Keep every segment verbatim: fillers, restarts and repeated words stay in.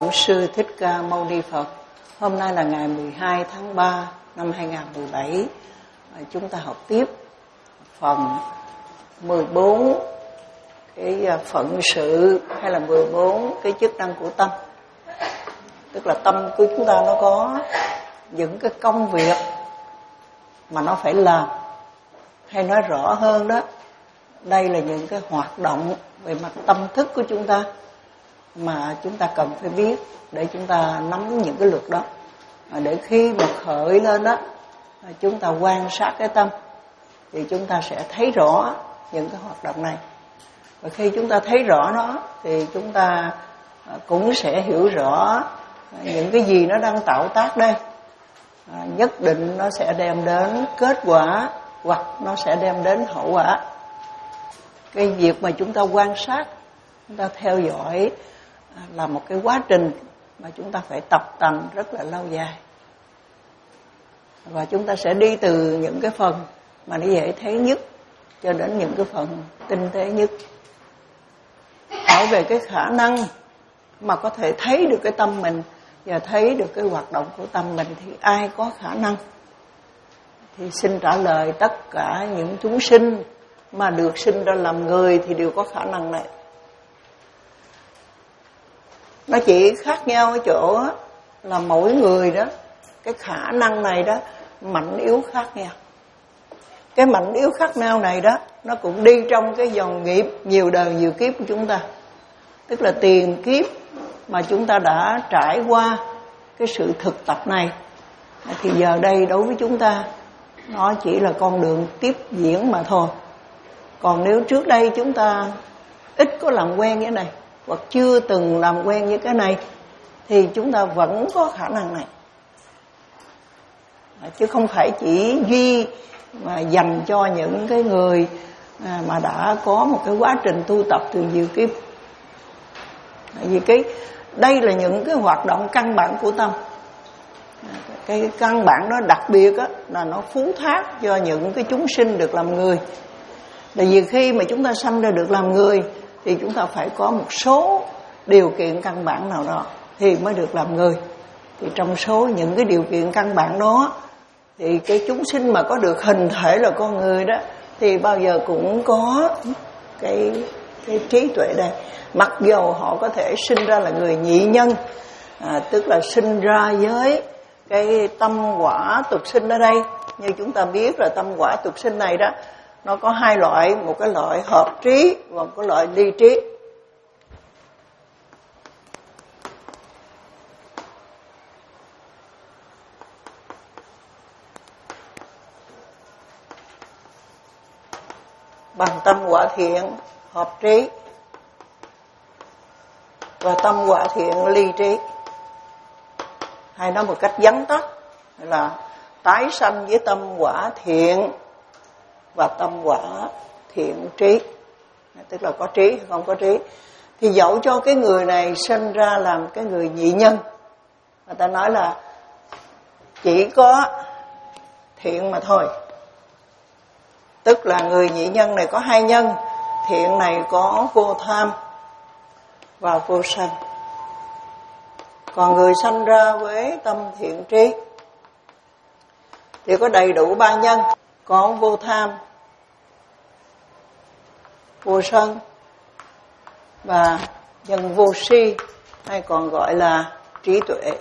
Bổn Sư Thích Ca Mâu Ni Phật. Hôm nay là ngày mười hai tháng ba năm hai nghìn không trăm mười bảy. Chúng ta học tiếp phần mười bốn cái phận sự hay là mười bốn cái chức năng của tâm. Tức là tâm của chúng ta nó có những cái công việc mà nó phải làm, hay nói rõ hơn đó, đây là những cái hoạt động về mặt tâm thức của chúng ta mà chúng ta cần phải biết để chúng ta nắm những cái luật đó, để khi mà khởi lên đó chúng ta quan sát cái tâm thì chúng ta sẽ thấy rõ những cái hoạt động này. Và khi chúng ta thấy rõ nó thì chúng ta cũng sẽ hiểu rõ những cái gì nó đang tạo tác đây. À, nhất định nó sẽ đem đến kết quả hoặc nó sẽ đem đến hậu quả. Cái việc mà chúng ta quan sát, chúng ta theo dõi là một cái quá trình mà chúng ta phải tập tành rất là lâu dài. Và chúng ta sẽ đi từ những cái phần mà nó dễ thấy nhất cho đến những cái phần tinh tế nhất. Hỏi về cái khả năng mà có thể thấy được cái tâm mình và thấy được cái hoạt động của tâm mình thì ai có khả năng? Thì xin trả lời tất cả những chúng sinh mà được sinh ra làm người thì đều có khả năng này. Nó chỉ khác nhau ở chỗ là mỗi người đó, cái khả năng này đó mạnh yếu khác nhau. Cái mạnh yếu khác nhau này đó nó cũng đi trong cái dòng nghiệp nhiều đời nhiều kiếp của chúng ta. Tức là tiền kiếp mà chúng ta đã trải qua cái sự thực tập này thì giờ đây đối với chúng ta nó chỉ là con đường tiếp diễn mà thôi. Còn nếu trước đây chúng ta ít có làm quen với này hoặc chưa từng làm quen với cái này thì chúng ta vẫn có khả năng này, chứ không phải chỉ duy mà dành cho những cái người mà đã có một cái quá trình tu tập từ nhiều kiếp. Tại vì cái đây là những cái hoạt động căn bản của tâm. Cái căn bản đó đặc biệt đó, là nó phú thác cho những cái chúng sinh được làm người. Tại vì khi mà chúng ta sanh ra được làm người thì chúng ta phải có một số điều kiện căn bản nào đó thì mới được làm người. Thì trong số những cái điều kiện căn bản đó thì cái chúng sinh mà có được hình thể là con người đó thì bao giờ cũng có cái, cái trí tuệ đây. Mặc dù họ có thể sinh ra là người nhị nhân, à, tức là sinh ra với cái tâm quả tục sinh ở đây. Như chúng ta biết là tâm quả tục sinh này đó, nó có hai loại, một cái loại hợp trí và một cái loại ly trí. Bằng tâm quả thiện hợp trí và tâm quả thiện ly trí. Hay nói một cách vắn tắt là tái sanh với tâm quả thiện và tâm quả thiện trí, tức là có trí hay không có trí. Thì dẫu cho cái người này sinh ra làm cái người nhị nhân, người ta nói là chỉ có thiện mà thôi. Tức là người nhị nhân này có hai nhân, thiện này có vô tham và vô sân. Còn người sanh ra với tâm thiện trí thì có đầy đủ ba nhân, có vô tham, vô sân và nhân vô si, hay còn gọi là trí tuệ.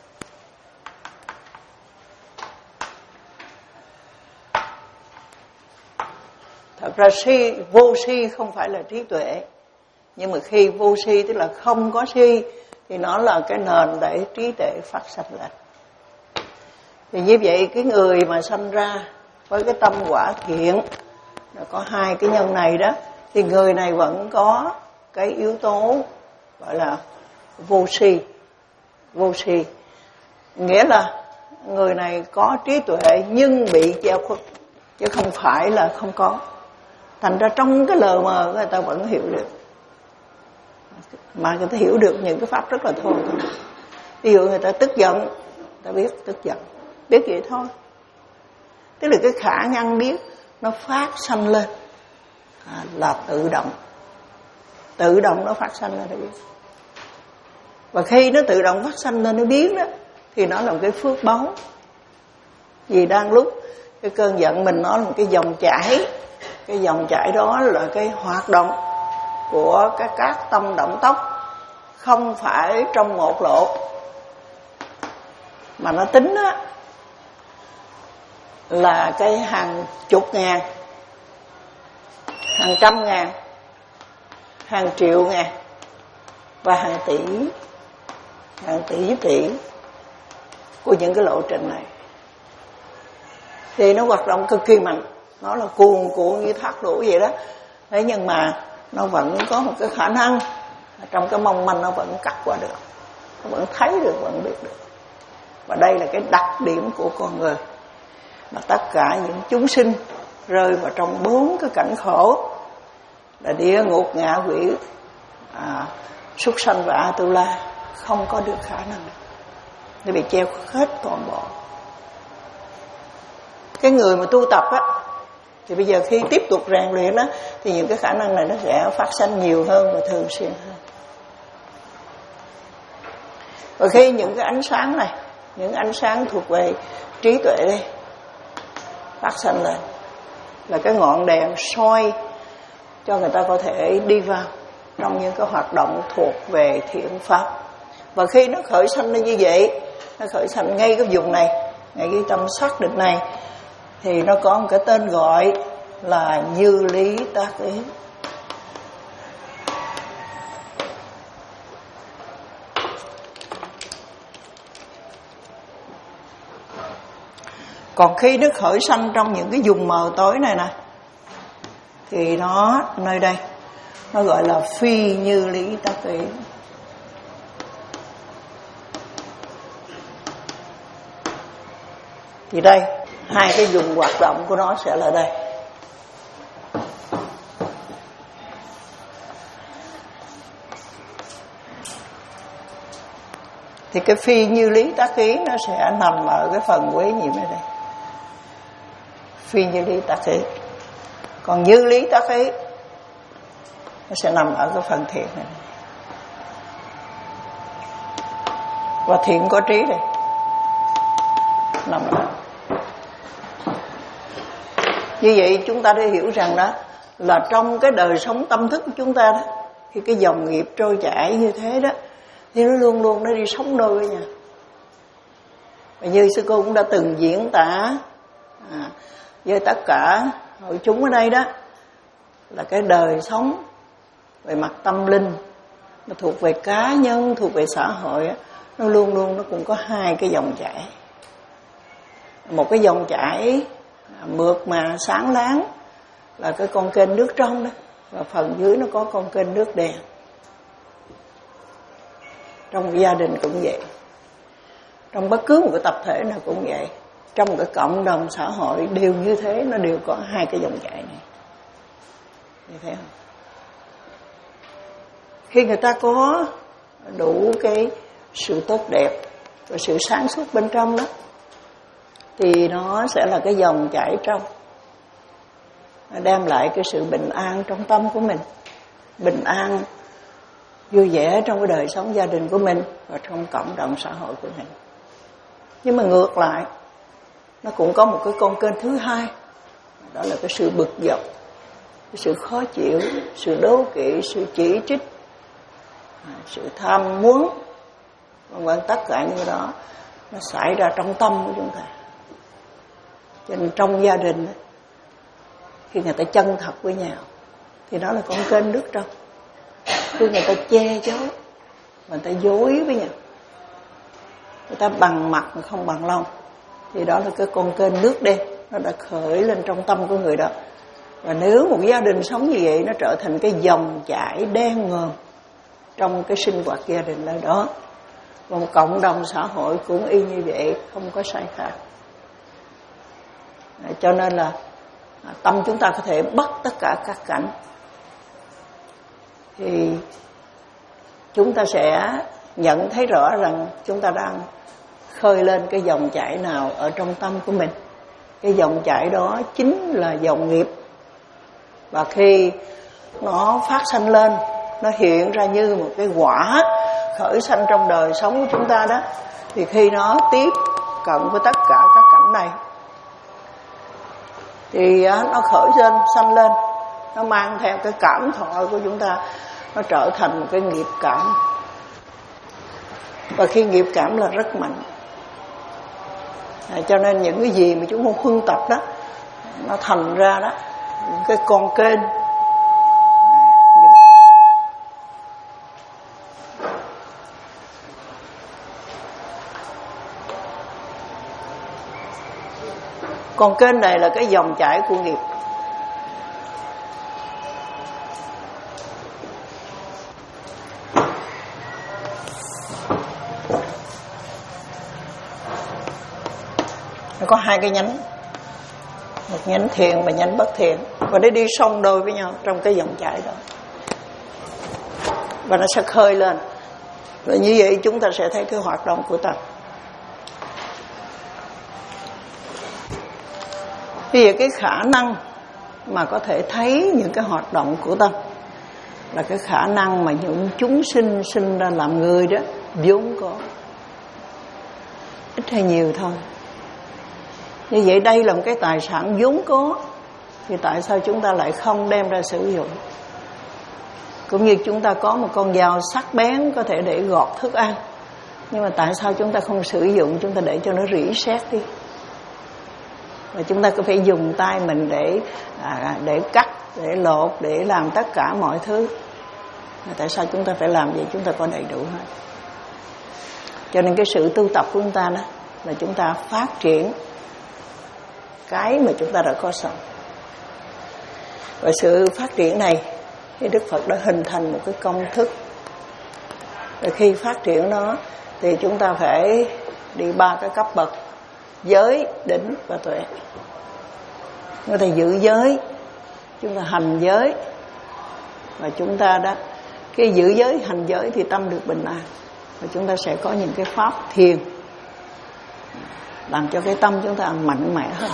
Thật ra si, vô si không phải là trí tuệ, nhưng mà khi vô si tức là không có si thì nó là cái nền để trí tuệ phát sanh lên. Thì như vậy cái người mà sanh ra với cái tâm quả thiện, có hai cái nhân này đó, thì người này vẫn có cái yếu tố gọi là vô si. Vô si nghĩa là người này có trí tuệ nhưng bị che khuất, chứ không phải là không có. Thành ra trong cái lờ mờ người ta vẫn hiểu được, mà người ta hiểu được những cái pháp rất là thô. Ví dụ người ta tức giận, người ta biết tức giận, biết vậy thôi. Tức là cái khả năng biết nó phát sanh lên à, là tự động. Tự động nó phát sanh lên để biết. Và khi nó tự động phát sanh lên nó biến đó, thì nó là một cái phước báu. Vì đang lúc cái cơn giận mình nó là một cái dòng chảy, cái dòng chảy đó là cái hoạt động của cái các tâm động tốc, không phải trong một lượt, mà nó tính á là cái hàng chục ngàn, hàng trăm ngàn, hàng triệu ngàn và hàng tỷ, hàng tỷ tỷ của những cái lộ trình này. Thì nó hoạt động cực kỳ mạnh, nó là cuồn cuộn như thác đổ vậy đó. Thế nhưng mà nó vẫn có một cái khả năng trong cái mong manh nó vẫn cắt qua được, nó vẫn thấy được, vẫn biết được. Và đây là cái đặc điểm của con người, mà tất cả những chúng sinh rơi vào trong bốn cái cảnh khổ là địa ngục, ngạ quỷ, à, súc sanh và Atula không có được khả năng để bị treo hết toàn bộ. Cái người mà tu tập á, thì bây giờ khi tiếp tục rèn luyện á, thì những cái khả năng này nó sẽ phát sinh nhiều hơn và thường xuyên hơn. Và khi những cái ánh sáng này, những ánh sáng thuộc về trí tuệ đây phát sinh lên, là cái ngọn đèn soi cho người ta có thể đi vào trong những cái hoạt động thuộc về thiện pháp. Và khi nó khởi sanh lên như vậy, nó khởi sanh ngay cái vùng này, ngay cái tâm xác định này, thì nó có một cái tên gọi là như lý tác ý. Còn khi nó khởi sanh trong những cái vùng mờ tối này nè, thì nó nơi đây nó gọi là phi như lý tác ý. Thì đây, hai cái vùng hoạt động của nó sẽ là đây. Thì cái phi như lý tác ý nó sẽ nằm ở cái phần quế nhiễm này đây. Phi như lý tác ý. Còn như lý tác ý nó sẽ nằm ở cái phần thiện này. Và thiện có trí đây nằm ở đó. Như vậy chúng ta đã hiểu rằng đó là trong cái đời sống tâm thức của chúng ta đó, khi cái dòng nghiệp trôi chảy như thế đó, thì nó luôn luôn nó đi sống đôi với nhau. Và như sư cô cũng đã từng diễn tả à, với tất cả hội chúng ở đây đó, là cái đời sống về mặt tâm linh, nó thuộc về cá nhân, thuộc về xã hội, nó luôn luôn nó cũng có hai cái dòng chảy. Một cái dòng chảy mượt mà sáng láng là cái con kênh nước trong đó, và phần dưới nó có con kênh nước đen. Trong một gia đình cũng vậy, trong bất cứ một cái tập thể nào cũng vậy, trong một cái cộng đồng xã hội đều như thế, nó đều có hai cái dòng chảy này. Như thế không? Khi người ta có đủ cái sự tốt đẹp và sự sáng suốt bên trong đó, thì nó sẽ là cái dòng chảy trong, nó đem lại cái sự bình an trong tâm của mình, bình an vui vẻ trong cái đời sống gia đình của mình và trong cộng đồng xã hội của mình. Nhưng mà ngược lại, nó cũng có một cái con kênh thứ hai, đó là cái sự bực dọc, cái sự khó chịu, sự đố kỵ, sự chỉ trích, sự tham muốn, vân vân, tất cả những cái đó nó xảy ra trong tâm của chúng ta. Cho nên trong gia đình, khi người ta chân thật với nhau, thì đó là con kênh nước trong. Khi người ta che giấu, người ta dối với nhau, người ta bằng mặt mà không bằng lòng, thì đó là cái con kênh nước đen, nó đã khởi lên trong tâm của người đó. Và nếu một gia đình sống như vậy, nó trở thành cái dòng chảy đen ngòm trong cái sinh hoạt gia đình nơi đó. Và một cộng đồng xã hội cũng y như vậy, không có sai khác. Cho nên là tâm chúng ta có thể bắt tất cả các cảnh, thì chúng ta sẽ nhận thấy rõ rằng chúng ta đang khơi lên cái dòng chảy nào ở trong tâm của mình. Cái dòng chảy đó chính là dòng nghiệp. Và khi nó phát sanh lên, nó hiện ra như một cái quả khởi sanh trong đời sống của chúng ta đó, thì khi nó tiếp cận với tất cả các cảnh này thì nó khởi lên, sanh lên, nó mang theo cái cảm thọ của chúng ta, nó trở thành một cái nghiệp cảm. Và khi nghiệp cảm là rất mạnh, à, cho nên những cái gì mà chúng không huân tập đó, nó thành ra đó những cái con kênh. Con kênh này là cái dòng chảy của nghiệp. Nó có hai cái nhánh, một nhánh thiện và nhánh bất thiện, và nó đi song đôi với nhau trong cái dòng chảy đó, và nó sẽ khơi lên. Và như vậy chúng ta sẽ thấy cái hoạt động của tâm. Vì vậy cái khả năng mà có thể thấy những cái hoạt động của tâm là cái khả năng mà những chúng sinh sinh ra làm người đó vốn có, ít hay nhiều thôi. Như vậy đây là một cái tài sản vốn có, thì tại sao chúng ta lại không đem ra sử dụng? Cũng như chúng ta có một con dao sắc bén có thể để gọt thức ăn, nhưng mà tại sao chúng ta không sử dụng, chúng ta để cho nó rỉ sét đi? Và chúng ta có phải dùng tay mình để à, để cắt, để lột, để làm tất cả mọi thứ. Mà tại sao chúng ta phải làm vậy? Chúng ta có đầy đủ hết. Cho nên cái sự tu tập của chúng ta đó là chúng ta phát triển cái mà chúng ta đã có sẵn. Và sự phát triển này thì Đức Phật đã hình thành một cái công thức. Và khi phát triển nó thì chúng ta phải đi ba cái cấp bậc: giới, định và tuệ. Chúng ta giữ giới, chúng ta hành giới, và chúng ta đó khi giữ giới, hành giới thì tâm được bình an. Và chúng ta sẽ có những cái pháp thiền làm cho cái tâm chúng ta mạnh mẽ hơn.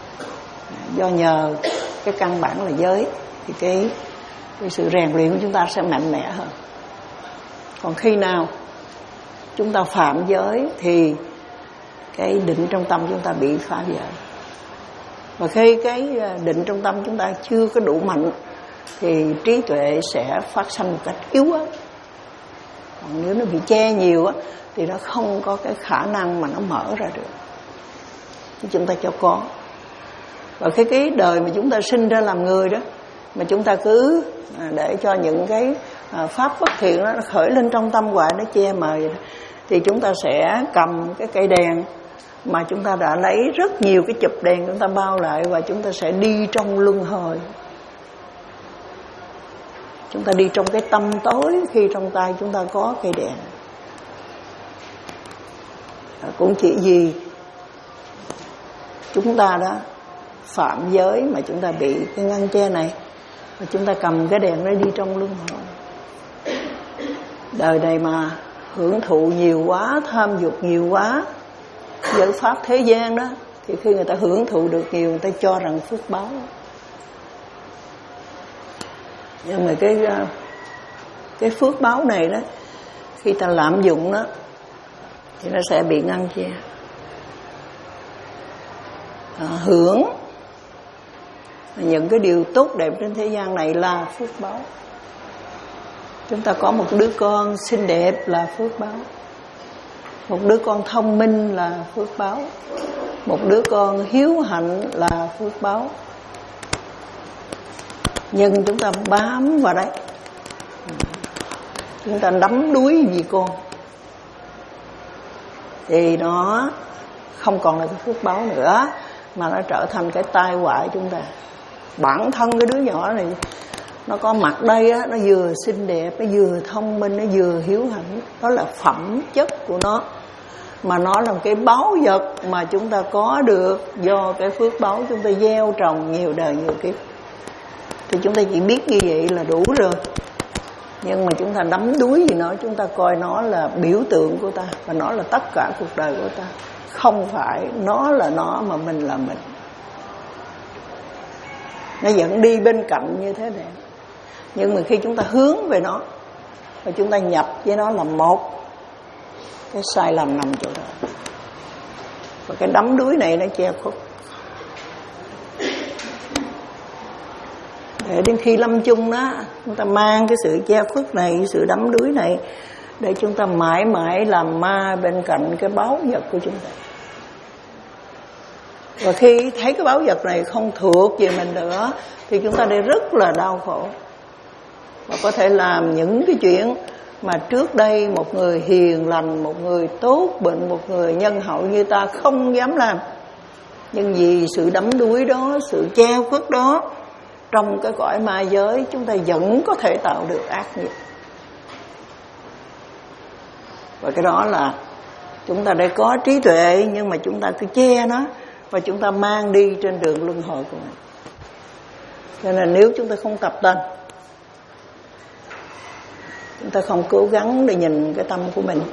Do nhờ cái căn bản là giới thì cái, cái sự rèn luyện của chúng ta sẽ mạnh mẽ hơn. Còn khi nào chúng ta phạm giới thì cái định trong tâm chúng ta bị phá vỡ. Và khi cái định trong tâm chúng ta chưa có đủ mạnh thì trí tuệ sẽ phát sinh một cách yếu ớt. Còn nếu nó bị che nhiều á thì nó không có cái khả năng mà nó mở ra được. Thì chúng ta cho có. Và cái cái đời mà chúng ta sinh ra làm người đó, mà chúng ta cứ để cho những cái pháp bất thiện đó nó khởi lên trong tâm hoài, nó che mờ vậy đó, thì chúng ta sẽ cầm cái cây đèn mà chúng ta đã lấy rất nhiều cái chụp đèn chúng ta bao lại, và chúng ta sẽ đi trong luân hồi. Chúng ta đi trong cái tâm tối khi trong tay chúng ta có cây đèn. Cũng chỉ vì chúng ta đã phạm giới mà chúng ta bị cái ngăn che này, và chúng ta cầm cái đèn đó đi trong luân hồi. Đời này mà hưởng thụ nhiều quá, tham dục nhiều quá, giới pháp thế gian đó, thì khi người ta hưởng thụ được nhiều, người ta cho rằng phước báo. Nhưng mà cái cái phước báo này đó, khi ta lạm dụng nó thì nó sẽ bị ngăn che. À, hưởng những cái điều tốt đẹp trên thế gian này là phước báo. Chúng ta có một đứa con xinh đẹp là phước báo, một đứa con thông minh là phước báo, một đứa con hiếu hạnh là phước báo. Nhưng chúng ta bám vào đấy, chúng ta đắm đuối vì con, thì nó không còn là cái phước báo nữa, mà nó trở thành cái tai họa chúng ta. Bản thân cái đứa nhỏ này nó có mặt đây á, nó vừa xinh đẹp, nó vừa thông minh, nó vừa hiếu hạnh, đó là phẩm chất của nó, mà nó là một cái báu vật mà chúng ta có được do cái phước báo chúng ta gieo trồng nhiều đời nhiều kiếp. Thì chúng ta chỉ biết như vậy là đủ rồi. Nhưng mà chúng ta đắm đuối vì nó, chúng ta coi nó là biểu tượng của ta, và nó là tất cả cuộc đời của ta. Không phải nó là nó mà mình là mình. Nó vẫn đi bên cạnh như thế này. Nhưng mà khi chúng ta hướng về nó và chúng ta nhập với nó là một, Cái sai lầm nằm chỗ đó. Và cái đắm đuối này nó che khuất. Để đến khi lâm chung đó, chúng ta mang cái sự che khuất này, sự đắm đuối này, để chúng ta mãi mãi làm ma bên cạnh cái báu vật của chúng ta. Và khi thấy cái báu vật này không thuộc về mình nữa, thì chúng ta đây rất là đau khổ. Và có thể làm những cái chuyện mà trước đây một người hiền lành, một người tốt bụng, một người nhân hậu như ta không dám làm. Nhưng vì sự đắm đuối đó, sự che khuất đó, trong cái cõi ma giới chúng ta vẫn có thể tạo được ác nghiệp. Và cái đó là chúng ta đã có trí tuệ, nhưng mà chúng ta cứ che nó, và chúng ta mang đi trên đường luân hồi của mình. Cho nên nếu chúng ta không tập tành, chúng ta không cố gắng để nhìn cái tâm của mình,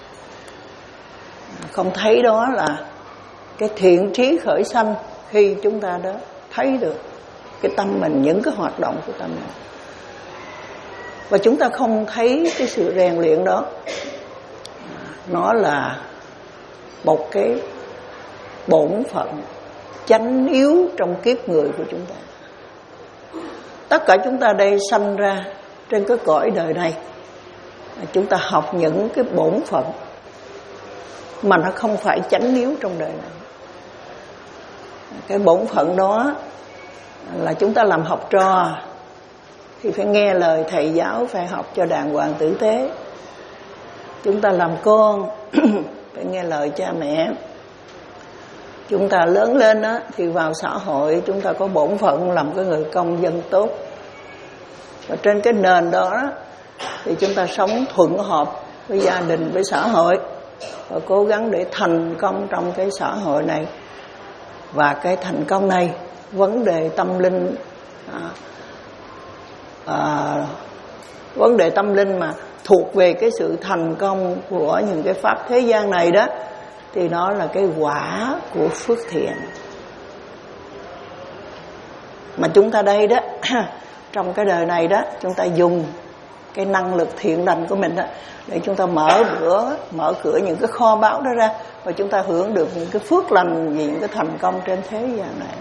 không thấy đó là cái thiện trí khởi sanh, khi chúng ta đó thấy được cái tâm mình, những cái hoạt động của tâm mình, và chúng ta không thấy cái sự rèn luyện đó, nó là một cái bổn phận chánh yếu trong kiếp người của chúng ta. Tất cả chúng ta đây sanh ra trên cái cõi đời này, chúng ta học những cái bổn phận mà nó không phải chánh yếu trong đời này. Cái bổn phận đó là chúng ta làm học trò thì phải nghe lời thầy giáo, phải học cho đàng hoàng tử tế. Chúng ta làm con phải nghe lời cha mẹ. Chúng ta lớn lên đó, thì vào xã hội chúng ta có bổn phận làm cái người công dân tốt. Và trên cái nền đó thì chúng ta sống thuận hợp với gia đình, với xã hội, và cố gắng để thành công trong cái xã hội này. Và cái thành công này, vấn đề tâm linh à, à, vấn đề tâm linh mà thuộc về cái sự thành công của những cái pháp thế gian này đó, thì đó là cái quả của phước thiện. Mà chúng ta đây đó, trong cái đời này đó, chúng ta dùng cái năng lực thiện lành của mình đó, để chúng ta mở bữa, mở cửa những cái kho báu đó ra, và chúng ta hưởng được những cái phước lành, những cái thành công trên thế gian này.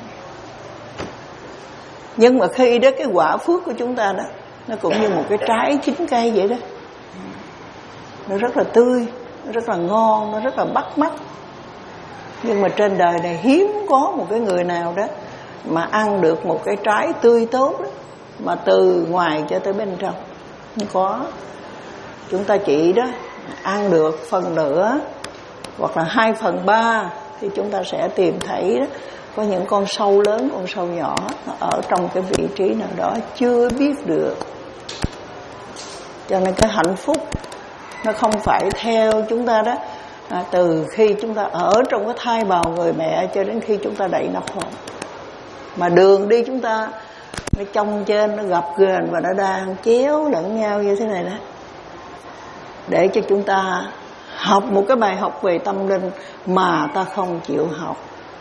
Nhưng mà khi đó cái quả phước của chúng ta đó, nó cũng như một cái trái chín cây vậy đó. Nó rất là tươi, nó rất là ngon, nó rất là bắt mắt. Nhưng mà trên đời này hiếm có một cái người nào đó mà ăn được một cái trái tươi tốt đó, mà từ ngoài cho tới bên trong. Không có. Chúng ta chỉ đó ăn được phần nửa hoặc là hai phần ba, thì chúng ta sẽ tìm thấy đó, có những con sâu lớn, con sâu nhỏ ở trong cái vị trí nào đó chưa biết được. Cho nên cái hạnh phúc nó không phải theo chúng ta đó, à, từ khi chúng ta ở trong cái thai bào người mẹ cho đến khi chúng ta đậy nắp hồn. Mà đường đi chúng ta nó trong trên, nó gập ghềnh và nó đang chéo lẫn nhau như thế này đó, để cho chúng ta học một cái bài học về tâm linh mà ta không chịu học.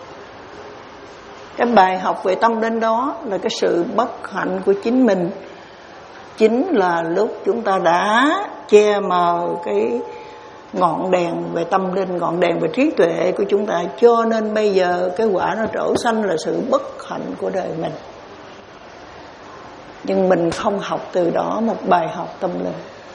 Cái bài học về tâm linh đó là cái sự bất hạnh của chính mình. Chính là lúc chúng ta đã che mờ cái ngọn đèn về tâm linh, ngọn đèn về trí tuệ của chúng ta, cho nên bây giờ cái quả nó trổ xanh là sự bất hạnh của đời mình. Nhưng mình không học từ đó một bài học tâm linh.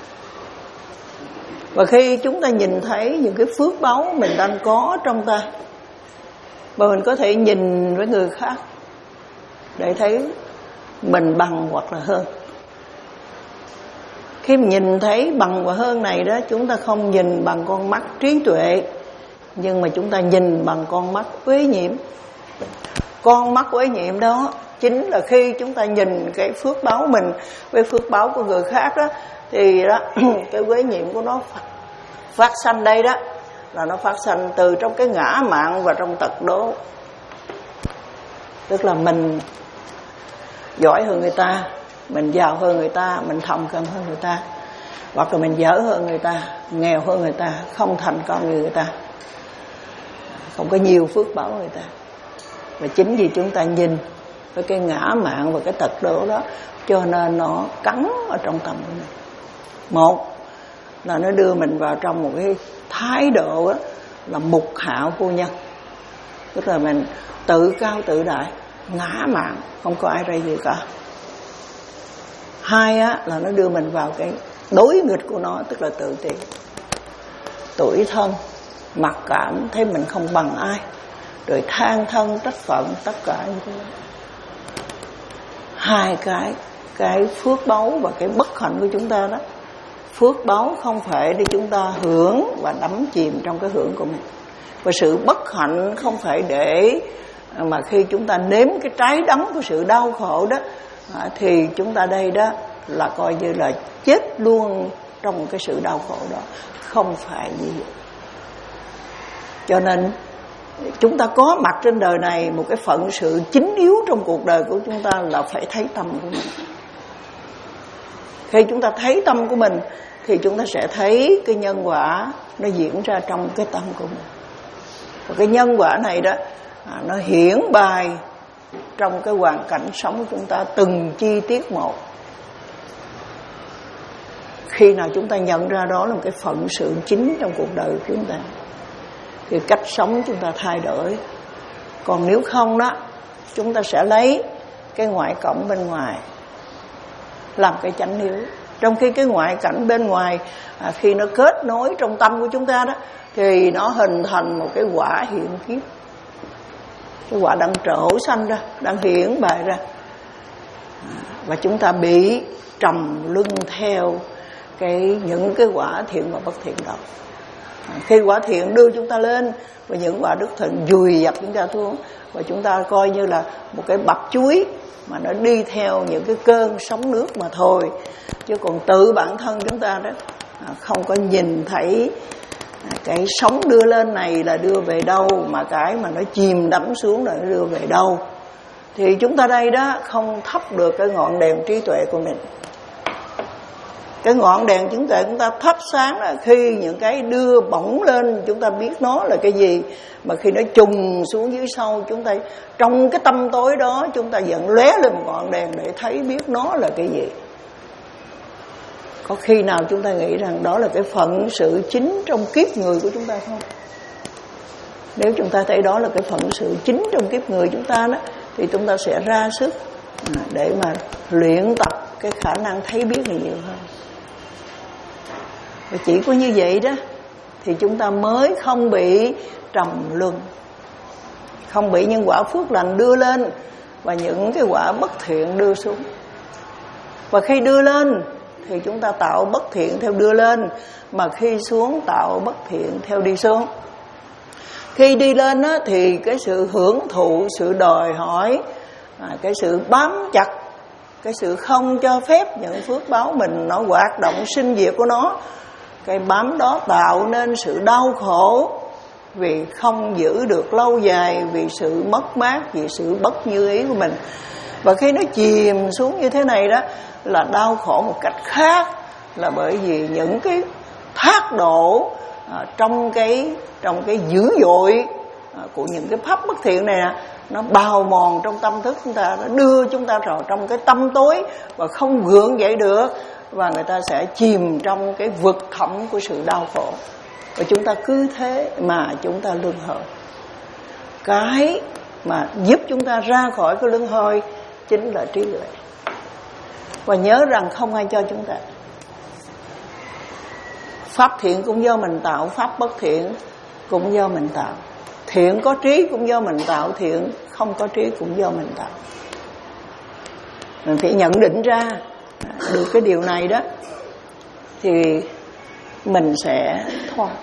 Và khi chúng ta nhìn thấy những cái phước báu mình đang có trong ta, và mình có thể nhìn với người khác để thấy mình bằng hoặc là hơn. Khi mình nhìn thấy bằng và hơn này đó, chúng ta không nhìn bằng con mắt trí tuệ, nhưng mà chúng ta nhìn bằng con mắt uế nhiễm. Con mắt uế nhiễm đó chính là khi chúng ta nhìn cái phước báo mình với phước báo của người khác đó, thì đó cái uế nhiễm của nó phát, phát sanh đây đó, là nó phát sanh từ trong cái ngã mạn và trong tật đố. Tức là mình giỏi hơn người ta, mình giàu hơn người ta, mình thành công hơn người ta, hoặc là mình dở hơn người ta, nghèo hơn người ta, không thành công như người ta, không có nhiều phước báo người ta. Và chính vì chúng ta nhìn với cái ngã mạn và cái tật đố đó, cho nên nó cắn ở trong tâm của mình. Một là nó đưa mình vào trong một cái thái độ á, là mục hạo vô nhân. Tức là mình tự cao tự đại, ngã mạn, không có ai ra gì cả. Hai á, là nó đưa mình vào cái đối nghịch của nó, tức là tự ti, tủi thân, mặc cảm, thấy mình không bằng ai, rồi than thân trách phận, tất cả như thế. Hai cái cái phước báu và cái bất hạnh của chúng ta đó. Phước báu không phải để chúng ta hưởng và đắm chìm trong cái hưởng của mình, và sự bất hạnh không phải để mà khi chúng ta nếm cái trái đắng của sự đau khổ đó, thì chúng ta đây đó là coi như là chết luôn trong cái sự đau khổ đó. Không phải như vậy. Cho nên chúng ta có mặt trên đời này, một cái phận sự chính yếu trong cuộc đời của chúng ta là phải thấy tâm của mình. Khi chúng ta thấy tâm của mình thì chúng ta sẽ thấy cái nhân quả nó diễn ra trong cái tâm của mình. Và cái nhân quả này đó, nó hiển bày trong cái hoàn cảnh sống của chúng ta từng chi tiết một. Khi nào chúng ta nhận ra đó là một cái phận sự chính trong cuộc đời của chúng ta, thì cách sống chúng ta thay đổi. Còn nếu không đó, chúng ta sẽ lấy cái ngoại cảnh bên ngoài làm cái chánh yếu. Trong khi cái ngoại cảnh bên ngoài à, khi nó kết nối trong tâm của chúng ta đó, thì nó hình thành một cái quả hiện kiếp. Cái quả đang trổ sanh ra, đang hiển bày ra, à, và chúng ta bị trầm luân theo cái những cái quả thiện và bất thiện đó. À, khi quả thiện đưa chúng ta lên, và những quả bất thiện dùi dập chúng ta xuống, và chúng ta coi như là một cái bắp chuối mà nó đi theo những cái cơn sóng nước mà thôi. Chứ còn tự bản thân chúng ta đó à, không có nhìn thấy à, cái sóng đưa lên này là đưa về đâu, mà cái mà nó chìm đắm xuống là nó đưa về đâu. Thì chúng ta đây đó không thắp được cái ngọn đèn trí tuệ của mình. Cái ngọn đèn trí tuệ chúng ta thắp sáng là khi những cái đưa bỗng lên chúng ta biết nó là cái gì, mà khi nó trùng xuống dưới sâu, chúng ta trong cái tâm tối đó chúng ta vẫn lóe lên một ngọn đèn để thấy biết nó là cái gì. Có khi nào chúng ta nghĩ rằng đó là cái phận sự chính trong kiếp người của chúng ta không? Nếu chúng ta thấy đó là cái phận sự chính trong kiếp người chúng ta đó, thì chúng ta sẽ ra sức để mà luyện tập cái khả năng thấy biết này nhiều hơn. Và chỉ có như vậy đó thì chúng ta mới không bị trầm luân, không bị những quả phước lành đưa lên và những cái quả bất thiện đưa xuống. Và khi đưa lên thì chúng ta tạo bất thiện theo đưa lên, mà khi xuống tạo bất thiện theo đi xuống. Khi đi lên á, thì cái sự hưởng thụ, sự đòi hỏi, cái sự bám chặt, cái sự không cho phép những phước báo mình nó hoạt động sinh diệt của nó, cái bám đó tạo nên sự đau khổ, vì không giữ được lâu dài, vì sự mất mát, vì sự bất như ý của mình. Và khi nó chìm xuống như thế này đó là đau khổ một cách khác, là bởi vì những cái thác đổ à, trong cái trong cái dữ dội à, của những cái pháp bất thiện này nè, nó bào mòn trong tâm thức chúng ta, nó đưa chúng ta vào trong cái tâm tối và không gượng dậy được, và người ta sẽ chìm trong cái vực thẳm của sự đau khổ. Và chúng ta cứ thế mà chúng ta luân hồi. Cái mà giúp chúng ta ra khỏi cái luân hồi chính là trí tuệ. Và nhớ rằng không ai cho chúng ta. Pháp thiện cũng do mình tạo, pháp bất thiện cũng do mình tạo. Thiện có trí cũng do mình tạo, thiện không có trí cũng do mình tạo. Mình phải nhận định ra được cái điều này đó thì mình sẽ thoát.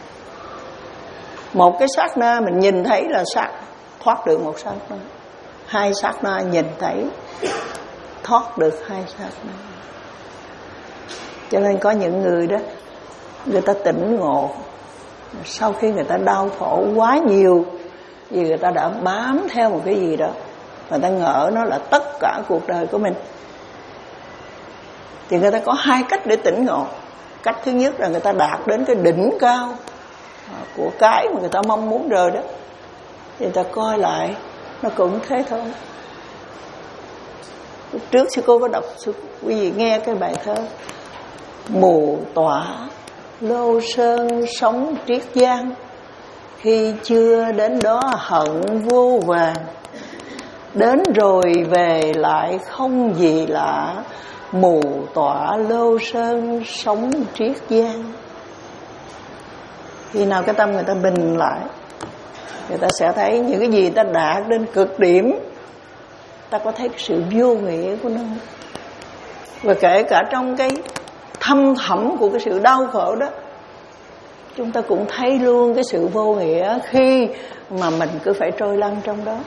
Một cái sát na mình nhìn thấy là sát, thoát được một sát na. Hai sát na nhìn thấy, thoát được hai sát na. Cho nên có những người đó, người ta tỉnh ngộ sau khi người ta đau khổ quá nhiều, vì người ta đã bám theo một cái gì đó, người ta ngỡ nó là tất cả cuộc đời của mình. Thì người ta có hai cách để tỉnh ngộ. Cách thứ nhất là người ta đạt đến cái đỉnh cao của cái mà người ta mong muốn rồi đó, thì người ta coi lại nó cũng thế thôi. Lúc trước sư cô có đọc, sư quý vị nghe cái bài thơ Mù tỏa lô sơn sống triết giang, khi chưa đến đó hận vô vàn. Đến rồi về lại không gì lạ, mù tỏa lô sơn sống triết giang. Khi nào cái tâm người ta bình lại, người ta sẽ thấy những cái gì ta đạt đến cực điểm, ta có thấy sự vô nghĩa của nó. Và kể cả trong cái thâm thẳm của cái sự đau khổ đó, chúng ta cũng thấy luôn cái sự vô nghĩa khi mà mình cứ phải trôi lăn trong đó.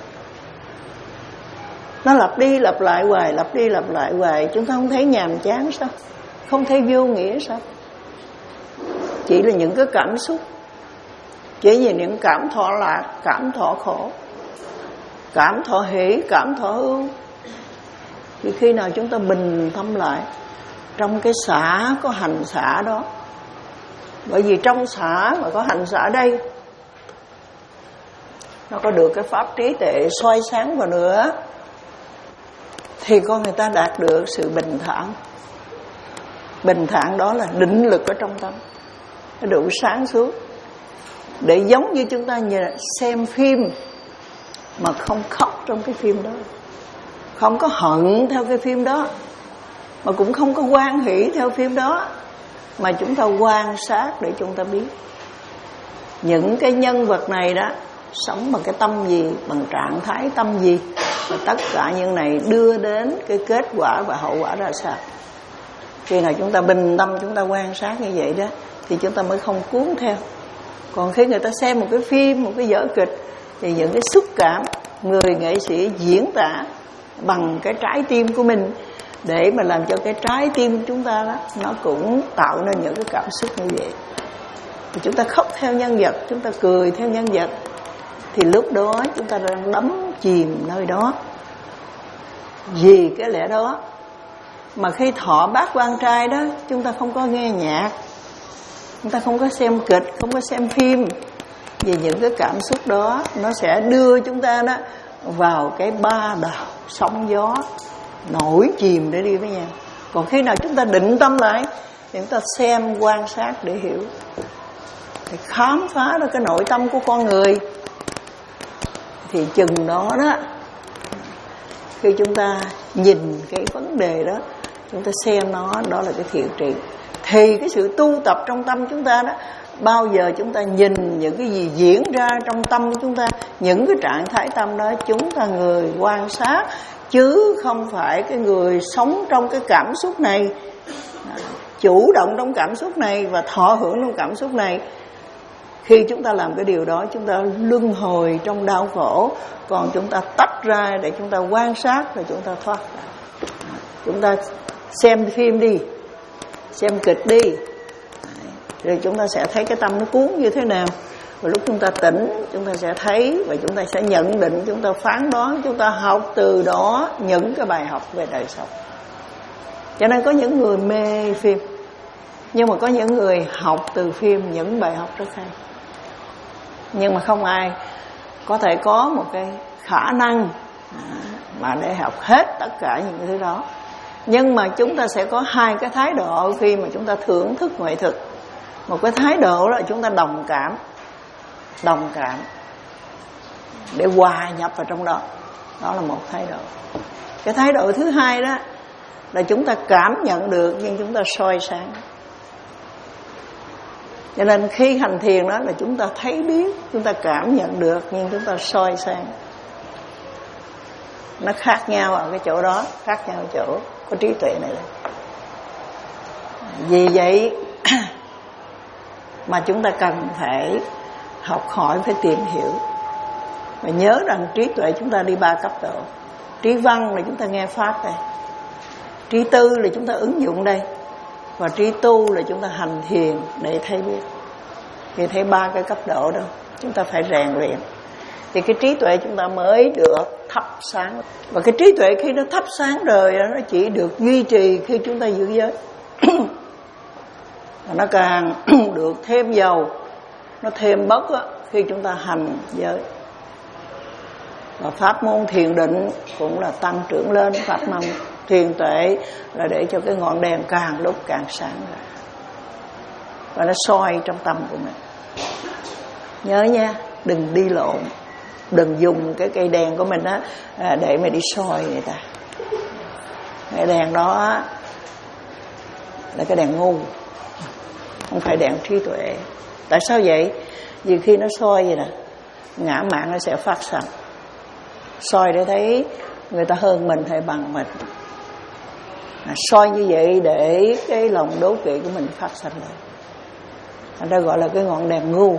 Nó lặp đi lặp lại hoài, lặp đi lặp lại hoài. Chúng ta không thấy nhàm chán sao? Không thấy vô nghĩa sao? Chỉ là những cái cảm xúc, chỉ là những cảm thọ lạc, cảm thọ khổ, cảm thọ hỷ, cảm thọ ưu. Thì khi nào chúng ta bình tâm lại, trong cái xả có hành xả đó. Bởi vì trong xả mà có hành xả đây, nó có được cái pháp trí tuệ soi sáng vào nữa, thì con người ta đạt được sự bình thản. Bình thản đó là định lực ở trong tâm, nó đủ sáng suốt, để giống như chúng ta xem phim mà không khóc trong cái phim đó, không có hận theo cái phim đó, mà cũng không có hoan hỷ theo phim đó, mà chúng ta quan sát để chúng ta biết những cái nhân vật này đó sống bằng cái tâm gì, bằng trạng thái tâm gì, và tất cả những này đưa đến cái kết quả và hậu quả ra sao. Khi nào chúng ta bình tâm, chúng ta quan sát như vậy đó, thì chúng ta mới không cuốn theo. Còn khi người ta xem một cái phim, một cái vở kịch, thì những cái xúc cảm người nghệ sĩ diễn tả bằng cái trái tim của mình, để mà làm cho cái trái tim của chúng ta đó, nó cũng tạo nên những cái cảm xúc như vậy. Thì chúng ta khóc theo nhân vật, chúng ta cười theo nhân vật, thì lúc đó chúng ta đang đắm chìm nơi đó. Vì cái lẽ đó mà khi thọ bát quan trai đó, chúng ta không có nghe nhạc, chúng ta không có xem kịch, không có xem phim. Vì những cái cảm xúc đó nó sẽ đưa chúng ta đó vào cái ba đảo sóng gió, nổi chìm để đi với nhau. Còn khi nào chúng ta định tâm lại, thì chúng ta xem, quan sát để hiểu, thì khám phá ra cái nội tâm của con người. Thì chừng đó đó, khi chúng ta nhìn cái vấn đề đó, chúng ta xem nó, đó là cái thiện trị. Thì cái sự tu tập trong tâm chúng ta đó, bao giờ chúng ta nhìn những cái gì diễn ra trong tâm của chúng ta, những cái trạng thái tâm đó, chúng ta người quan sát, chứ không phải cái người sống trong cái cảm xúc này, chủ động trong cảm xúc này và thọ hưởng trong cảm xúc này. Khi chúng ta làm cái điều đó, chúng ta luân hồi trong đau khổ. Còn chúng ta tách ra để chúng ta quan sát, rồi chúng ta thoát ra. Chúng ta xem phim đi, xem kịch đi, rồi chúng ta sẽ thấy cái tâm nó cuốn như thế nào. Và lúc chúng ta tỉnh, chúng ta sẽ thấy, và chúng ta sẽ nhận định, chúng ta phán đoán, chúng ta học từ đó những cái bài học về đời sống. Cho nên có những người mê phim, nhưng mà có những người học từ phim những bài học rất hay. Nhưng mà không ai có thể có một cái khả năng mà để học hết tất cả những cái thứ đó. Nhưng mà chúng ta sẽ có hai cái thái độ khi mà chúng ta thưởng thức ngoại thực. Một cái thái độ là chúng ta đồng cảm, đồng cảm để hòa nhập vào trong đó. Đó là một thái độ. Cái thái độ thứ hai đó là chúng ta cảm nhận được, nhưng chúng ta soi sáng. Cho nên khi hành thiền đó là chúng ta thấy biết, chúng ta cảm nhận được, nhưng chúng ta soi sáng. Nó khác nhau ở cái chỗ đó, khác nhau ở chỗ có trí tuệ này. Vì vậy mà chúng ta cần phải học hỏi, phải tìm hiểu. Và nhớ rằng trí tuệ chúng ta đi ba cấp độ. Trí văn là chúng ta nghe pháp đây, trí tư là chúng ta ứng dụng đây, và trí tu là chúng ta hành thiền để thấy biết. Thì thấy ba cái cấp độ đó chúng ta phải rèn luyện, thì cái trí tuệ chúng ta mới được thắp sáng. Và cái trí tuệ khi nó thắp sáng rồi, nó chỉ được duy trì khi chúng ta giữ giới. Và nó càng được thêm dầu, nó thêm bớt á, khi chúng ta hành giới. Và pháp môn thiền định cũng là tăng trưởng lên. Pháp môn thiền tuệ là để cho cái ngọn đèn càng lúc càng sáng ra. và nó soi trong tâm của mình. Nhớ nha, đừng đi lộn, đừng dùng cái cây đèn của mình á để mà đi soi người ta. Cái đèn đó là cái đèn ngu, không phải đèn trí tuệ. Tại sao vậy? Vì khi nó soi vậy nè, ngã mạn nó sẽ phát sanh. Soi để thấy người ta hơn mình hay bằng mình. À, soi như vậy để cái lòng đố kỵ của mình phát sanh lên. Thành ra gọi là cái ngọn đèn ngu.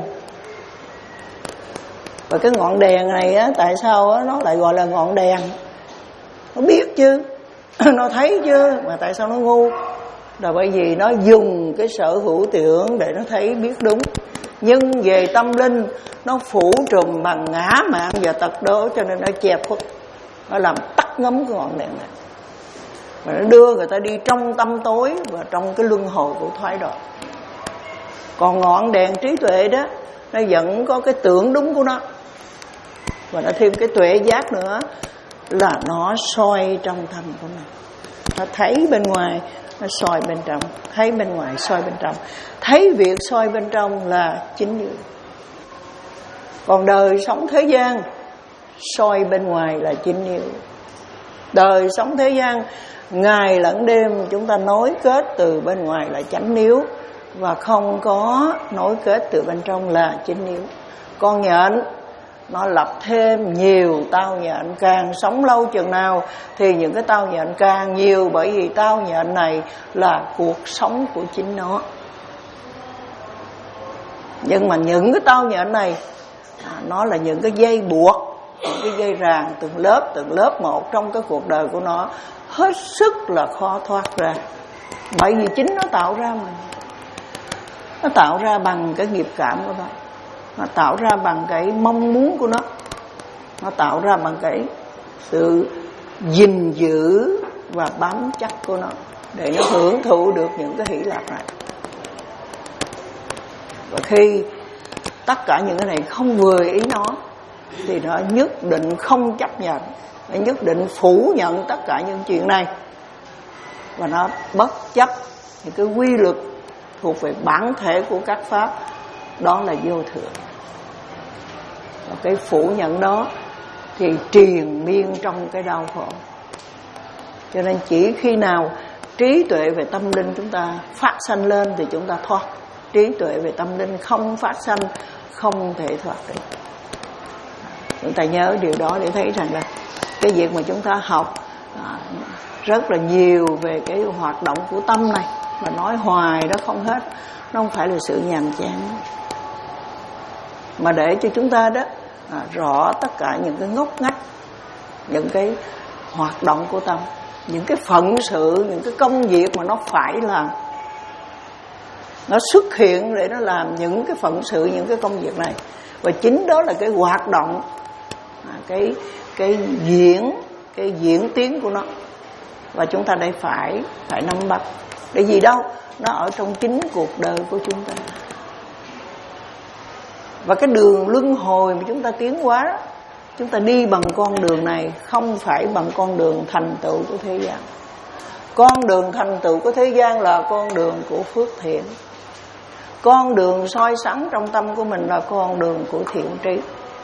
Và cái ngọn đèn này á, tại sao á, nó lại gọi là ngọn đèn? Nó biết chứ, nó thấy chứ, mà tại sao nó ngu? Là bởi vì nó dùng cái sở hữu tưởng để nó thấy biết đúng. Nhưng về tâm linh nó phủ trùm bằng ngã mạn và tật đố, cho nên nó che khuất, nó làm tắt ngấm cái ngọn đèn này, và nó đưa người ta đi trong tâm tối và trong cái luân hồi của thoái đoạn. Còn ngọn đèn trí tuệ đó, nó vẫn có cái tưởng đúng của nó, và nó thêm cái tuệ giác nữa, là nó soi trong tâm của mình. Nó thấy bên ngoài, nó soi bên trong, thấy bên ngoài soi bên trong. Thấy việc soi bên trong là chính như. Còn đời sống thế gian soi bên ngoài là chính như. Đời sống thế gian ngày lẫn đêm chúng ta nối kết từ bên ngoài là chánh níu, và không có nối kết từ bên trong là chính níu. Con nhện nó lập thêm nhiều tao nhện, càng sống lâu chừng nào thì những cái tao nhện càng nhiều, bởi vì tao nhện này là cuộc sống của chính nó. Nhưng mà những cái tao nhện này à, nó là những cái dây buộc, những cái dây ràng từng lớp từng lớp một trong cái cuộc đời của nó, hết sức là khó thoát ra. Bởi vì chính nó tạo ra mà. Nó tạo ra bằng cái nghiệp cảm của nó, nó tạo ra bằng cái mong muốn của nó, nó tạo ra bằng cái sự gìn giữ và bám chắc của nó, để nó hưởng thụ được những cái hỷ lạc này. Và khi tất cả những cái này không vừa ý nó, thì nó nhất định không chấp nhận, nó nhất định phủ nhận tất cả những chuyện này, và nó bất chấp những cái quy luật thuộc về bản thể của các pháp, đó là vô thường. Và cái phủ nhận đó thì triền miên trong cái đau khổ. Cho nên chỉ khi nào trí tuệ về tâm linh chúng ta phát sanh lên thì chúng ta thoát. Trí tuệ về tâm linh không phát sanh, không thể thoát được. Chúng ta nhớ điều đó để thấy rằng là cái việc mà chúng ta học à, rất là nhiều về cái hoạt động của tâm này, mà nói hoài đó không hết, nó không phải là sự nhàm chán, mà để cho chúng ta đó à, rõ tất cả những cái ngóc ngách, những cái hoạt động của tâm, những cái phận sự, những cái công việc mà nó phải làm. Nó xuất hiện để nó làm những cái phận sự, những cái công việc này, và chính đó là cái hoạt động, à, cái cái diễn, cái diễn tiến của nó, và chúng ta đây phải phải nắm bắt. Để gì đâu, nó ở trong chính cuộc đời của chúng ta. Và cái đường luân hồi mà chúng ta tiến hóa đó, chúng ta đi bằng con đường này, không phải bằng con đường thành tựu của thế gian. Con đường thành tựu của thế gian là con đường của phước thiện. Con đường soi sáng trong tâm của mình là con đường của thiện trí.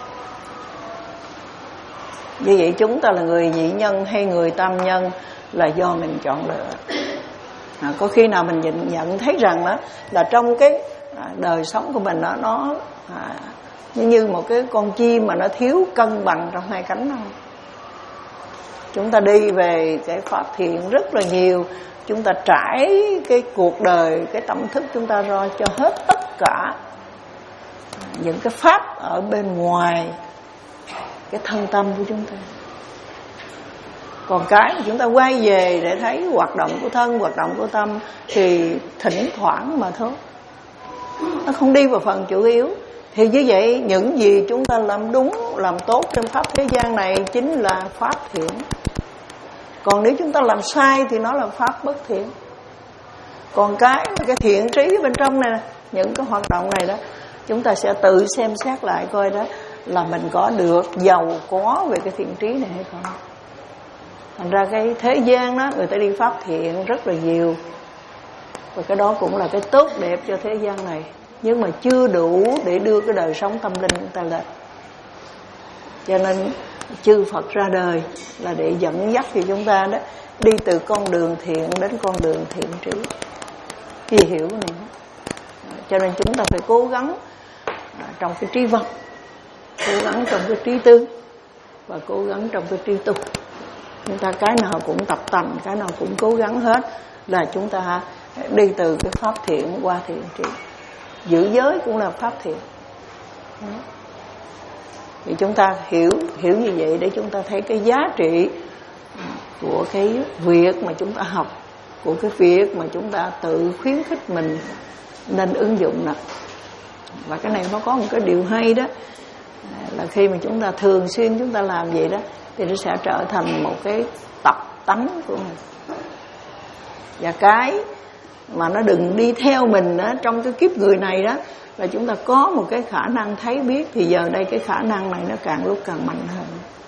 Vì vậy chúng ta là người nhị nhân hay người tam nhân là do mình chọn lựa. À, có khi nào mình nhận, nhận thấy rằng đó là trong cái à, đời sống của mình đó, nó à, như một cái con chim mà nó thiếu cân bằng trong hai cánh không? Chúng ta đi về cái pháp thiện rất là nhiều, chúng ta trải cái cuộc đời, cái tâm thức chúng ta ra cho hết tất cả những cái pháp ở bên ngoài cái thân tâm của chúng ta. Còn cái mà chúng ta quay về để thấy hoạt động của thân, hoạt động của tâm thì thỉnh thoảng mà thôi, nó không đi vào phần chủ yếu. Thì như vậy những gì chúng ta làm đúng, làm tốt trong pháp thế gian này chính là pháp thiện. Còn nếu chúng ta làm sai thì nó là pháp bất thiện. Còn cái cái thiện trí bên trong này, những cái hoạt động này đó, chúng ta sẽ tự xem xét lại coi đó là mình có được giàu có về cái thiện trí này hay không. Thành ra cái thế gian đó, người ta đi pháp thiện rất là nhiều, Và cái đó cũng là cái tốt đẹp cho thế gian này, nhưng mà chưa đủ để đưa cái đời sống tâm linh chúng ta lên. Cho nên chư Phật ra đời là để dẫn dắt cho chúng ta đó đi từ con đường thiện đến con đường thiện trí. Vì hiểu này, cho nên chúng ta phải cố gắng trong cái trí văn, cố gắng trong cái trí tư và cố gắng trong cái trí tu. Chúng ta cái nào cũng tập tành, cái nào cũng cố gắng hết, là chúng ta đi từ cái pháp thiện qua thiện trí. Giữ giới cũng là pháp thiện. Thì chúng ta hiểu hiểu như vậy để chúng ta thấy cái giá trị của cái việc mà chúng ta học, của cái việc mà chúng ta tự khuyến khích mình nên ứng dụng nè. Và cái này nó có một cái điều hay đó, là khi mà chúng ta thường xuyên chúng ta làm vậy đó, thì nó sẽ trở thành một cái tập tánh của mình. Và cái mà nó đừng đi theo mình đó, trong cái kiếp người này đó, là chúng ta có một cái khả năng thấy biết. Thì giờ đây cái khả năng này nó càng lúc càng mạnh hơn.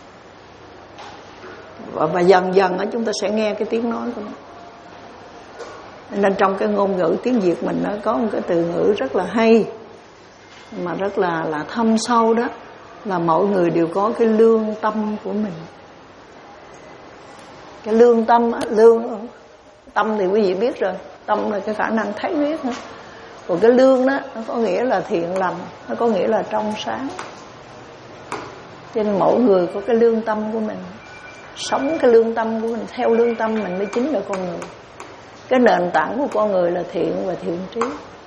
Và, và dần dần đó, chúng ta sẽ nghe cái tiếng nói của nó. Nên trong cái ngôn ngữ tiếng Việt mình nó có một cái từ ngữ rất là hay, mà rất là, là thâm sâu đó, là mỗi người đều có cái lương tâm của mình. Cái lương tâm á, lương tâm thì quý vị biết rồi, tâm là cái khả năng thấy biết nữa. Còn cái lương đó nó có nghĩa là thiện lành, nó có nghĩa là trong sáng. Cho nên mỗi người có cái lương tâm của mình, sống cái lương tâm của mình, theo lương tâm mình mới chính là con người. Cái nền tảng của con người là thiện và thiện trí.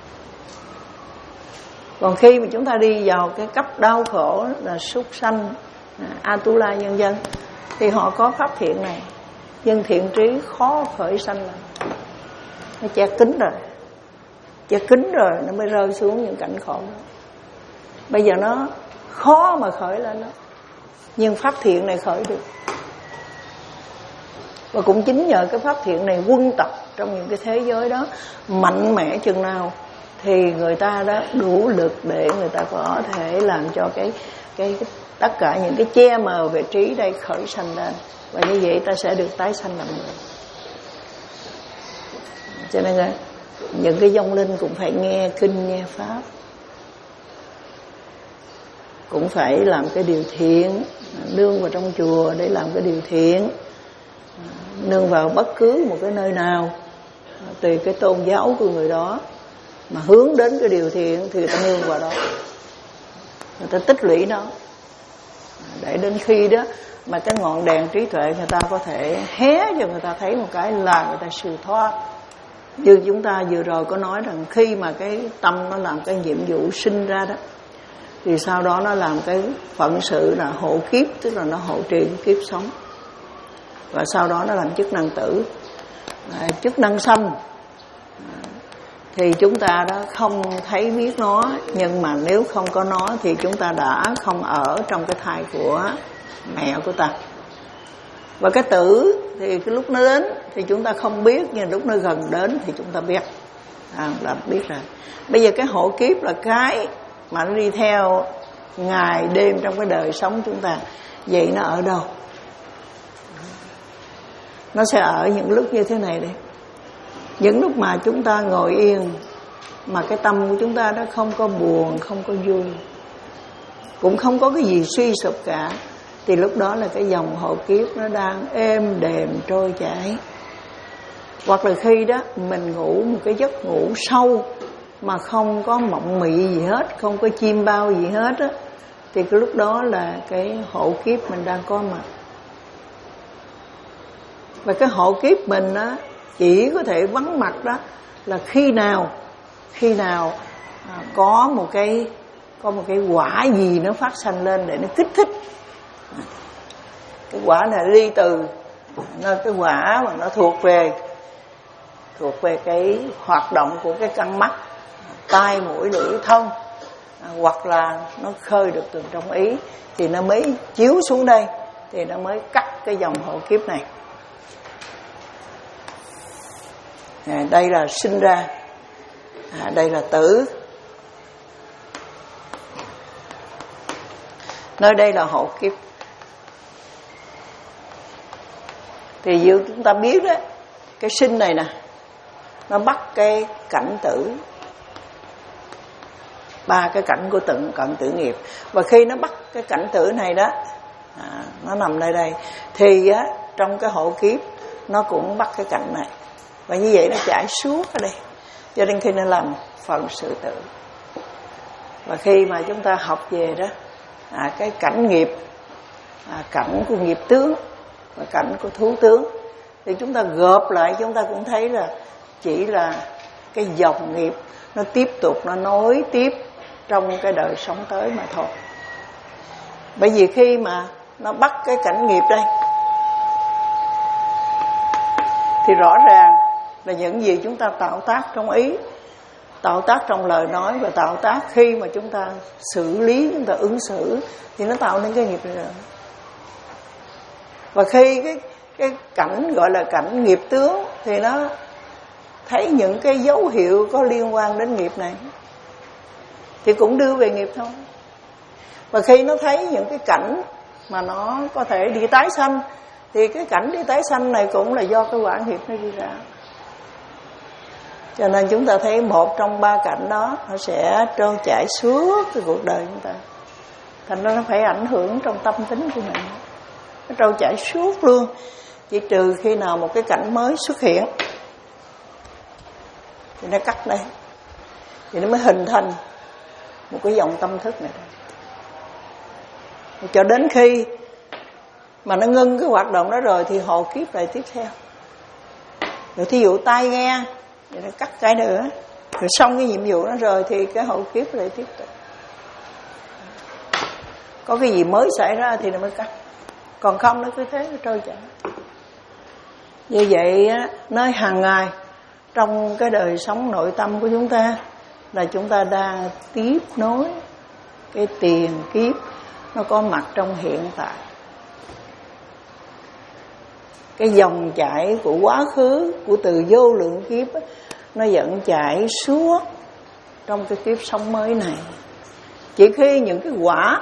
Còn khi mà chúng ta đi vào cái cấp đau khổ là súc sanh, Atula nhân dân, thì họ có pháp thiện này, nhưng thiện trí khó khởi sanh lại. Nó che kín rồi, che kín rồi nó mới rơi xuống những cảnh khổ đó. Bây giờ nó khó mà khởi lên đó, nhưng pháp thiện này khởi được. Và cũng chính nhờ cái pháp thiện này quân tập trong những cái thế giới đó mạnh mẽ chừng nào, thì người ta đã đủ lực để người ta có thể làm cho cái, cái, cái tất cả những cái che mờ về trí đây khởi sanh lên. Và như vậy ta sẽ được tái sanh làm người. Cho nên là những cái vong linh cũng phải nghe kinh, nghe pháp, cũng phải làm cái điều thiện, nương vào trong chùa để làm cái điều thiện, nương vào bất cứ một cái nơi nào tùy cái tôn giáo của người đó, mà hướng đến cái điều thiện thì người ta nương vào đó, người ta tích lũy nó, để đến khi đó mà cái ngọn đèn trí tuệ người ta có thể hé cho người ta thấy một cái là người ta siêu thoát. Như chúng ta vừa rồi có nói rằng khi mà cái tâm nó làm cái nhiệm vụ sinh ra đó, thì sau đó nó làm cái phận sự là hộ kiếp, tức là nó hộ trì kiếp sống. Và sau đó nó làm chức năng tử, à, chức năng sanh. Thì chúng ta đó không thấy biết nó, nhưng mà nếu không có nó thì chúng ta đã không ở trong cái thai của mẹ của ta. Và cái tử thì cái lúc nó đến thì chúng ta không biết, nhưng lúc nó gần đến thì chúng ta biết, à, là biết rồi. Bây giờ cái hộ kiếp là cái mà nó đi theo ngày đêm trong cái đời sống chúng ta. Vậy nó ở đâu? Nó sẽ ở những lúc như thế này đây. Những lúc mà chúng ta ngồi yên, mà cái tâm của chúng ta đó không có buồn, không có vui, cũng không có cái gì suy sụp cả, thì lúc đó là cái dòng hộ kiếp nó đang êm đềm trôi chảy. Hoặc là khi đó mình ngủ một cái giấc ngủ sâu mà không có mộng mị gì hết, không có chim bao gì hết á, thì cái lúc đó là cái hộ kiếp mình đang có mặt. Và cái hộ kiếp mình á chỉ có thể vắng mặt đó là khi nào khi nào à, có một cái có một cái quả gì nó phát sanh lên để nó kích thích. Cái quả này đi từ nó cái quả mà nó thuộc về thuộc về cái hoạt động của cái căn mắt, tai, mũi, lưỡi, thân, à, hoặc là nó khơi được từ trong ý, thì nó mới chiếu xuống đây, thì nó mới cắt cái dòng hộ kiếp này. À, đây là sinh ra, à, đây là tử, nơi đây là hộ kiếp. Thì như chúng ta biết đó, cái sinh này nè, nó bắt cái cảnh tử, ba cái cảnh của tận cận tử nghiệp. Và khi nó bắt cái cảnh tử này đó, à, nó nằm nơi đây, thì á, trong cái hộ kiếp nó cũng bắt cái cảnh này. Và như vậy nó trải suốt ở đây, cho đến khi nó làm phần sự tử. Và khi mà chúng ta học về đó, à, cái cảnh nghiệp, à, cảnh của nghiệp tướng và cảnh của thú tướng, thì chúng ta gộp lại chúng ta cũng thấy là chỉ là cái dòng nghiệp nó tiếp tục, nó nối tiếp trong cái đời sống tới mà thôi. Bởi vì khi mà nó bắt cái cảnh nghiệp đây, thì rõ ràng là những gì chúng ta tạo tác trong ý, tạo tác trong lời nói và tạo tác khi mà chúng ta xử lý, chúng ta ứng xử, thì nó tạo nên cái nghiệp này. Và khi cái cái cảnh gọi là cảnh nghiệp tướng thì nó thấy những cái dấu hiệu có liên quan đến nghiệp này thì cũng đưa về nghiệp thôi. Và khi nó thấy những cái cảnh mà nó có thể đi tái sanh, thì cái cảnh đi tái sanh này cũng là do cái quả nghiệp nó đi ra. Cho nên chúng ta thấy một trong ba cảnh đó nó sẽ trôi chảy suốt cái cuộc đời chúng ta. Thành ra nó phải ảnh hưởng trong tâm tính của mình, nó trôi chảy suốt luôn. Chỉ trừ khi nào một cái cảnh mới xuất hiện thì nó cắt đây, thì nó mới hình thành một cái dòng tâm thức này. Cho đến khi mà nó ngưng cái hoạt động đó rồi thì hộ kiếp lại tiếp theo. Rồi thí dụ tai nghe thì nó cắt cái nữa, rồi xong cái nhiệm vụ đó rồi thì cái hộ kiếp lại tiếp tục. Có cái gì mới xảy ra thì nó mới cắt, còn không nó cứ thế nó trôi chảy. Như vậy nói hàng ngày trong cái đời sống nội tâm của chúng ta là chúng ta đang tiếp nối cái tiền kiếp nó có mặt trong hiện tại. Cái dòng chảy của quá khứ, của từ vô lượng kiếp ấy, nó vẫn chảy suốt trong cái kiếp sống mới này. Chỉ khi những cái quả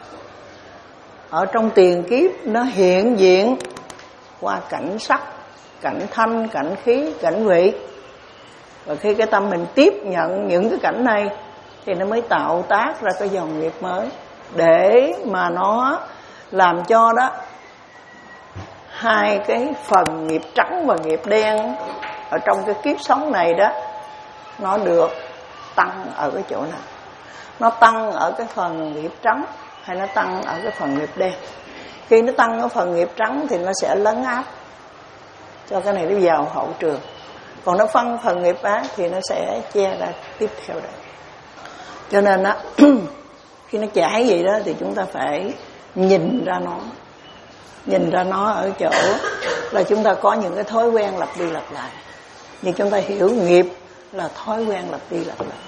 ở trong tiền kiếp nó hiện diện qua cảnh sắc, cảnh thanh, cảnh khí, cảnh vị, và khi cái tâm mình tiếp nhận những cái cảnh này thì nó mới tạo tác ra cái dòng nghiệp mới, để mà nó làm cho đó hai cái phần nghiệp trắng và nghiệp đen ở trong cái kiếp sống này đó nó được tăng ở cái chỗ nào. Nó tăng ở cái phần nghiệp trắng hay nó tăng ở cái phần nghiệp đen. Khi nó tăng ở phần nghiệp trắng thì nó sẽ lấn áp cho cái này nó vào hậu trường, còn nó phân phần nghiệp ác thì nó sẽ che ra tiếp theo đây. Cho nên á, khi nó chảy vậy đó thì chúng ta phải nhìn ra nó. Nhìn ra nó ở chỗ là chúng ta có những cái thói quen lặp đi lặp lại. Nhưng chúng ta hiểu nghiệp là thói quen lặp đi lặp lại.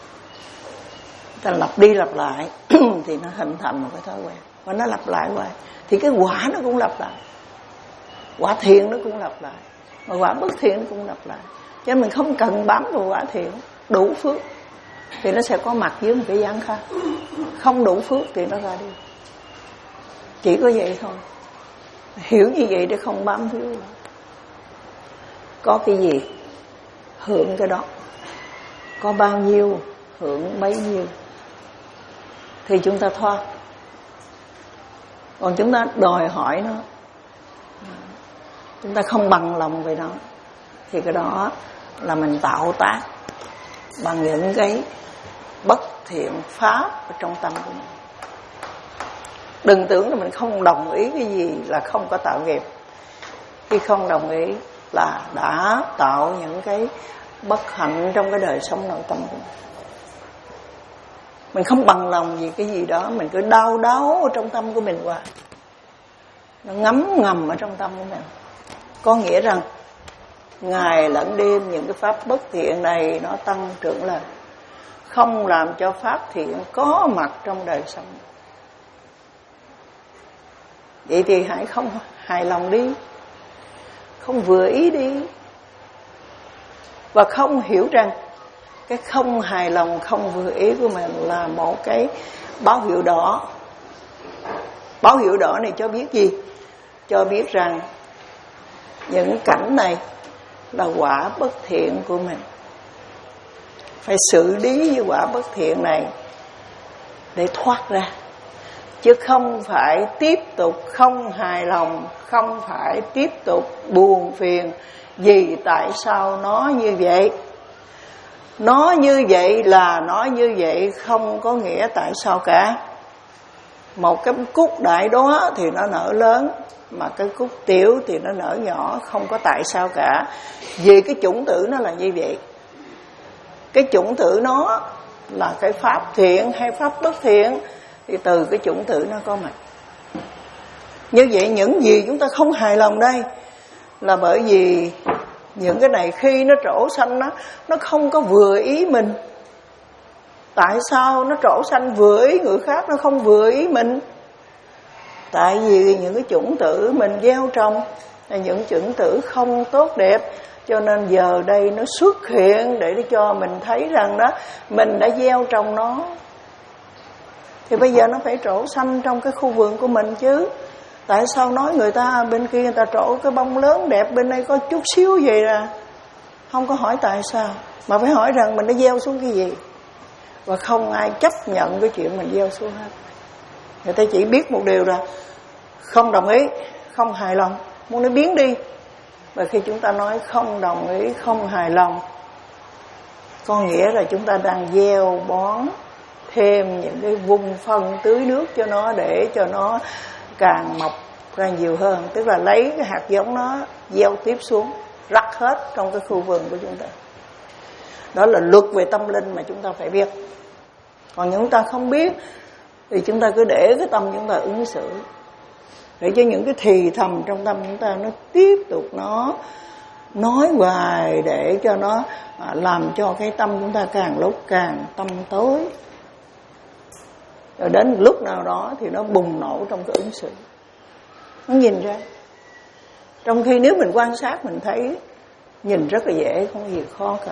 Ta lặp đi lặp lại thì nó hình thành một cái thói quen, và nó lặp lại hoài thì cái quả nó cũng lặp lại. Quả thiện nó cũng lặp lại, mà quả bất thiện nó cũng lặp lại. Cho nên mình không cần bám vào quả thiện, đủ phước thì nó sẽ có mặt dưới một cái dáng khác. Không đủ phước thì nó ra đi. Chỉ có vậy thôi. Hiểu như vậy để không bám víu. Có cái gì hưởng cái đó, có bao nhiêu hưởng bấy nhiêu thì chúng ta thoát. Còn chúng ta đòi hỏi nó, chúng ta không bằng lòng về nó, thì cái đó là mình tạo tác bằng những cái bất thiện pháp ở trong tâm của mình. Đừng tưởng là mình không đồng ý cái gì là không có tạo nghiệp. Khi không đồng ý là đã tạo những cái bất hạnh trong cái đời sống nội tâm của mình. Mình không bằng lòng vì cái gì đó, mình cứ đau đáu ở trong tâm của mình hoài. Nó ngấm ngầm ở trong tâm của mình. Có nghĩa rằng ngày lẫn đêm những cái pháp bất thiện này nó tăng trưởng lên, không làm cho pháp thiện có mặt trong đời sống. Vậy thì hãy không hài lòng đi, không vừa ý đi, và không hiểu rằng cái không hài lòng, không vừa ý của mình là một cái báo hiệu đỏ. Báo hiệu đỏ này cho biết gì? Cho biết rằng những cảnh này là quả bất thiện của mình. Phải xử lý với quả bất thiện này để thoát ra, chứ không phải tiếp tục không hài lòng, không phải tiếp tục buồn phiền vì tại sao nó như vậy. Nó như vậy là nó như vậy, không có nghĩa tại sao cả. Một cái cúc đại đó thì nó nở lớn, mà cái cúc tiểu thì nó nở nhỏ, không có tại sao cả. Vì cái chủng tử nó là như vậy. Cái chủng tử nó là cái pháp thiện hay pháp bất thiện thì từ cái chủng tử nó có mặt. Như vậy những gì chúng ta không hài lòng đây là bởi vì những cái này khi nó trổ sanh nó nó không có vừa ý mình. Tại sao nó trổ sanh vừa ý người khác, nó không vừa ý mình? Tại vì những cái chủng tử mình gieo trồng là những chủng tử không tốt đẹp, cho nên giờ đây nó xuất hiện để cho mình thấy rằng đó mình đã gieo trồng nó. Thì bây giờ nó phải trổ sanh trong cái khu vườn của mình chứ. Tại sao nói người ta bên kia người ta trổ cái bông lớn đẹp, bên đây có chút xíu vậy là không có hỏi tại sao, mà phải hỏi rằng mình đã gieo xuống cái gì. Và không ai chấp nhận cái chuyện mình gieo xuống hết. Người ta chỉ biết một điều là không đồng ý, không hài lòng, muốn nó biến đi. Và khi chúng ta nói không đồng ý, không hài lòng, có nghĩa là chúng ta đang gieo bón thêm những cái vùng phân tưới nước cho nó, để cho nó càng mọc ra nhiều hơn. Tức là lấy cái hạt giống nó gieo tiếp xuống, rắc hết trong cái khu vườn của chúng ta. Đó là luật về tâm linh mà chúng ta phải biết. Còn chúng ta không biết thì chúng ta cứ để cái tâm chúng ta ứng xử, để cho những cái thì thầm trong tâm chúng ta nó tiếp tục nó nói hoài, để cho nó làm cho cái tâm chúng ta càng lúc càng tâm tối. Rồi đến lúc nào đó thì nó bùng nổ trong cái ứng xử, nó nhìn ra. Trong khi nếu mình quan sát mình thấy nhìn rất là dễ, không có gì khó cả.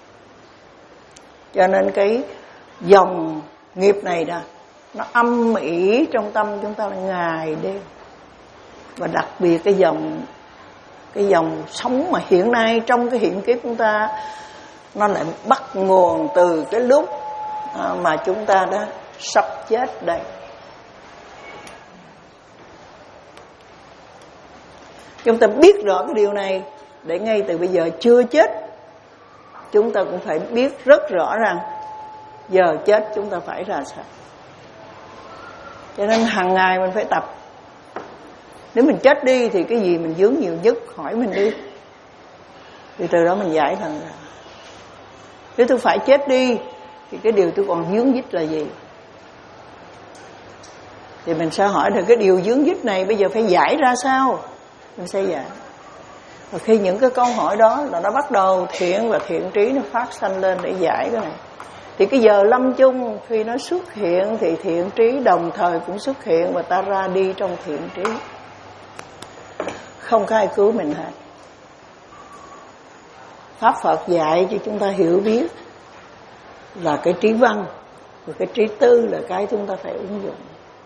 Cho nên cái dòng nghiệp này nè, nó âm ỉ trong tâm chúng ta ngày đêm. Và đặc biệt cái dòng cái dòng sống mà hiện nay trong cái hiện kiếp chúng ta, nó lại bắt nguồn từ cái lúc mà chúng ta đã sắp chết đây. Chúng ta biết rõ cái điều này để ngay từ bây giờ chưa chết, chúng ta cũng phải biết rất rõ rằng giờ chết chúng ta phải ra sao. Cho nên hàng ngày mình phải tập. Nếu mình chết đi thì cái gì mình vướng nhiều nhất hỏi mình đi, thì từ đó mình giải thần ra. Nếu tôi phải chết đi thì cái điều tôi còn vướng dít là gì? Thì mình sẽ hỏi được cái điều vướng dít này bây giờ phải giải ra sao? Mình sẽ giải. Và khi những cái câu hỏi đó là nó bắt đầu thiện và thiện trí nó phát sanh lên để giải cái này, thì cái giờ lâm chung khi nó xuất hiện thì thiện trí đồng thời cũng xuất hiện, và ta ra đi trong thiện trí. Không có ai cứu mình hết. Pháp Phật dạy cho chúng ta hiểu biết là cái trí văn và cái trí tư là cái chúng ta phải ứng dụng.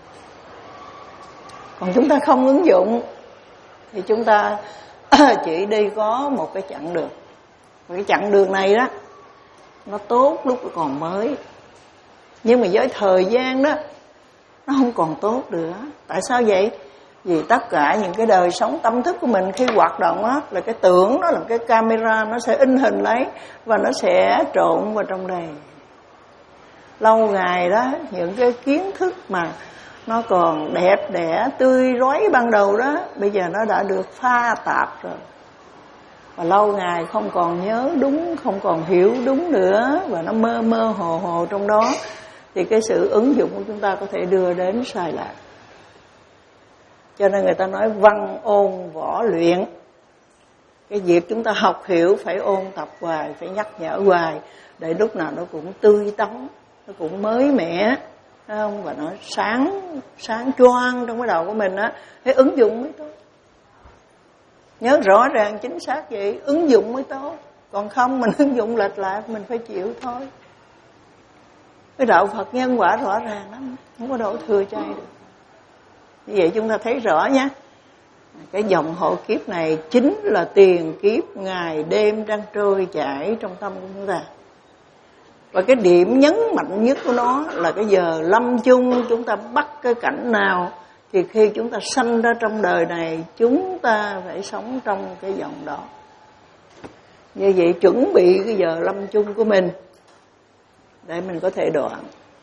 Còn chúng ta không ứng dụng thì chúng ta chỉ đi có một cái chặng đường. Và cái chặng đường này đó nó tốt lúc còn mới, nhưng mà với thời gian đó nó không còn tốt nữa. Tại sao vậy? Vì tất cả những cái đời sống tâm thức của mình khi hoạt động á, là cái tưởng nó là cái camera, nó sẽ in hình lấy và nó sẽ trộn vào trong đây. Lâu ngày đó, những cái kiến thức mà nó còn đẹp đẽ, tươi rói ban đầu đó, bây giờ nó đã được pha tạp rồi. Và lâu ngày không còn nhớ đúng, không còn hiểu đúng nữa, và nó mơ mơ hồ hồ trong đó, thì cái sự ứng dụng của chúng ta có thể đưa đến sai lạc. Cho nên người ta nói văn ôn võ luyện. Cái việc chúng ta học hiểu phải ôn tập hoài, phải nhắc nhở hoài, để lúc nào nó cũng tươi tắn, nó cũng mới mẻ, phải không? Và nó sáng sáng choang trong cái đầu của mình á, phải ứng dụng mới tốt. Nhớ rõ ràng chính xác vậy, ứng dụng mới tốt. Còn không mình ứng dụng lệch lạc, mình phải chịu thôi. Cái đạo Phật nhân quả rõ ràng lắm, không có đổ thừa chay được. Như vậy chúng ta thấy rõ nhé. Cái dòng hộ kiếp này chính là tiền kiếp ngày đêm đang trôi chảy trong tâm của chúng ta. Và cái điểm nhấn mạnh nhất của nó là cái giờ lâm chung. Chúng ta bắt cái cảnh nào thì khi chúng ta sanh ra trong đời này, chúng ta phải sống trong cái dòng đó. Như vậy chuẩn bị cái giờ lâm chung của mình để mình có thể đoạn.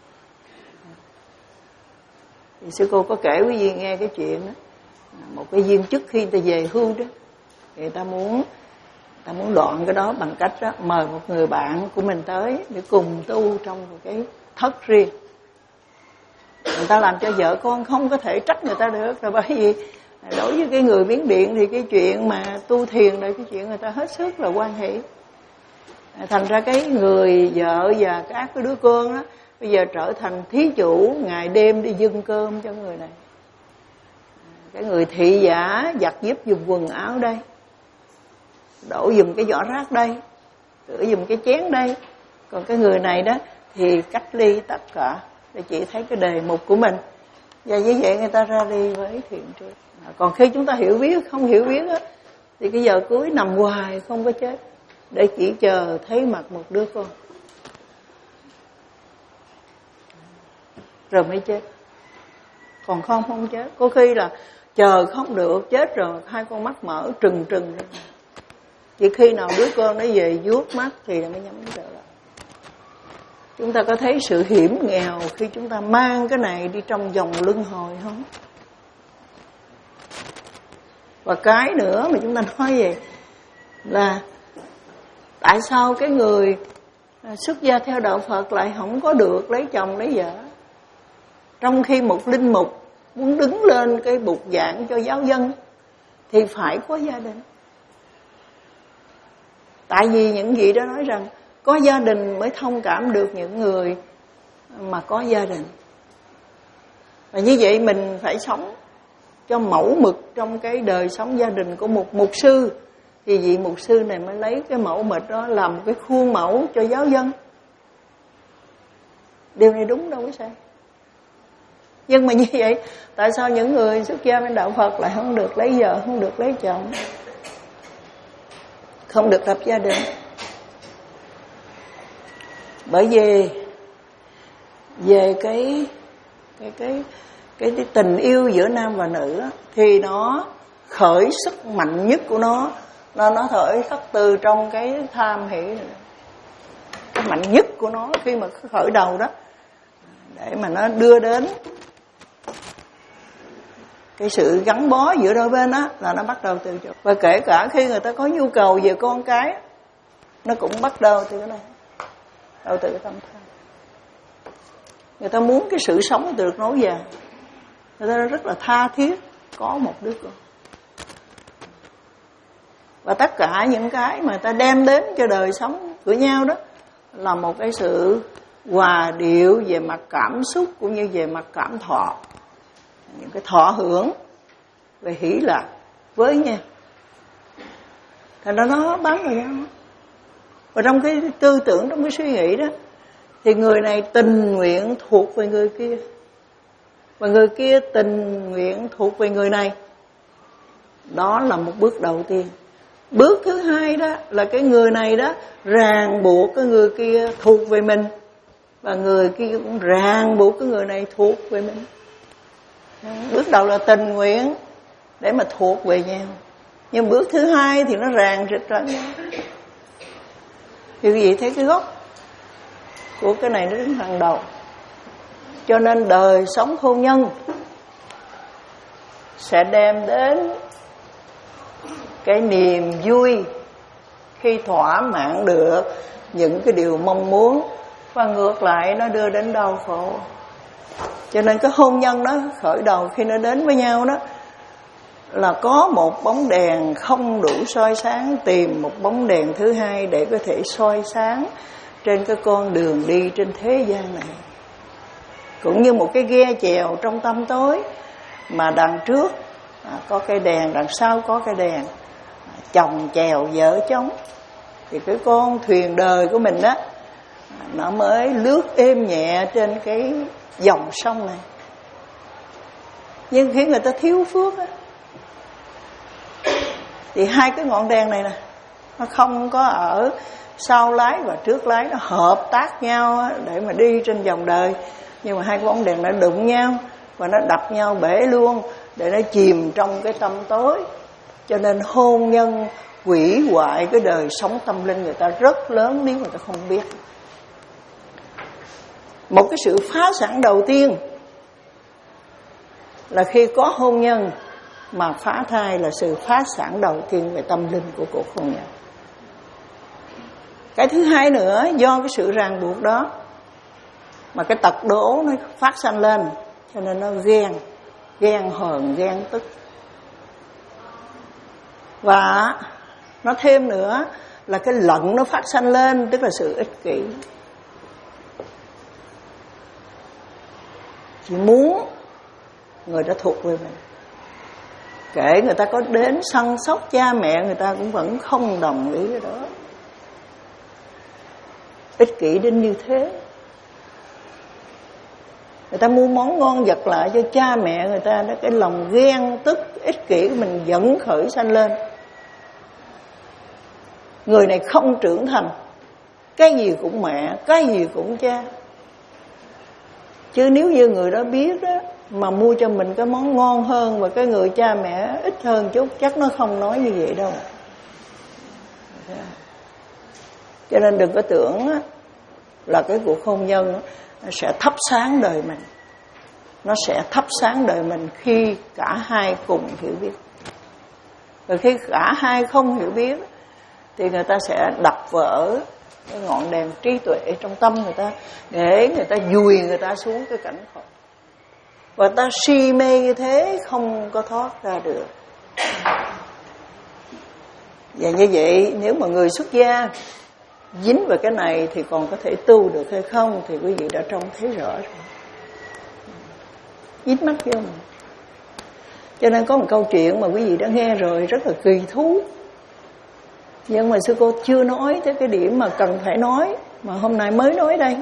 Thì sư cô có kể quý vị nghe cái chuyện đó. Một cái viên chức khi người ta về hưu đó, người ta muốn người ta muốn đoạn cái đó bằng cách đó, mời một người bạn của mình tới để cùng tu trong một cái thất riêng. Người ta làm cho vợ con không có thể trách người ta được, là bởi vì đối với cái người Miến Điện thì cái chuyện mà tu thiền là cái chuyện người ta hết sức là hoan hỷ. Thành ra cái người vợ và các cái đứa con đó bây giờ trở thành thí chủ, ngày đêm đi dâng cơm cho người này. Cái người thị giả giặt giúp dùng quần áo đây, đổ dùm cái giỏ rác đây, rửa dùm cái chén đây. Còn cái người này đó thì cách ly tất cả để chỉ thấy cái đề mục của mình. Và như vậy người ta ra đi với thiện tri. Còn khi chúng ta hiểu biết, không hiểu biết á, thì cái giờ cuối nằm hoài không có chết, để chỉ chờ thấy mặt một đứa con rồi mới chết. Còn không không chết. Có khi là chờ không được, chết rồi hai con mắt mở trừng trừng ra. Chỉ khi nào đứa con nó về vuốt mắt thì mới nhắm trở lại. Chúng ta có thấy sự hiểm nghèo khi chúng ta mang cái này đi trong vòng luân hồi không? Và cái nữa mà chúng ta nói về là tại sao cái người xuất gia theo đạo Phật lại không có được lấy chồng lấy vợ, trong khi một linh mục muốn đứng lên cái bục giảng cho giáo dân thì phải có gia đình. Tại vì những vị đó nói rằng có gia đình mới thông cảm được những người mà có gia đình. Và như vậy mình phải sống cho mẫu mực trong cái đời sống gia đình của một mục sư. Thì vị mục sư này mới lấy cái mẫu mực đó làm một cái khuôn mẫu cho giáo dân. Điều này đúng đâu có sai. Nhưng mà như vậy, tại sao những người xuất gia bên đạo Phật lại không được lấy vợ, không được lấy chồng, không được lập gia đình? Bởi vì về cái cái cái cái, cái tình yêu giữa nam và nữ thì nó khởi sức mạnh nhất của nó là nó khởi xuất từ trong cái tham hỷ này. Cái mạnh nhất của nó khi mà khởi đầu đó, để mà nó đưa đến cái sự gắn bó giữa đôi bên á, là nó bắt đầu từ chỗ. Và kể cả khi người ta có nhu cầu về con cái, nó cũng bắt đầu từ cái này, đầu từ cái tâm tham. Người ta muốn cái sự sống được nối dài, người ta rất là tha thiết có một đứa con. Và tất cả những cái mà ta đem đến cho đời sống của nhau đó là một cái sự hòa điệu về mặt cảm xúc cũng như về mặt cảm thọ, những cái thọ hưởng về hỷ lạc với nhau. Thành ra nó bám vào nhau. Và trong cái tư tưởng, trong cái suy nghĩ đó, thì người này tình nguyện thuộc về người kia, và người kia tình nguyện thuộc về người này. Đó là một bước đầu tiên. Bước thứ hai đó là cái người này đó ràng buộc cái người kia thuộc về mình, và người kia cũng ràng buộc cái người này thuộc về mình. Bước đầu là tình nguyện để mà thuộc về nhau, nhưng bước thứ hai thì nó ràng rịch ra nhau. Thì quý vị thấy cái gốc của cái này nó đứng hàng đầu. Cho nên đời sống hôn nhân sẽ đem đến cái niềm vui khi thỏa mãn được những cái điều mong muốn, và ngược lại nó đưa đến đau khổ. Cho nên cái hôn nhân đó khởi đầu khi nó đến với nhau đó là có một bóng đèn không đủ soi sáng, tìm một bóng đèn thứ hai để có thể soi sáng trên cái con đường đi trên thế gian này. Cũng như một cái ghe chèo trong tăm tối, mà đằng trước có cái đèn, đằng sau có cái đèn, chồng chèo vợ chống, thì cái con thuyền đời của mình đó nó mới lướt êm nhẹ trên cái dòng sông này. Nhưng khi người ta thiếu phước á, Thì hai cái ngọn đèn này nè, nó không có ở sau lái và trước lái, nó hợp tác nhau để mà đi trên dòng đời. Nhưng mà hai cái bóng đèn nó đụng nhau và nó đập nhau bể luôn, để nó chìm trong cái tâm tối. Cho nên hôn nhân hủy hoại cái đời sống tâm linh người ta rất lớn nếu người ta không biết. Một cái sự phá sản đầu tiên là khi có hôn nhân mà phá thai, là sự phá sản đầu tiên về tâm linh của cuộc hôn nhân. Cái thứ hai nữa, do cái sự ràng buộc đó mà cái tật đố nó phát sanh lên, cho nên nó ghen, ghen hờn, ghen tức. Và nó thêm nữa là cái lận nó phát sanh lên, tức là sự ích kỷ. Chỉ muốn người đã thuộc về mình. Kể người ta có đến săn sóc cha mẹ, người ta cũng vẫn không đồng ý cái đó. Ích kỷ đến như thế. Người ta mua món ngon vật lại cho cha mẹ người ta, đó, cái lòng ghen tức ích kỷ của mình dẫn khởi sanh lên. Người này không trưởng thành, cái gì cũng mẹ, cái gì cũng cha. Chứ nếu như người đó biết đó, mà mua cho mình cái món ngon hơn và cái người cha mẹ ít hơn chút, chắc nó không nói như vậy đâu. Cho nên đừng có tưởng là cái cuộc hôn nhân nó sẽ thắp sáng đời mình. Nó sẽ thắp sáng đời mình khi cả hai cùng hiểu biết. Và khi cả hai không hiểu biết thì người ta sẽ đập vỡ cái ngọn đèn trí tuệ trong tâm người ta, để người ta vùi người ta xuống cái cảnh khổ. Và ta si mê như thế không có thoát ra được. Và như vậy nếu mà người xuất gia dính vào cái này thì còn có thể tu được hay không thì quý vị đã trông thấy rõ rồi. Dính mắt vô mình. Cho nên có một câu chuyện mà quý vị đã nghe rồi, rất là kỳ thú. Nhưng mà sư cô chưa nói tới cái điểm mà cần phải nói, mà hôm nay mới nói đây.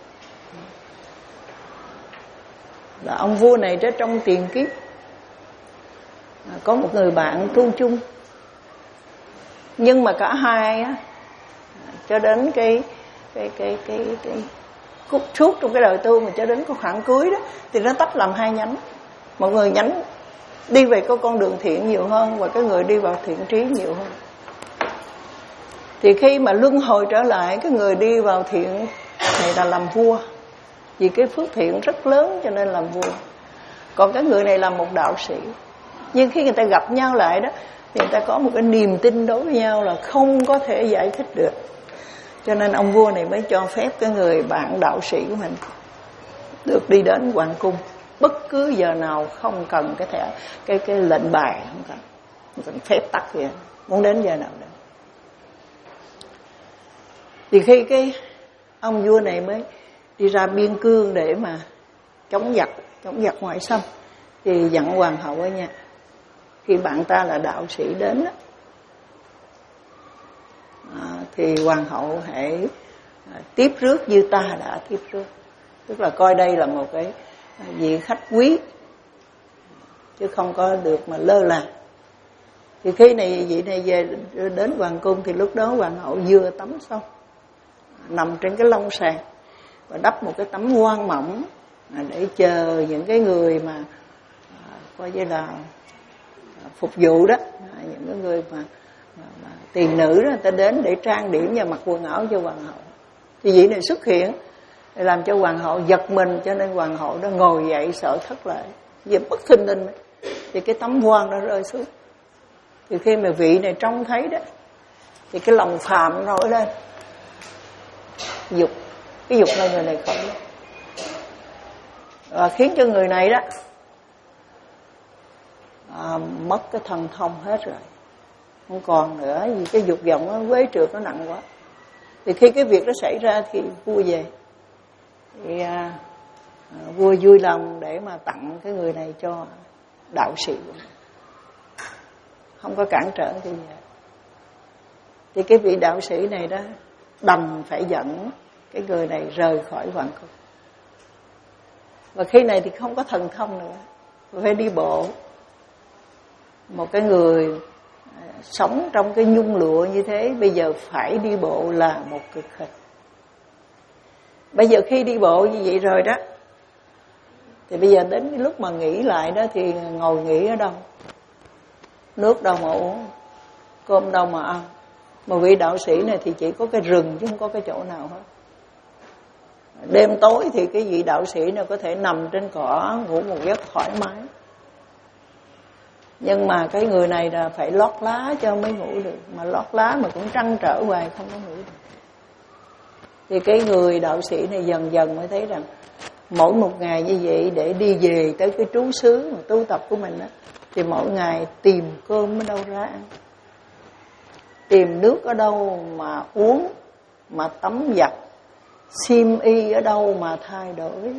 Là ông vua này đó, trong tiền kiếp có một người bạn tu chung. Nhưng mà cả hai á, cho đến cái cái cái cái cái cút suốt trong cái đời tu, mà cho đến cái khoảng cuối đó thì nó tách làm hai nhánh. Một người nhánh đi về cái con đường thiện nhiều hơn, và cái người đi vào thiện trí nhiều hơn. Thì khi mà luân hồi trở lại, cái người đi vào thiện này là làm vua, vì cái phước thiện rất lớn cho nên làm vua. Còn cái người này là một đạo sĩ. Nhưng khi người ta gặp nhau lại đó, thì người ta có một cái niềm tin đối với nhau là không có thể giải thích được. Cho nên ông vua này mới cho phép cái người bạn đạo sĩ của mình được đi đến hoàng cung bất cứ giờ nào, không cần cái thẻ cái cái lệnh bài, không cần, không cần phép tắc gì, muốn đến giờ nào đó. Thì khi cái ông vua này mới đi ra biên cương để mà chống giặc, chống giặc ngoại xâm, thì dặn hoàng hậu ở nhà, khi bạn ta là đạo sĩ đến đó, à, thì hoàng hậu hãy à, tiếp rước như ta đã tiếp rước, tức là coi đây là một cái vị khách quý, chứ không có được mà lơ là. Thì khi này vị này về đến hoàng cung, thì lúc đó hoàng hậu vừa tắm xong, nằm trên cái lông sàn và đắp một cái tấm voan mỏng để chờ những cái người mà à, coi như là phục vụ đó, à, những cái người mà, mà, mà tiền nữ đó, người ta đến để trang điểm và mặc quần áo cho hoàng hậu. Thì vị này xuất hiện để làm cho hoàng hậu giật mình, cho nên hoàng hậu đã ngồi dậy sợ thất lại, vì bất thình lình thì cái tấm voan nó rơi xuống. Thì khi mà vị này trông thấy đó, thì cái lòng phàm nổi lên, dục, cái dục là người này khởi lên, và khiến cho người này đó à, mất cái thần thông hết rồi, không còn nữa, vì cái dục vọng nó quấy trượt, nó nặng quá. Thì khi cái việc đó xảy ra thì vua về, thì à, vua vui lòng để mà tặng cái người này cho đạo sĩ, không có cản trở gì vậy. Thì cái vị đạo sĩ này đó đành phải dẫn cái người này rời khỏi hoàng cung. Và khi này thì không có thần thông nữa, phải đi bộ. Một cái người sống trong cái nhung lụa như thế, bây giờ phải đi bộ là một cực hình. Bây giờ khi đi bộ như vậy rồi đó, thì bây giờ đến cái lúc mà nghỉ lại đó thì ngồi nghỉ ở đâu? Nước đâu mà uống, cơm đâu mà ăn. Mà vị đạo sĩ này thì chỉ có cái rừng chứ không có cái chỗ nào hết. Đêm tối thì cái vị đạo sĩ này có thể nằm trên cỏ ngủ một giấc thoải mái. Nhưng mà cái người này là phải lót lá cho mới ngủ được. Mà lót lá mà cũng trăn trở hoài không có ngủ được. Thì cái người đạo sĩ này dần dần mới thấy rằng mỗi một ngày như vậy để đi về tới cái trú xứ mà tu tập của mình đó, thì mỗi ngày tìm cơm ở đâu ra ăn, tìm nước ở đâu mà uống, mà tắm giặt, xiêm y ở đâu mà thay đổi.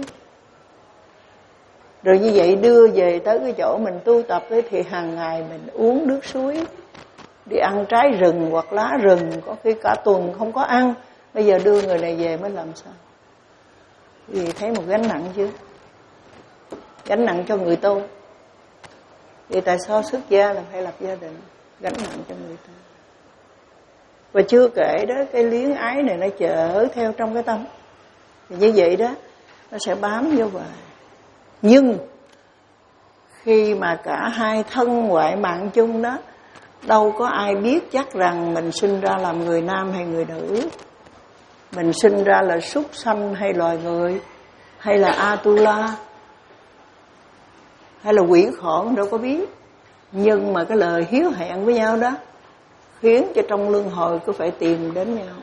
Rồi như vậy đưa về tới cái chỗ mình tu tập ấy, thì hàng ngày mình uống nước suối, đi ăn trái rừng hoặc lá rừng, có khi cả tuần không có ăn. Bây giờ đưa người này về mới làm sao? Vì thấy một gánh nặng chứ, gánh nặng cho người tu. Vì tại sao xuất gia là phải lập gia đình, gánh nặng cho người ta. Và chưa kể đó, cái luyến ái này nó chở theo trong cái tâm. Thì như vậy đó, nó sẽ bám vô hoài. Nhưng khi mà cả hai thân ngoại mạng chung đó, đâu có ai biết chắc rằng mình sinh ra làm người nam hay người nữ, mình sinh ra là súc sanh hay loài người, hay là Atula, hay là quỷ khổ, đâu có biết. Nhưng mà cái lời hiếu hẹn với nhau đó khiến cho trong luân hồi cứ phải tìm đến nhau.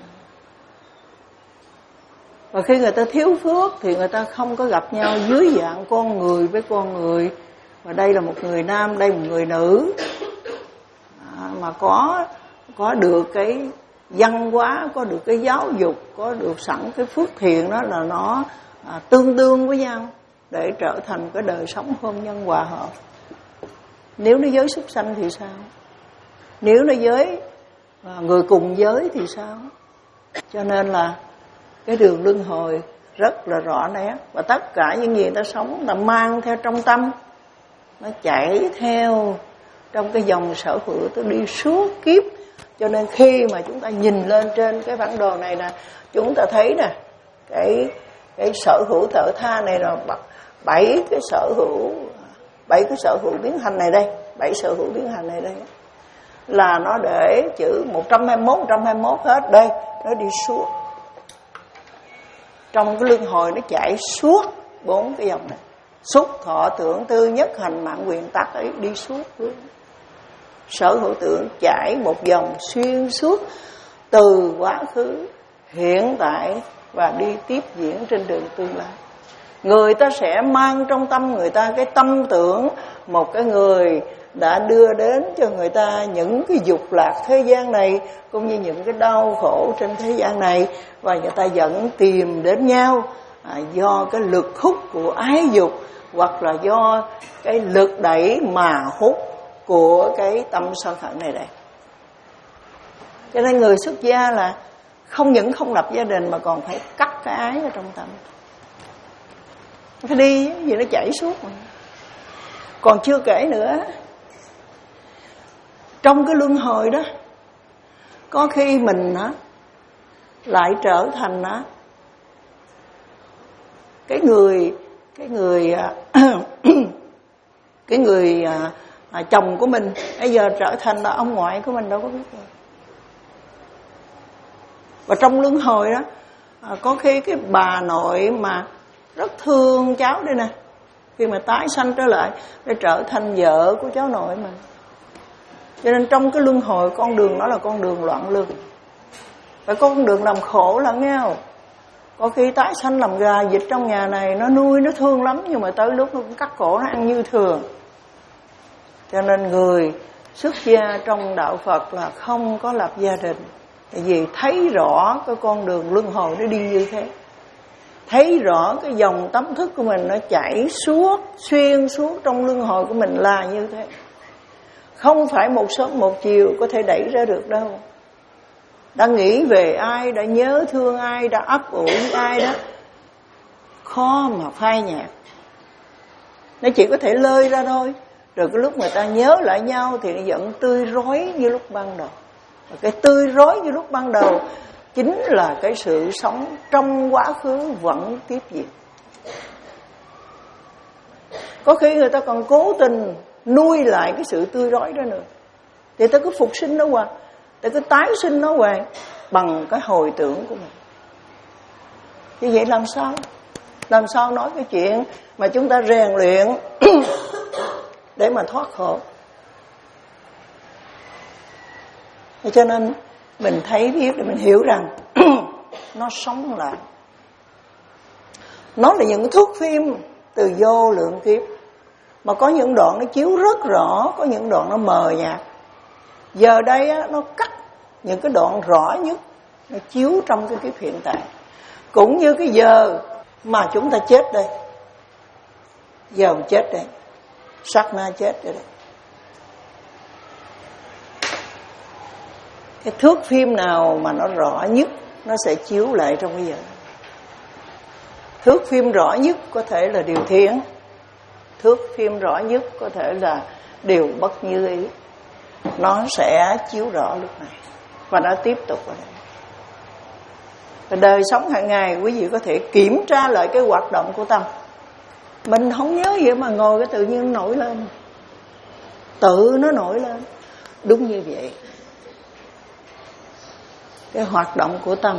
Và khi người ta thiếu phước thì người ta không có gặp nhau dưới dạng con người với con người. Và đây là một người nam, đây là một người nữ, à, mà có có được cái văn hóa, có được cái giáo dục, có được sẵn cái phước thiện đó, là nó à, tương đương với nhau để trở thành cái đời sống hôn nhân hòa hợp. Nếu nó giới súc sanh thì sao? Nếu nó giới à, người cùng giới thì sao? Cho nên là cái đường luân hồi rất là rõ nét. Và tất cả những gì ta sống ta mang theo trong tâm, nó chảy theo trong cái dòng sở hữu, tôi đi suốt kiếp. Cho nên khi mà chúng ta nhìn lên trên cái bản đồ này nè, chúng ta thấy nè, cái cái sở hữu thợ tha này là bảy cái sở hữu, bảy cái sở hữu biến hành này đây, bảy sở hữu biến hành này đây là nó để chữ một trăm hai mươi mốt, một trăm hai mươi mốt hết đây, nó đi suốt. Trong cái luân hồi nó chạy suốt bốn cái dòng này. Xúc, thọ, tưởng, tư, nhất, hành, mạng, quyền, tắc ấy đi suốt luôn. Sở hữu tưởng chảy một dòng xuyên suốt từ quá khứ, hiện tại và đi tiếp diễn trên đường tương lai. Người ta sẽ mang trong tâm người ta cái tâm tưởng một cái người đã đưa đến cho người ta những cái dục lạc thế gian này, cũng như những cái đau khổ trên thế gian này. Và người ta vẫn tìm đến nhau à, do cái lực hút của ái dục, hoặc là do cái lực đẩy mà hút của cái tâm sân hận này đây. Cho nên người xuất gia là không những không lập gia đình mà còn phải cắt cái ái ở trong tâm. Phải đi, vì nó chảy suốt mà. Còn chưa kể nữa, trong cái luân hồi đó, có khi mình á lại trở thành á cái người cái người cái người à, à, chồng của mình bây giờ trở thành là ông ngoại của mình, đâu có biết rồi. Và trong luân hồi đó à, có khi cái bà nội mà rất thương cháu đây nè, khi mà tái sanh trở lại để trở thành vợ của cháu nội mình. Cho nên trong cái luân hồi, con đường đó là con đường loạn luân, phải có con đường làm khổ lắm nghe không? Có khi tái sanh làm gà vịt trong nhà này, nó nuôi nó thương lắm, nhưng mà tới lúc nó cũng cắt cổ nó ăn như thường. Cho nên người xuất gia trong đạo Phật là không có lập gia đình, tại vì thấy rõ cái con đường luân hồi nó đi như thế, thấy rõ cái dòng tâm thức của mình nó chảy suốt, xuyên suốt trong luân hồi của mình là như thế. Không phải một sớm một chiều có thể đẩy ra được đâu. Đã nghĩ về ai, đã nhớ thương ai, đã ấp ủ với ai đó, khó mà phai nhạt. Nó chỉ có thể lơi ra thôi. Rồi cái lúc người ta nhớ lại nhau thì nó vẫn tươi rói như lúc ban đầu. Và cái tươi rói như lúc ban đầu chính là cái sự sống trong quá khứ vẫn tiếp diễn. Có khi người ta còn cố tình nuôi lại cái sự tươi rói đó nữa, thì ta cứ phục sinh nó hoài, ta cứ tái sinh nó hoài bằng cái hồi tưởng của mình. Như vậy làm sao? Làm sao nói cái chuyện mà chúng ta rèn luyện để mà thoát khổ? Cho nên mình thấy biết để mình hiểu rằng nó sống lại. Nó là những thước phim từ vô lượng kiếp, mà có những đoạn nó chiếu rất rõ, có những đoạn nó mờ nhạt. Giờ đây á, nó cắt những cái đoạn rõ nhất, nó chiếu trong cái kiếp hiện tại. Cũng như cái giờ mà chúng ta chết đây, giờ mình chết đây, sát na chết đây, đây. Cái thước phim nào mà nó rõ nhất nó sẽ chiếu lại trong cái giờ. Thước phim rõ nhất có thể là điều thiện, thước phim rõ nhất có thể là điều bất như ý. Nó sẽ chiếu rõ lúc này và nó tiếp tục ở đây. Và đời sống hàng ngày quý vị có thể kiểm tra lại cái hoạt động của tâm. Mình không nhớ vậy mà ngồi cái tự nhiên nổi lên, tự nó nổi lên. Đúng như vậy. Cái hoạt động của tâm,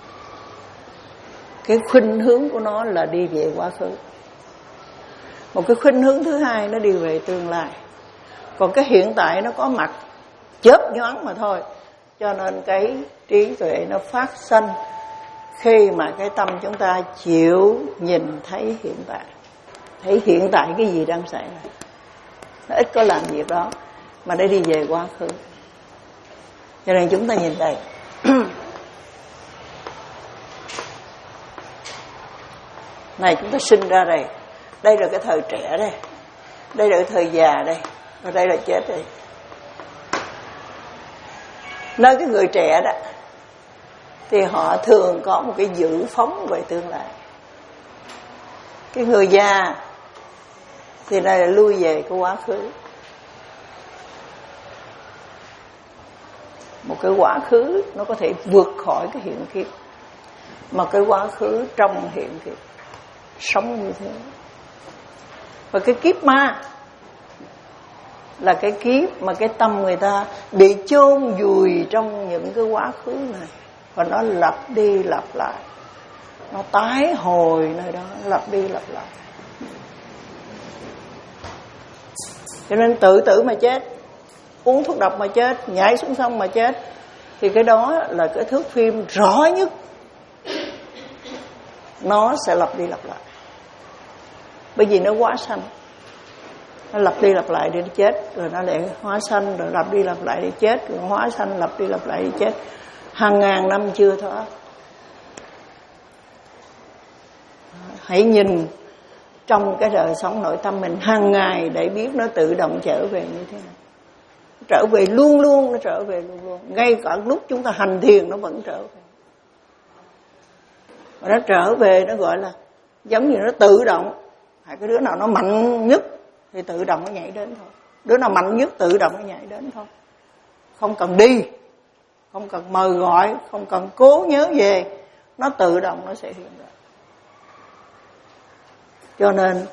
cái khuynh hướng của nó là đi về quá khứ. Một cái khuynh hướng thứ hai nó đi về tương lai. Còn cái hiện tại nó có mặt chớp nhoáng mà thôi. Cho nên cái trí tuệ nó phát sanh khi mà cái tâm chúng ta chịu nhìn thấy hiện tại. Thấy hiện tại cái gì đang xảy ra. Nó ít có làm việc đó, mà để đi về quá khứ. Cho nên chúng ta nhìn đây. Này chúng ta sinh ra đây. Đây là cái thời trẻ đây, đây là cái thời già đây, và đây là chết đây. Nơi cái người trẻ đó thì họ thường có một cái dự phóng về tương lai. Cái người già thì đây là lui về cái quá khứ. Một cái quá khứ nó có thể vượt khỏi cái hiện kiếp, mà cái quá khứ trong hiện kiếp sống như thế. Và cái kiếp ma là cái kiếp mà cái tâm người ta bị chôn vùi trong những cái quá khứ này, và nó lặp đi lặp lại, nó tái hồi nơi đó, nó lặp đi lặp lại. Cho nên tự tử mà chết, uống thuốc độc mà chết, nhảy xuống sông mà chết, thì cái đó là cái thước phim rõ nhất. Nó sẽ lặp đi lặp lại, bởi vì nó quá sanh. Nó lặp đi lặp lại để chết, rồi nó lại hóa sanh, rồi lặp đi lặp lại để chết, rồi hóa sanh, lặp đi lặp lại để chết. Hàng ngàn năm chưa thoát. Hãy nhìn trong cái đời sống nội tâm mình hàng ngày để biết nó tự động trở về như thế nào. Trở về luôn luôn, nó trở về luôn luôn. Ngay cả lúc chúng ta hành thiền nó vẫn trở về. Và nó trở về nó gọi là giống như nó tự động. Hay cái đứa nào nó mạnh nhất thì tự động nó nhảy đến thôi. Đứa nào mạnh nhất tự động nó nhảy đến thôi. Không cần đi, không cần mời gọi, không cần cố nhớ về, nó tự động nó sẽ hiện ra. Cho nên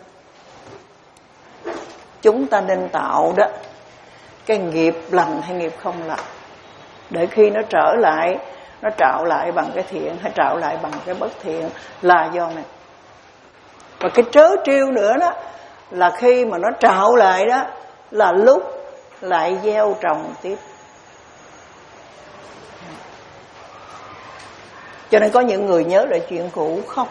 chúng ta nên tạo đó cái nghiệp lành hay nghiệp không lành, để khi nó trở lại, nó trạo lại bằng cái thiện hay trạo lại bằng cái bất thiện là do mình. Và cái trớ trêu nữa đó là khi mà nó trạo lại đó là lúc lại gieo trồng tiếp. Cho nên có những người nhớ lại chuyện cũ khóc,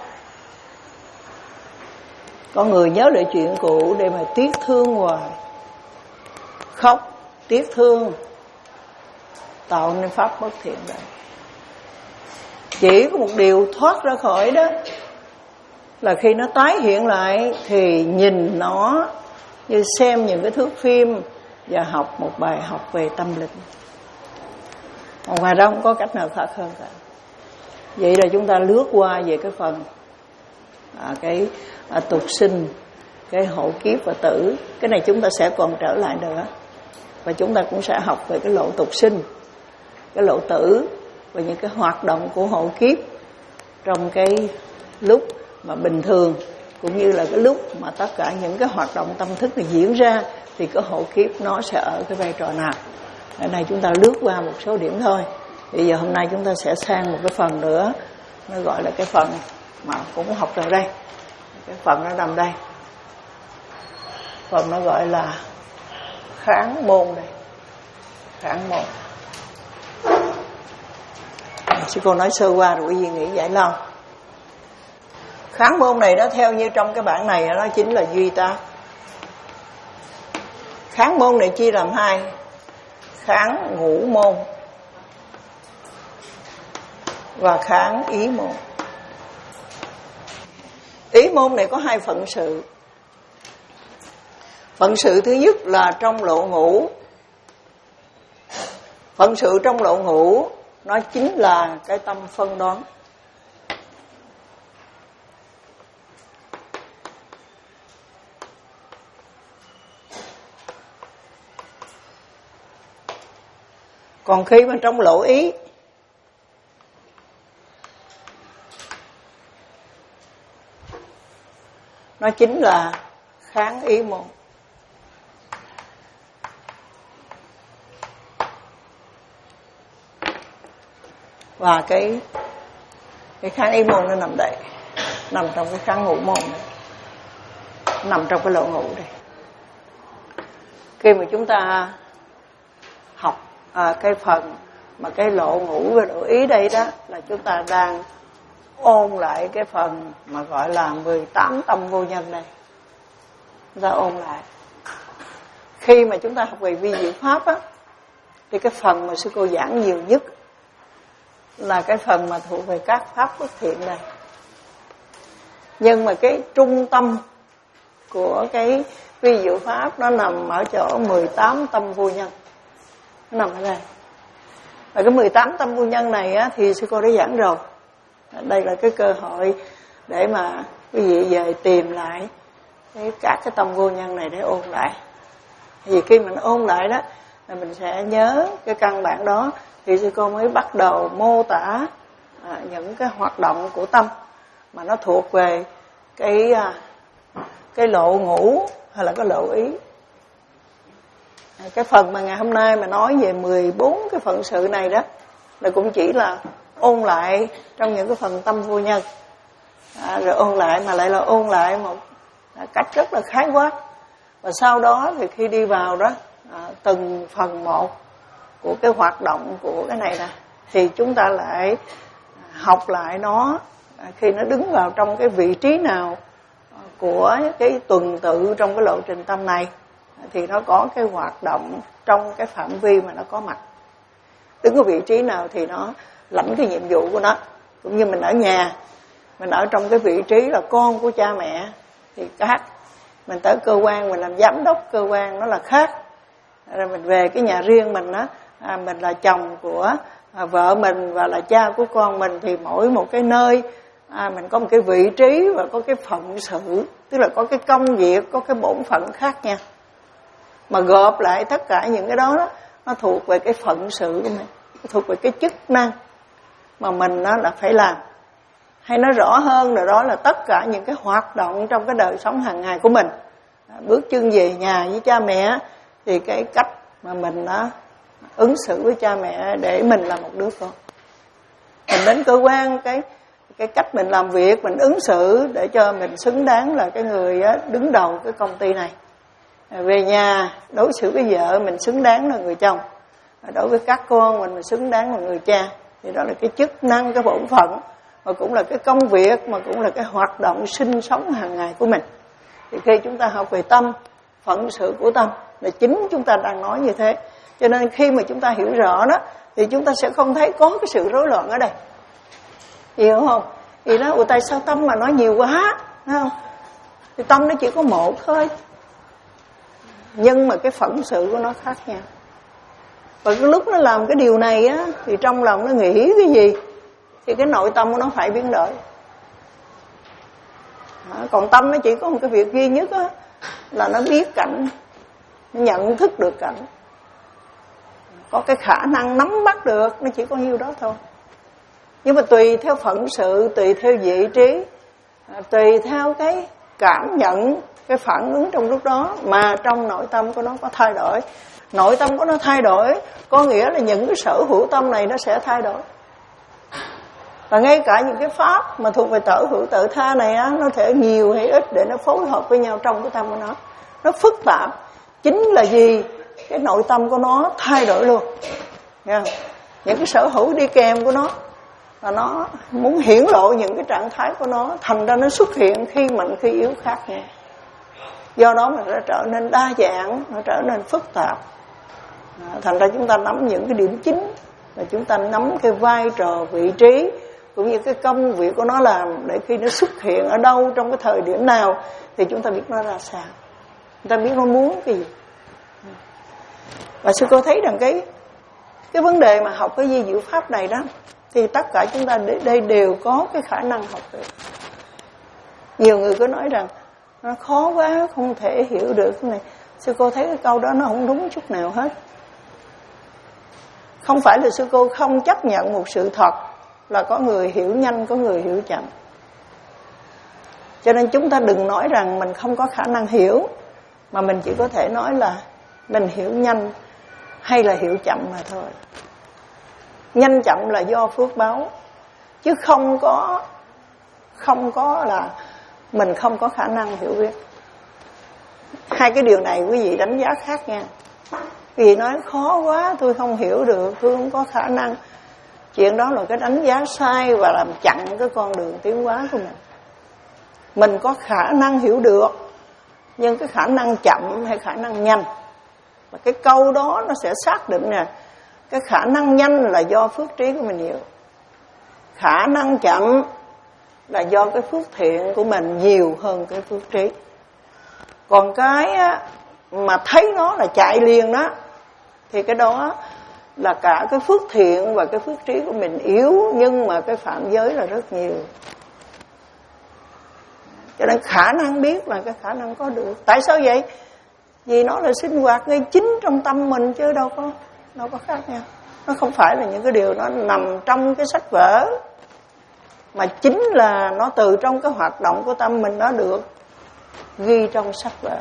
có người nhớ lại chuyện cũ để mà tiếc thương hoài, khóc tiếc thương tạo nên pháp bất thiện đấy. Chỉ có một điều thoát ra khỏi đó là khi nó tái hiện lại thì nhìn nó như xem những cái thước phim và học một bài học về tâm linh. Ngoài ra không có cách nào khác hơn cả. Vậy là chúng ta lướt qua về cái phần à, cái à, tục sinh cái hộ kiếp và tử. Cái này chúng ta sẽ còn trở lại nữa. Và chúng ta cũng sẽ học về cái lộ tục sinh, cái lộ tử và những cái hoạt động của hộ kiếp trong cái lúc mà bình thường, cũng như là cái lúc mà tất cả những cái hoạt động tâm thức này diễn ra thì cái hộ kiếp nó sẽ ở cái vai trò nào. Ở đây chúng ta lướt qua một số điểm thôi. Bây giờ hôm nay chúng ta sẽ sang một cái phần nữa, nó gọi là cái phần mà cũng học rồi đây. Cái phần nó nằm đây. Phần nó gọi là kháng môn đây. Kháng môn. Sư cô nói sơ qua rồi quý vị nghĩ giải lao. Kháng môn này đó, theo như trong cái bảng này, nó chính là duy tác. Kháng môn này chia làm hai: kháng ngũ môn và kháng ý môn. Ý môn này có hai phận sự. Phận sự thứ nhất là trong lộ ngũ. Phận sự trong lộ ngũ nó chính là cái tâm phân đoán. Còn khi mà trong lộ ý, nó chính là kháng ý môn. Và cái cái kháng ý môn nó nằm đây, nằm trong cái kháng ngũ môn này, nằm trong cái lộ ngũ đây. Khi mà chúng ta học à, cái phần mà cái lộ ngũ và lộ ý đây đó, là chúng ta đang ôn lại cái phần mà gọi là mười tám tâm vô nhân này. Chúng ta ôn lại. Khi mà chúng ta học về vi diệu pháp á, thì cái phần mà sư cô giảng nhiều nhất là cái phần mà thuộc về các pháp bất thiện này. Nhưng mà cái trung tâm của cái vi diệu pháp nó nằm ở chỗ mười tám tâm vô nhân. Nó nằm ở đây. Và cái mười tám tâm vô nhân này á, thì sư cô đã giảng rồi. Đây là cái cơ hội để mà quý vị về tìm lại cái, các cái tâm vô nhân này để ôn lại. Vì khi mình ôn lại đó, là mình sẽ nhớ cái căn bản đó, thì sư cô mới bắt đầu mô tả à, những cái hoạt động của tâm mà nó thuộc về cái à, cái lộ ngũ hay là cái lộ ý. À, cái phần mà ngày hôm nay mà nói về mười bốn cái phận sự này đó, là cũng chỉ là ôn lại trong những cái phần tâm vô nhân. À, rồi ôn lại mà lại là ôn lại một à, cách rất là khái quát. Và sau đó thì khi đi vào đó à, từng phần một của cái hoạt động của cái này nè, thì chúng ta lại học lại nó à, khi nó đứng vào trong cái vị trí nào của cái tuần tự trong cái lộ trình tâm này, thì nó có cái hoạt động trong cái phạm vi mà nó có mặt. Đứng ở vị trí nào thì nó lãnh cái nhiệm vụ của nó. Cũng như mình ở nhà, mình ở trong cái vị trí là con của cha mẹ thì khác. Mình tới cơ quan, mình làm giám đốc cơ quan nó là khác. Rồi mình về cái nhà riêng mình á, à, mình là chồng của à, vợ mình và là cha của con mình, thì mỗi một cái nơi à, mình có một cái vị trí và có cái phận sự, tức là có cái công việc, có cái bổn phận khác nha. Mà gộp lại tất cả những cái đó, đó nó thuộc về cái phận sự của mình, thuộc về cái chức năng mà mình nó là phải làm. Hay nói rõ hơn là đó là tất cả những cái hoạt động trong cái đời sống hàng ngày của mình. Bước chân về nhà với cha mẹ thì cái cách mà mình nó ứng xử với cha mẹ để mình là một đứa con. Mình đến cơ quan, cái cái cách mình làm việc, mình ứng xử để cho mình xứng đáng là cái người đứng đầu cái công ty này. Về nhà đối xử với vợ mình xứng đáng là người chồng, đối với các con mình mình xứng đáng là người cha. Thì đó là cái chức năng, cái bổn phận, mà cũng là cái công việc, mà cũng là cái hoạt động sinh sống hàng ngày của mình. Thì khi chúng ta học về tâm, phận sự của tâm là chính chúng ta đang nói như thế. Cho nên khi mà chúng ta hiểu rõ đó, thì chúng ta sẽ không thấy có cái sự rối loạn ở đây. Hiểu không? Thì nó, ủa tại sao tâm mà nói nhiều quá, thấy không? Thì tâm nó chỉ có một thôi, nhưng mà cái phận sự của nó khác nhau. Và cái lúc nó làm cái điều này á, thì trong lòng nó nghĩ cái gì thì cái nội tâm của nó phải biến đổi. Còn tâm nó chỉ có một cái việc duy nhất á, là nó biết cảnh, nó nhận thức được cảnh, có cái khả năng nắm bắt được, nó chỉ có nhiêu đó thôi. Nhưng mà tùy theo phận sự, tùy theo vị trí, tùy theo cái cảm nhận, cái phản ứng trong lúc đó mà trong nội tâm của nó có thay đổi. Nội tâm của nó thay đổi có nghĩa là những cái sở hữu tâm này nó sẽ thay đổi. Và ngay cả những cái pháp mà thuộc về sở hữu tự tha này á, nó thể nhiều hay ít để nó phối hợp với nhau trong cái tâm của nó. Nó phức tạp. Chính là gì? Cái nội tâm của nó thay đổi luôn. Nghe không? Những cái sở hữu đi kèm của nó, và nó muốn hiển lộ những cái trạng thái của nó, thành ra nó xuất hiện khi mạnh khi yếu khác nhau. Do đó mà nó trở nên đa dạng, nó trở nên phức tạp. Thành ra chúng ta nắm những cái điểm chính, và chúng ta nắm cái vai trò, vị trí cũng như cái công việc của nó làm, để khi nó xuất hiện ở đâu, trong cái thời điểm nào thì chúng ta biết nó ra sao, chúng ta biết nó muốn cái gì. Và sư cô thấy rằng cái cái vấn đề mà học cái di diệu pháp này đó, thì tất cả chúng ta đây đều có cái khả năng học được. Nhiều người có nói rằng nó khó quá, không thể hiểu được cái này. Sư cô thấy cái câu đó nó không đúng chút nào hết. Không phải là sư cô không chấp nhận một sự thật là có người hiểu nhanh, có người hiểu chậm. Cho nên chúng ta đừng nói rằng mình không có khả năng hiểu, mà mình chỉ có thể nói là mình hiểu nhanh hay là hiểu chậm mà thôi. Nhanh chậm là do phước báo, chứ không có không có là mình không có khả năng hiểu biết. Hai cái điều này quý vị đánh giá khác nha. Quý vị nói khó quá, tôi không hiểu được, tôi không có khả năng. Chuyện đó là cái đánh giá sai và làm chặn cái con đường tiến hóa của mình. Mình có khả năng hiểu được, nhưng cái khả năng chậm hay khả năng nhanh, và cái câu đó nó sẽ xác định nè, cái khả năng nhanh là do phước trí của mình nhiều, khả năng chậm là do cái phước thiện của mình nhiều hơn cái phước trí. Còn cái á, mà thấy nó là chạy liền đó, thì cái đó là cả cái phước thiện và cái phước trí của mình yếu, nhưng mà cái phạm giới là rất nhiều. Cho nên khả năng biết là cái khả năng có được. Tại sao vậy? Vì nó là sinh hoạt ngay chính trong tâm mình, chứ đâu có đâu có khác nhau. Nó không phải là những cái điều nó nằm trong cái sách vở, mà chính là nó từ trong cái hoạt động của tâm mình nó được ghi trong sách vở.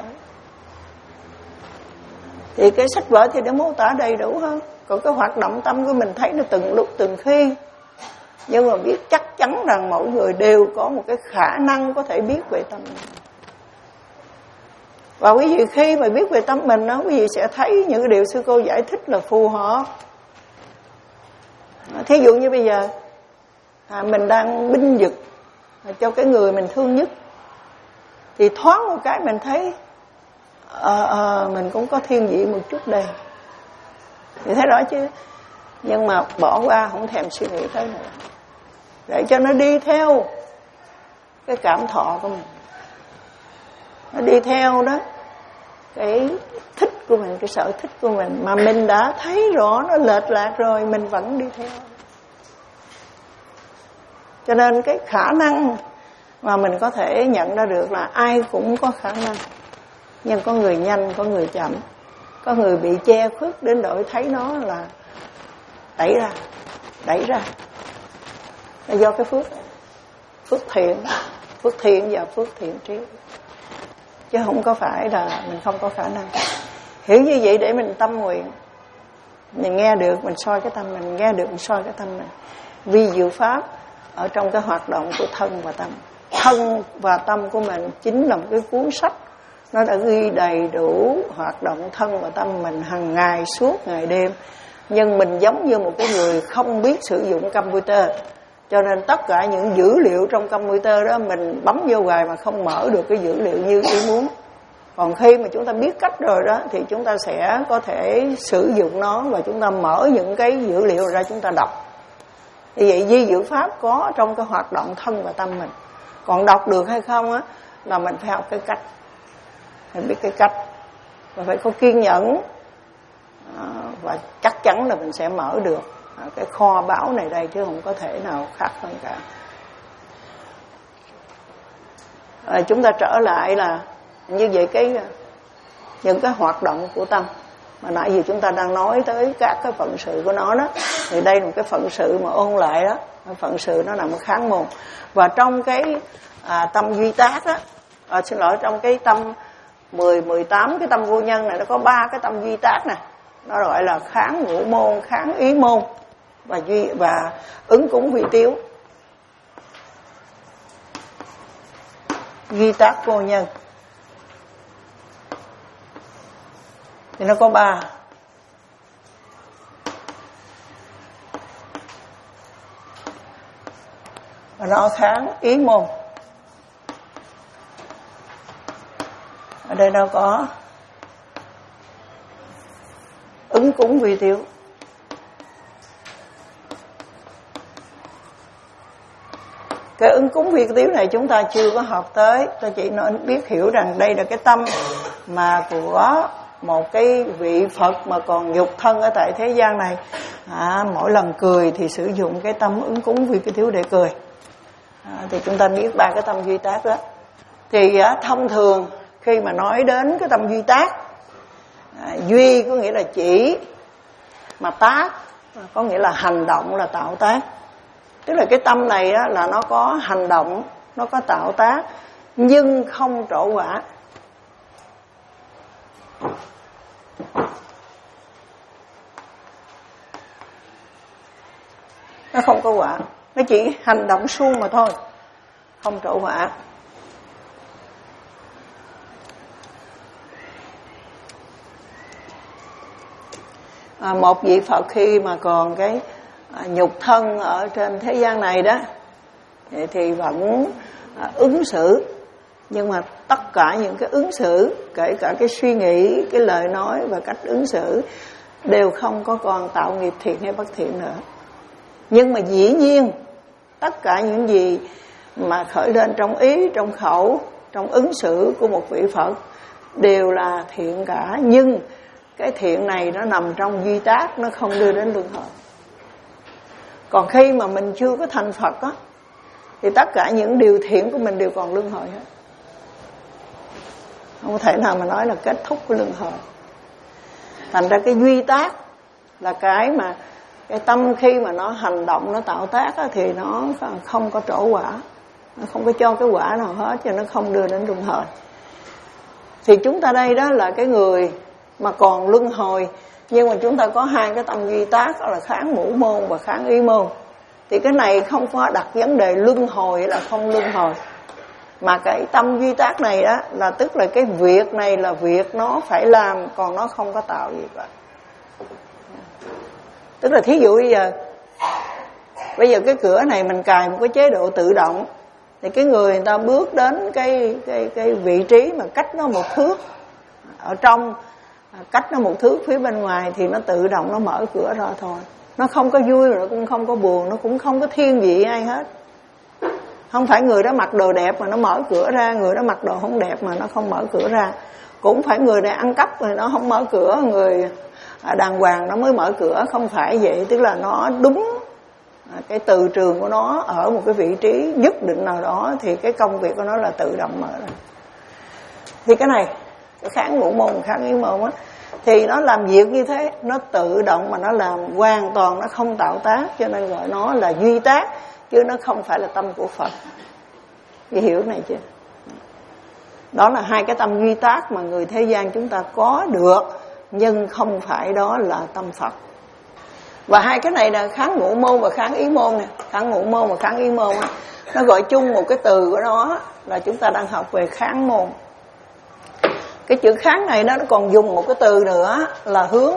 Thì cái sách vở thì nó mô tả đầy đủ hơn. Còn cái hoạt động tâm của mình thấy nó từng lúc từng khi. Nhưng mà biết chắc chắn rằng mỗi người đều có một cái khả năng có thể biết về tâm mình. Và quý vị khi mà biết về tâm mình đó, quý vị sẽ thấy những cái điều sư cô giải thích là phù hợp. Thí dụ như bây giờ à, mình đang binh vực cho cái người mình thương nhất, thì thoáng một cái mình thấy à, à, mình cũng có thiên vị một chút đây, thì thấy rõ chứ. Nhưng mà bỏ qua, không thèm suy nghĩ tới nữa, để cho nó đi theo cái cảm thọ của mình, nó đi theo đó cái thích của mình, cái sở thích của mình, mà mình đã thấy rõ nó lệch lạc rồi, mình vẫn đi theo. Cho nên cái khả năng mà mình có thể nhận ra được là ai cũng có khả năng, nhưng có người nhanh, có người chậm, có người bị che khuất đến độ thấy nó là đẩy ra, đẩy ra. Là do cái phước, phước thiện, phước thiện và phước thiện trí, chứ không có phải là mình không có khả năng. Hiểu như vậy để mình tâm nguyện, mình nghe được mình soi cái tâm mình, nghe được mình soi cái tâm mình. Vi diệu pháp ở trong cái hoạt động của thân và tâm. Thân và tâm của mình chính là một cái cuốn sách, nó đã ghi đầy đủ hoạt động thân và tâm mình hàng ngày, suốt ngày đêm. Nhưng mình giống như một cái người không biết sử dụng computer, cho nên tất cả những dữ liệu trong computer đó mình bấm vô hoài mà không mở được cái dữ liệu như ý muốn. Còn khi mà chúng ta biết cách rồi đó, thì chúng ta sẽ có thể sử dụng nó, và chúng ta mở những cái dữ liệu ra chúng ta đọc. Vì vậy di diệu pháp có trong cái hoạt động thân và tâm mình. Còn đọc được hay không á, là mình phải học cái cách, mình biết cái cách, và phải có kiên nhẫn, và chắc chắn là mình sẽ mở được cái kho báu này đây, chứ không có thể nào khác hơn cả. À, chúng ta trở lại là Như vậy cái những cái hoạt động của tâm mà nãy giờ chúng ta đang nói tới các cái phận sự của nó đó, thì đây là một cái phận sự mà ôn lại đó, phận sự nó nằm ở kháng môn. Và trong cái à, tâm duy tác đó, à, xin lỗi, trong cái tâm mười, mười tám cái tâm vô nhân này nó có ba cái tâm duy tác này, nó gọi là kháng ngũ môn, kháng ý môn và duy và ứng cúng vi tiếu. Duy tác vô nhân thì nó có ba. Và nó kháng ý môn. Ở đây nó có ứng cúng vi tiếu. Cái ứng cúng vi tiếu này chúng ta chưa có học tới, ta chỉ nên biết hiểu rằng đây là cái tâm mà của một cái vị Phật mà còn nhục thân ở tại thế gian này. À, mỗi lần cười thì sử dụng cái tâm ứng cúng vi tiếu để cười. À, thì chúng ta biết ba cái tâm duy tác đó. Thì à, thông thường khi mà nói đến cái tâm duy tác, à, duy có nghĩa là chỉ, mà tác có nghĩa là hành động, là tạo tác. Tức là cái tâm này á, là nó có hành động, nó có tạo tác, nhưng không trổ quả. Nó không có quả, nó chỉ hành động suông mà thôi, không trổ quả. À, một vị Phật khi mà còn cái à, nhục thân ở trên thế gian này đó thì, thì vẫn à, ứng xử, nhưng mà tất cả những cái ứng xử, kể cả cái suy nghĩ, cái lời nói và cách ứng xử đều không có còn tạo nghiệp thiện hay bất thiện nữa. Nhưng mà dĩ nhiên tất cả những gì mà khởi lên trong ý, trong khẩu, trong ứng xử của một vị Phật đều là thiện cả, nhưng cái thiện này nó nằm trong duy tác, nó không đưa đến luân hồi. Còn khi mà mình chưa có thành Phật á, thì tất cả những điều thiện của mình đều còn luân hồi hết, không thể nào mà nói là kết thúc của luân hồi. Thành ra cái duy tác là cái mà cái tâm khi mà nó hành động, nó tạo tác á, thì nó không có trổ quả, nó không có cho cái quả nào hết, cho nó không đưa đến luân hồi. Thì chúng ta đây đó là cái người mà còn luân hồi, nhưng mà chúng ta có hai cái tâm duy tác, đó là kháng ngũ môn và kháng ý môn. Thì cái này không có đặt vấn đề luân hồi hay là không luân hồi, mà cái tâm duy tác này đó là tức là cái việc này là việc nó phải làm, còn nó không có tạo gì cả. Tức là thí dụ bây giờ bây giờ cái cửa này mình cài một cái chế độ tự động, thì cái người người ta bước đến cái cái cái vị trí mà cách nó một thước ở trong, cách nó một thước phía bên ngoài, thì nó tự động nó mở cửa ra thôi. Nó không có vui, nó cũng không có buồn, nó cũng không có thiên vị ai hết. Không phải người đó mặc đồ đẹp mà nó mở cửa ra, người đó mặc đồ không đẹp mà nó không mở cửa ra. Cũng phải người này ăn cắp rồi nó không mở cửa, người đàng hoàng nó mới mở cửa. Không phải vậy, tức là nó đúng cái từ trường của nó ở một cái vị trí nhất định nào đó, thì cái công việc của nó là tự động mở ra. Thì cái này, cái kháng ngũ môn, kháng ý môn á, thì nó làm việc như thế, nó tự động mà nó làm hoàn toàn, nó không tạo tác, cho nên gọi nó là duy tác, chứ nó không phải là tâm của Phật. Chị hiểu này chưa? Đó là hai cái tâm duy tác mà người thế gian chúng ta có được, nhưng không phải đó là tâm Phật. Và hai cái này là kháng ngũ môn và kháng ý môn nè. Kháng ngũ môn và kháng ý môn á, nó gọi chung một cái từ của nó là chúng ta đang học về kháng môn. Cái chữ kháng này nó còn dùng một cái từ nữa là hướng.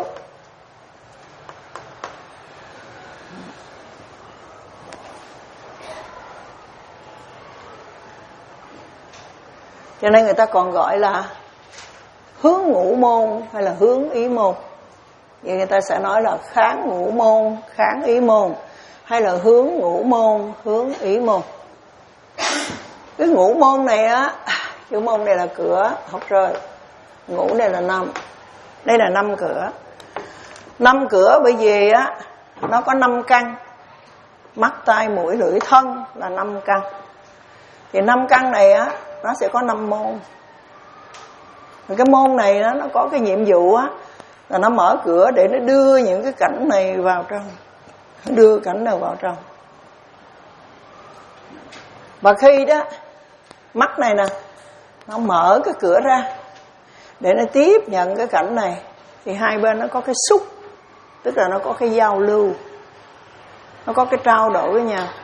Cho nên người ta còn gọi là hướng ngũ môn hay là hướng ý môn. Vậy người ta sẽ nói là kháng ngũ môn, kháng ý môn, hay là hướng ngũ môn, hướng ý môn. Cái ngũ môn này á, chữ môn này là cửa, học rồi. Ngũ đây là năm. Đây là năm cửa. Năm cửa bởi vì á, nó có năm căn. Mắt, tai, mũi, lưỡi, thân là năm căn. Thì năm căn này á, nó sẽ có năm môn. Cái môn này đó, nó có cái nhiệm vụ á là nó mở cửa để nó đưa những cái cảnh này vào trong, đưa cảnh nào vào trong. Và khi đó mắt này nè, nó mở cái cửa ra để nó tiếp nhận cái cảnh này, thì hai bên nó có cái xúc, tức là nó có cái giao lưu, nó có cái trao đổi với nhau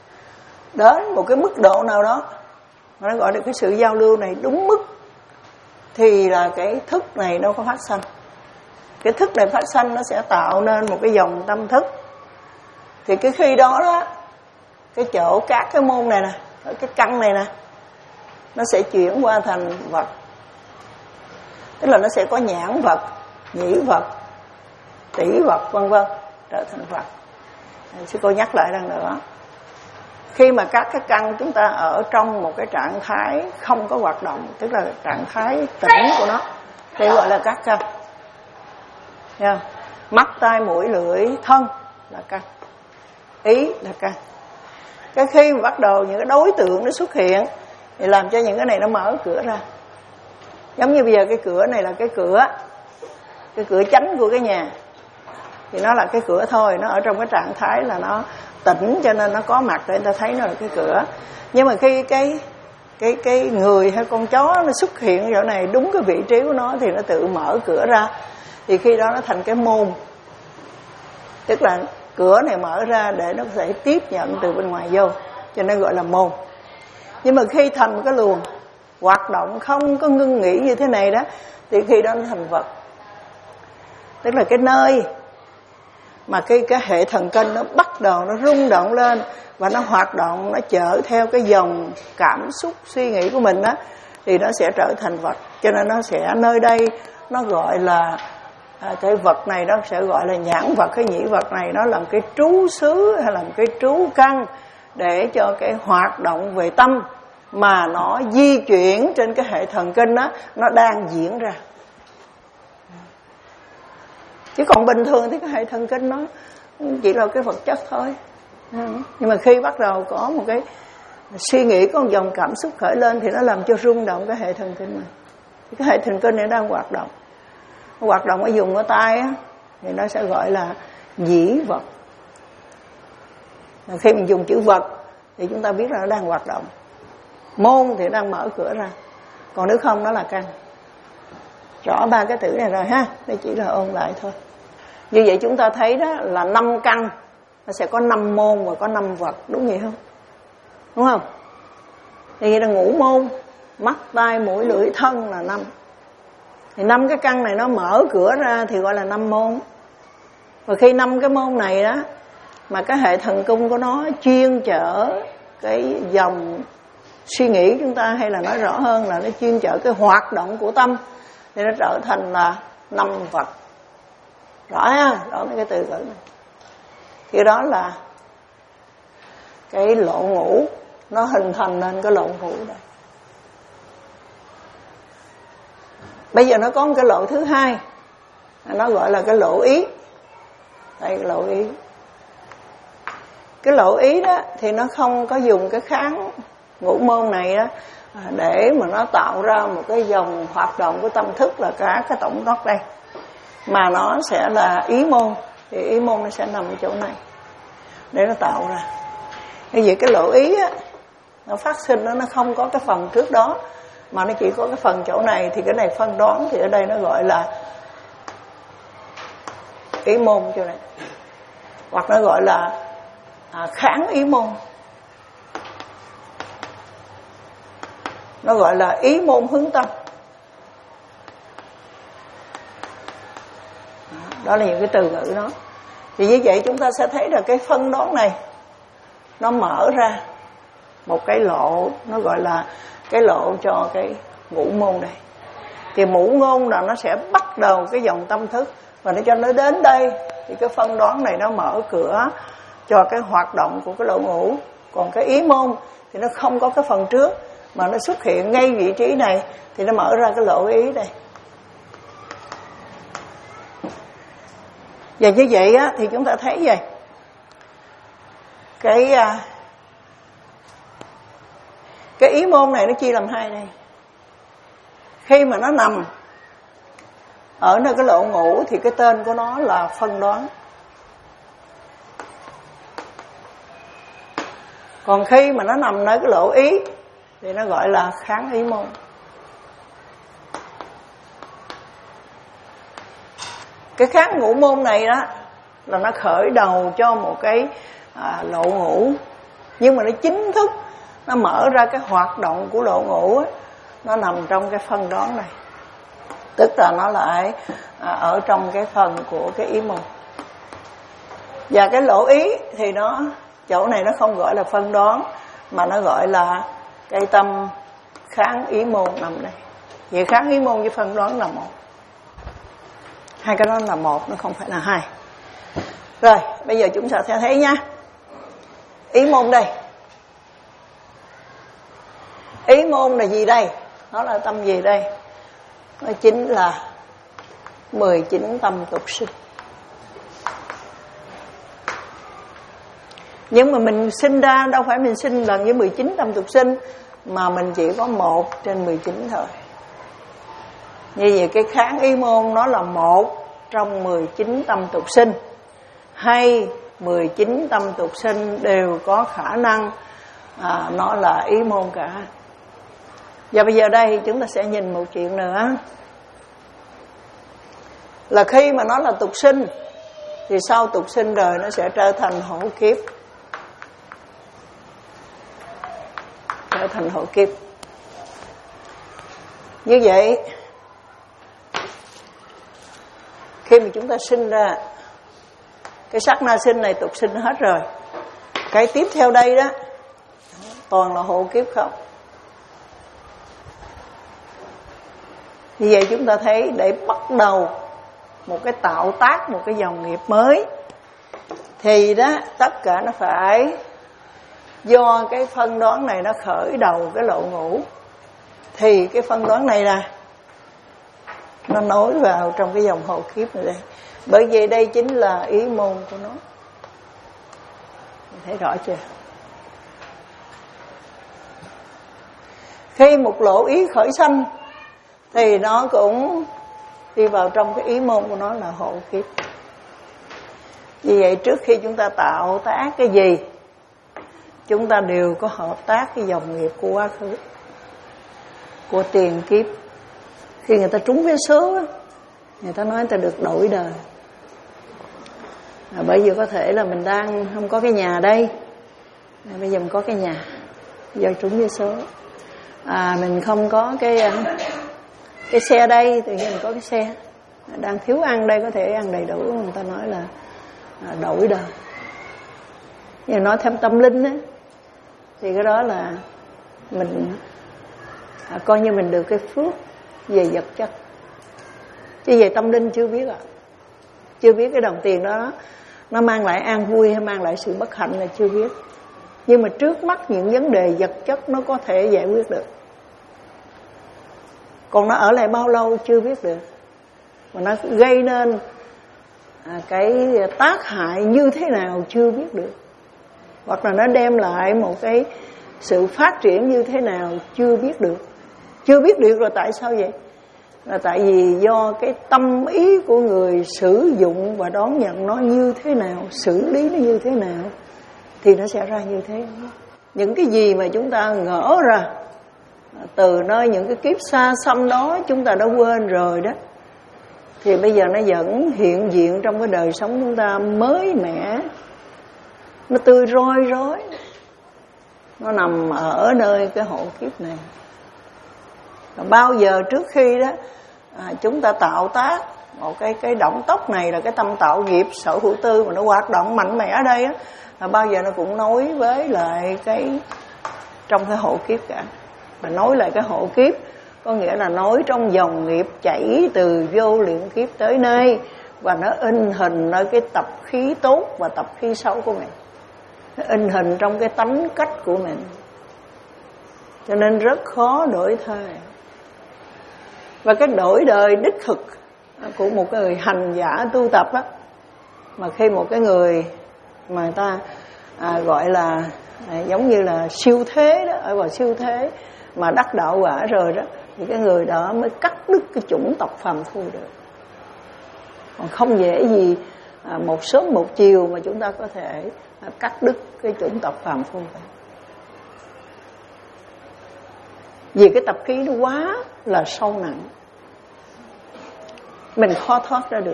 đến một cái mức độ nào đó, mà nó gọi được cái sự giao lưu này đúng mức, thì là cái thức này nó có phát sanh. Cái thức này phát sanh nó sẽ tạo nên một cái dòng tâm thức. Thì cái khi đó đó, cái chỗ các cái môn này nè, cái căn này nè, nó sẽ chuyển qua thành vật. Tức là nó sẽ có nhãn vật, nhĩ vật, tỷ vật, vân vân, trở thành vật. Sư cô nhắc lại lần nữa, khi mà các cái căn chúng ta ở trong một cái trạng thái không có hoạt động, tức là trạng thái tĩnh của nó, thì gọi là các căn. Yeah. Mắt, tai, mũi, lưỡi, thân là căn, ý là căn. Cái khi mà bắt đầu những cái đối tượng nó xuất hiện thì làm cho những cái này nó mở cửa ra. Giống như bây giờ cái cửa này là cái cửa, cái cửa chánh của cái nhà, thì nó là cái cửa thôi, nó ở trong cái trạng thái là nó tỉnh, cho nên nó có mặt để người ta thấy nó là cái cửa. Nhưng mà khi cái cái cái người hay con chó nó xuất hiện ở chỗ này đúng cái vị trí của nó, thì nó tự mở cửa ra, thì khi đó nó thành cái môn. Tức là cửa này mở ra để nó có thể tiếp nhận từ bên ngoài vô, cho nên gọi là môn. Nhưng mà khi thành một cái luồng hoạt động không có ngưng nghỉ như thế này đó, thì khi đó nó thành vật. Tức là cái nơi mà cái, cái hệ thần kinh nó bắt đầu nó rung động lên, và nó hoạt động, nó chở theo cái dòng cảm xúc suy nghĩ của mình đó, thì nó sẽ trở thành vật. Cho nên nó sẽ nơi đây nó gọi là à, cái vật này nó sẽ gọi là nhãn vật. Cái nhĩ vật này nó làm cái trú xứ hay làm cái trú căn để cho cái hoạt động về tâm mà nó di chuyển trên cái hệ thần kinh đó, nó đang diễn ra. Chứ còn bình thường thì cái hệ thần kinh nó chỉ là cái vật chất thôi. Nhưng mà khi bắt đầu có một cái suy nghĩ, có một dòng cảm xúc khởi lên, thì nó làm cho rung động cái hệ thần kinh này. Cái hệ thần kinh này đang hoạt động. Hoạt động ở vùng ở tay á, thì nó sẽ gọi là nhĩ vật. Và khi mình dùng chữ vật thì chúng ta biết là nó đang hoạt động. Môn thì đang mở cửa ra, còn nếu không nó là căn. Rõ ba cái từ này rồi ha, đây chỉ là ôn lại thôi. Như vậy chúng ta thấy đó là năm căn, nó sẽ có năm môn và có năm vật, đúng vậy không? Đúng không? Thì vậy là ngũ môn, mắt, tai, mũi, lưỡi, thân là năm. Thì năm cái căn này nó mở cửa ra thì gọi là năm môn. Và khi năm cái môn này đó mà cái hệ thần cung của nó chuyên chở cái dòng suy nghĩ chúng ta, hay là nói rõ hơn là nó chuyên chở cái hoạt động của tâm, thì nó trở thành là năm vật. Rõ ha, rõ mấy cái từ ngữ này. Khi đó là cái lộ ngũ nó hình thành nên cái lộ ngũ này. Bây giờ nó có một cái lộ thứ hai, nó gọi là cái lộ ý. Đây, cái lộ ý. Cái lộ ý đó thì nó không có dùng cái kháng ngũ môn này đó để mà nó tạo ra một cái dòng hoạt động của tâm thức là cả cái tổng tóc đây, mà nó sẽ là ý môn. Thì ý môn nó sẽ nằm ở chỗ này để nó tạo ra. Như vậy cái lộ ý á, nó phát sinh đó, nó không có cái phần trước đó, mà nó chỉ có cái phần chỗ này. Thì cái này phân đoán, thì ở đây nó gọi là ý môn chỗ này, hoặc nó gọi là à, kháng ý môn. Nó gọi là ý môn hướng tâm. Đó là những cái từ ngữ đó. Thì như vậy chúng ta sẽ thấy là cái phân đoán này nó mở ra một cái lộ, nó gọi là cái lộ cho cái ngũ môn này. Thì ngũ môn là nó sẽ bắt đầu cái dòng tâm thức, và nó cho nó đến đây thì cái phân đoán này nó mở cửa cho cái hoạt động của cái lộ ngũ. Còn cái ý môn thì nó không có cái phần trước, mà nó xuất hiện ngay vị trí này, thì nó mở ra cái lộ ý đây. Và như vậy á, thì chúng ta thấy vậy, cái cái ý môn này nó chia làm hai đây. Khi mà nó nằm ở nơi cái lỗ ngủ thì cái tên của nó là phân đoán. Còn khi mà nó nằm nơi cái lỗ ý thì nó gọi là kháng ý môn. Cái kháng ngũ môn này đó là nó khởi đầu cho một cái à, lộ ngủ, nhưng mà nó chính thức nó mở ra cái hoạt động của lộ ngủ ấy, nó nằm trong cái phân đoán này, tức là nó lại à, ở trong cái phần của cái ý môn. Và cái lỗ ý thì nó chỗ này nó không gọi là phân đoán mà nó gọi là cái tâm kháng ý môn nằm đây. Vậy kháng ý môn với phân đoán là một, hai cái đó là một, nó không phải là hai. Rồi bây giờ chúng ta sẽ thấy nha. Ý môn đây, ý môn là gì đây? Nó là tâm gì đây? Nó chính là mười chín tâm tục sinh. Nhưng mà mình sinh ra đâu phải mình sinh lần với mười chín tâm tục sinh, mà mình chỉ có một trên mười chín thôi. Như vậy cái kháng ý môn nó là một trong mười chín tâm tục sinh, hay mười chín tâm tục sinh đều có khả năng à, nó là ý môn cả. Và bây giờ đây chúng ta sẽ nhìn một chuyện nữa, là khi mà nó là tục sinh thì sau tục sinh rồi nó sẽ trở thành hộ kiếp, trở thành hộ kiếp. Như vậy khi mà chúng ta sinh ra, cái sát na sinh này tục sinh hết rồi, cái tiếp theo đây đó toàn là hộ kiếp không. Như vậy chúng ta thấy để bắt đầu một cái tạo tác một cái dòng nghiệp mới thì đó tất cả nó phải do cái phân đoán này nó khởi đầu cái lộ ngủ, thì cái phân đoán này nè nó nối vào trong cái dòng hộ kiếp này đây. Bởi vì đây chính là ý môn của nó. Mình thấy rõ chưa? Khi một lộ ý khởi sanh thì nó cũng đi vào trong cái ý môn của nó là hộ kiếp. Vì vậy trước khi chúng ta tạo tác cái gì, chúng ta đều có hợp tác cái dòng nghiệp của quá khứ, của tiền kiếp. Khi người ta trúng vé số á, người ta nói người ta được đổi đời. À, bởi vì có thể là mình đang không có cái nhà đây, à, bây giờ mình có cái nhà do trúng vé số. À, mình không có cái cái xe đây thì mình có cái xe. Đang thiếu ăn đây có thể ăn đầy đủ, người ta nói là à, đổi đời. Nhưng nói thêm tâm linh á, thì cái đó là mình à, coi như mình được cái phước về vật chất, chứ về tâm linh chưa biết ạ. À. Chưa biết cái đồng tiền đó nó mang lại an vui hay mang lại sự bất hạnh là chưa biết. Nhưng mà trước mắt những vấn đề vật chất nó có thể giải quyết được. Còn nó ở lại bao lâu chưa biết được. Mà nó gây nên à, cái tác hại như thế nào chưa biết được. Hoặc là nó đem lại một cái sự phát triển như thế nào chưa biết được. Chưa biết được là tại sao vậy? Là tại vì do cái tâm ý của người sử dụng và đón nhận nó như thế nào, xử lý nó như thế nào thì nó sẽ ra như thế. Những cái gì mà chúng ta ngỡ ra từ nơi những cái kiếp xa xăm đó chúng ta đã quên rồi đó, thì bây giờ nó vẫn hiện diện trong cái đời sống chúng ta mới mẻ, nó tươi roi rối. Nó nằm ở nơi cái hộ kiếp này. Và bao giờ trước khi đó à, chúng ta tạo tác một cái cái động tốc này là cái tâm tạo nghiệp sở hữu tư mà nó hoạt động mạnh mẽ ở đây á, là bao giờ nó cũng nối với lại cái trong cái hộ kiếp cả. Mà nối lại cái hộ kiếp có nghĩa là nối trong dòng nghiệp chảy từ vô lượng kiếp tới nay, và nó in hình nơi cái tập khí tốt và tập khí xấu của mình. Nó in hình trong cái tánh cách của mình, cho nên rất khó đổi thay. Và cái đổi đời đích thực của một người hành giả tu tập á, mà khi một cái người mà người ta à, gọi là à, giống như là siêu thế đó, ở vào siêu thế mà đắc đạo quả rồi đó, thì cái người đó mới cắt đứt cái chủng tộc phàm phu được. Còn không dễ gì à, một sớm một chiều mà chúng ta có thể à, cắt đứt cái chủng tộc phàm phu này. Vì cái tập khí nó quá là sâu nặng, mình khó thoát ra được.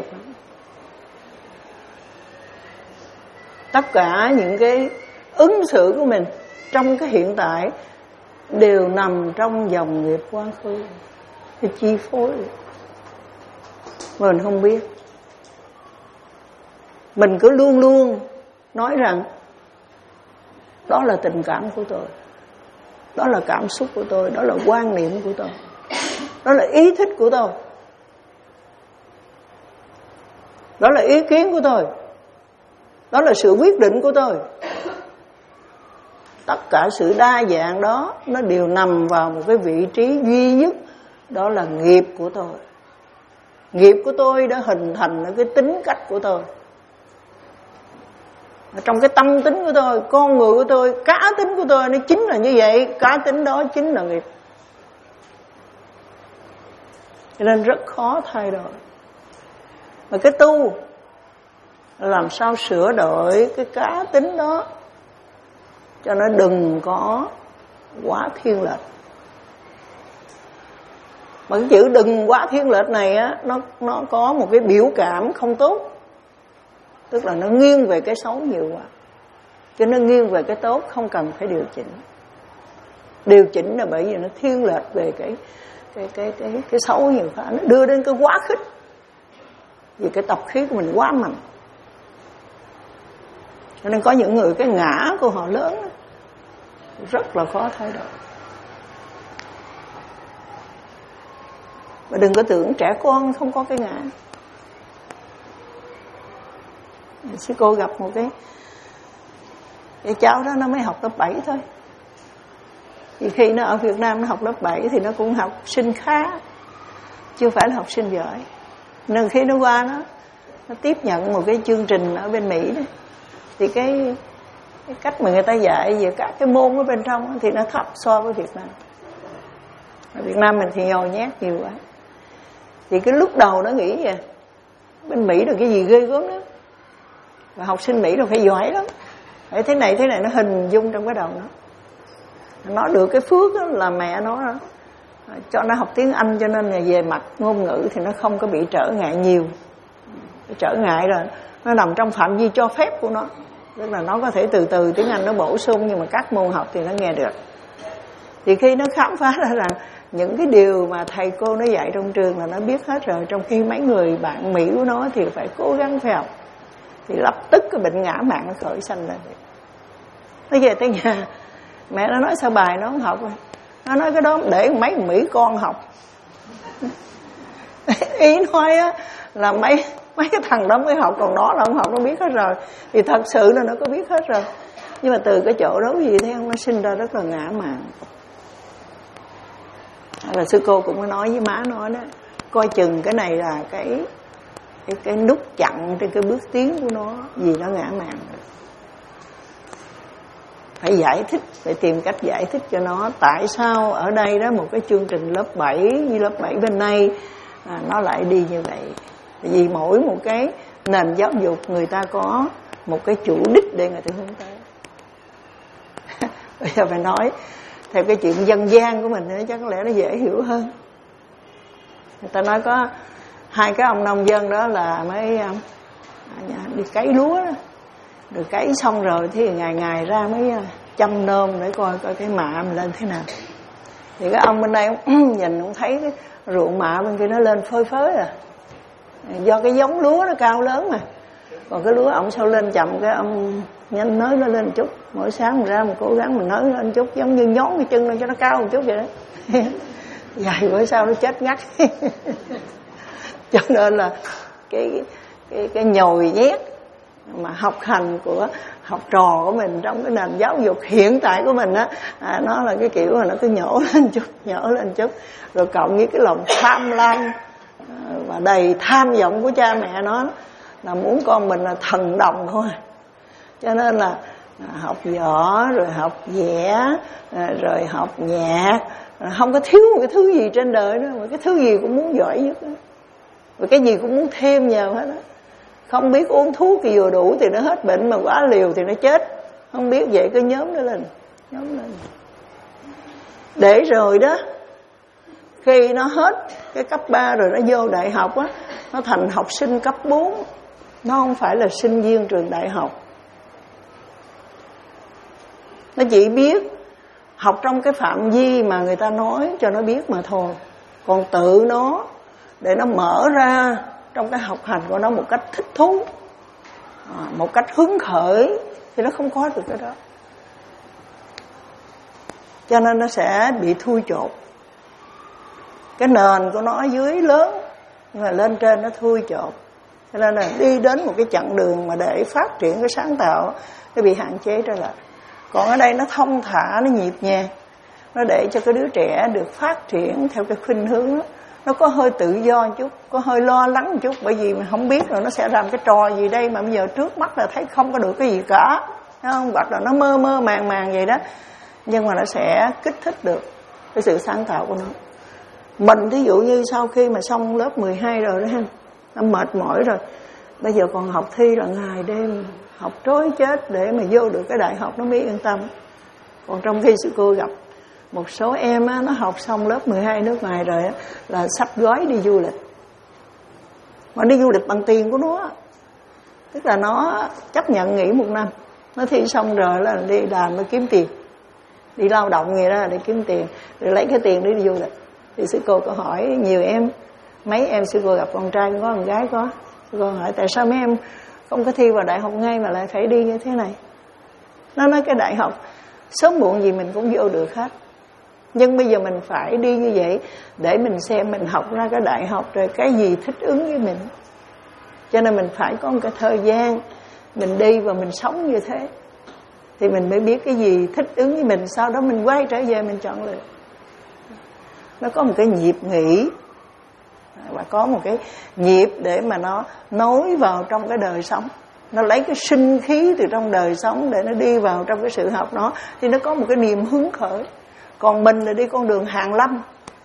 Tất cả những cái ứng xử của mình trong cái hiện tại đều nằm trong dòng nghiệp quá khứ, cái chi phối mà mình không biết. Mình cứ luôn luôn nói rằng đó là tình cảm của tôi, đó là cảm xúc của tôi, đó là quan niệm của tôi, đó là ý thích của tôi, đó là ý kiến của tôi, đó là sự quyết định của tôi. Tất cả sự đa dạng đó nó đều nằm vào một cái vị trí duy nhất, đó là nghiệp của tôi. Nghiệp của tôi đã hình thành ở cái tính cách của tôi, ở trong cái tâm tính của tôi, con người của tôi, cá tính của tôi, nó chính là như vậy. Cá tính đó chính là nghiệp, cho nên rất khó thay đổi. Mà cái tu làm sao sửa đổi cái cá tính đó cho nó đừng có quá thiên lệch. Mà cái chữ đừng quá thiên lệch này á, nó nó có một cái biểu cảm không tốt, tức là nó nghiêng về cái xấu nhiều quá. Cho nên nghiêng về cái tốt không cần phải điều chỉnh. Điều chỉnh là bởi vì nó thiên lệch về cái cái cái cái cái xấu nhiều quá, nó đưa đến cái quá khích. Vì cái tập khí của mình quá mạnh. Cho nên có những người cái ngã của họ lớn đó, rất là khó thay đổi. Và đừng có tưởng trẻ con không có cái ngã. Sư cô gặp một cái cái cháu đó, nó mới học lớp bảy thôi. Thì khi nó ở Việt Nam nó học lớp bảy thì nó cũng học sinh khá, chưa phải là học sinh giỏi. Nên khi nó qua nó nó tiếp nhận một cái chương trình ở bên Mỹ đó, thì cái cái cách mà người ta dạy về các cái môn ở bên trong thì nó thấp so với Việt Nam. Ở Việt Nam mình thì nhồi nhét nhiều quá. Thì cái lúc đầu nó nghĩ vậy, bên Mỹ là cái gì ghê gớm đó, và học sinh Mỹ là phải giỏi lắm, phải thế này thế này, nó hình dung trong cái đầu nó. Nó được cái phước đó là mẹ nó đó, cho nó học tiếng Anh, cho nên là về mặt ngôn ngữ thì nó không có bị trở ngại nhiều. Trở ngại rồi nó nằm trong phạm vi cho phép của nó, tức là nó có thể từ từ tiếng Anh nó bổ sung, nhưng mà các môn học thì nó nghe được. Thì khi nó khám phá ra rằng những cái điều mà thầy cô nó dạy trong trường là nó biết hết rồi, trong khi mấy người bạn Mỹ của nó thì phải cố gắng phải học, thì lập tức cái bệnh ngã mạn nó khởi sanh lên. Nó về tới nhà, mẹ nó nói sao bài nó không học rồi. Nó nói cái đó để mấy Mỹ con học. Ý nói á là mấy mấy cái thằng đó mới học, còn nó là không học, nó biết hết rồi. Thì thật sự là nó có biết hết rồi, nhưng mà từ cái chỗ đó gì thấy không, nó sinh ra rất là ngã mạn. Là sư cô cũng có nói với má nó đó, coi chừng cái này là cái cái cái nút chặn trên cái bước tiến của nó, vì nó ngã mạn. Phải giải thích, phải tìm cách giải thích cho nó tại sao ở đây đó một cái chương trình lớp bảy như lớp bảy bên đây à, nó lại đi như vậy. Vì mỗi một cái nền giáo dục người ta có một cái chủ đích để người ta hướng tới. Bây giờ phải nói theo cái chuyện dân gian của mình chắc có lẽ nó dễ hiểu hơn. Người ta nói có hai cái ông nông dân đó là mới à, đi cấy lúa đó. Rồi cấy xong rồi thì ngày ngày ra mới chăm nôm để coi coi cái mạ mình lên thế nào. Thì cái ông bên đây ông nhìn cũng thấy cái ruộng mạ bên kia nó lên phơi phới à, do cái giống lúa nó cao lớn mà. Còn cái lúa ông sao lên chậm, cái ông nhanh nới nó lên một chút. Mỗi sáng mình ra mình cố gắng mình nới nó lên chút, giống như nhón cái chân lên cho nó cao một chút vậy đó. Dài bữa sau nó chết ngắt. Cho nên là cái cái cái nhồi nhét mà học hành của học trò của mình trong cái nền giáo dục hiện tại của mình á, à, nó là cái kiểu mà nó cứ nhổ lên chút, nhổ lên chút, rồi cộng với cái lòng tham lam và đầy tham vọng của cha mẹ nó là muốn con mình là thần đồng thôi. Cho nên là học võ, rồi học vẽ, rồi học nhạc, không có thiếu một cái thứ gì trên đời đó, mà cái thứ gì cũng muốn giỏi nhất đó. Và cái gì cũng muốn thêm vào hết đó. Không biết uống thuốc thì vừa đủ thì nó hết bệnh, mà quá liều thì nó chết. Không biết vậy cứ nhóm nó lên, nhóm lên. Để rồi đó, khi nó hết cái cấp ba rồi nó vô đại học á, nó thành học sinh cấp bốn. Nó không phải là sinh viên trường đại học. Nó chỉ biết học trong cái phạm vi mà người ta nói cho nó biết mà thôi. Còn tự nó, để nó mở ra trong cái học hành của nó một cách thích thú, một cách hứng khởi, thì nó không có được cái đó. Cho nên nó sẽ bị thui chột. Cái nền của nó ở dưới lớn, nhưng mà lên trên nó thui chột. Cho nên là đi đến một cái chặng đường mà để phát triển cái sáng tạo, nó bị hạn chế trở lại. Còn ở đây nó thông thả, nó nhịp nhàng, nó để cho cái đứa trẻ được phát triển theo cái khuynh hướng đó. Nó có hơi tự do một chút, có hơi lo lắng một chút, bởi vì mình không biết là nó sẽ làm cái trò gì đây, mà bây giờ trước mắt là thấy không có được cái gì cả, thấy không? Hoặc là nó mơ mơ màng màng vậy đó. Nhưng mà nó sẽ kích thích được cái sự sáng tạo của nó. Mình thí dụ như sau khi mà xong lớp mười hai rồi đó ha, nó mệt mỏi rồi, bây giờ còn học thi là ngày đêm học trối chết để mà vô được cái đại học nó mới yên tâm. Còn trong khi sư cô gặp một số em á, nó học xong lớp mười hai nước ngoài rồi á, là sắp gói đi du lịch. Mà đi du lịch bằng tiền của nó, tức là nó chấp nhận nghỉ một năm, nó thi xong rồi là đi làm mới kiếm tiền, đi lao động người ra để kiếm tiền, rồi lấy cái tiền để đi du lịch. Thì sư cô có hỏi nhiều em, mấy em sư cô gặp con trai có, con gái có. Sư cô hỏi tại sao mấy em không có thi vào đại học ngay mà lại phải đi như thế này. Nó nói cái đại học sớm muộn gì mình cũng vô được hết, nhưng bây giờ mình phải đi như vậy để mình xem mình học ra cái đại học rồi cái gì thích ứng với mình. Cho nên mình phải có một cái thời gian mình đi và mình sống như thế, thì mình mới biết cái gì thích ứng với mình. Sau đó mình quay trở về mình chọn lựa. Nó có một cái nhịp nghỉ và có một cái nhịp để mà nó nối vào trong cái đời sống. Nó lấy cái sinh khí từ trong đời sống để nó đi vào trong cái sự học đó, thì nó có một cái niềm hứng khởi. Còn mình là đi con đường hàn lâm,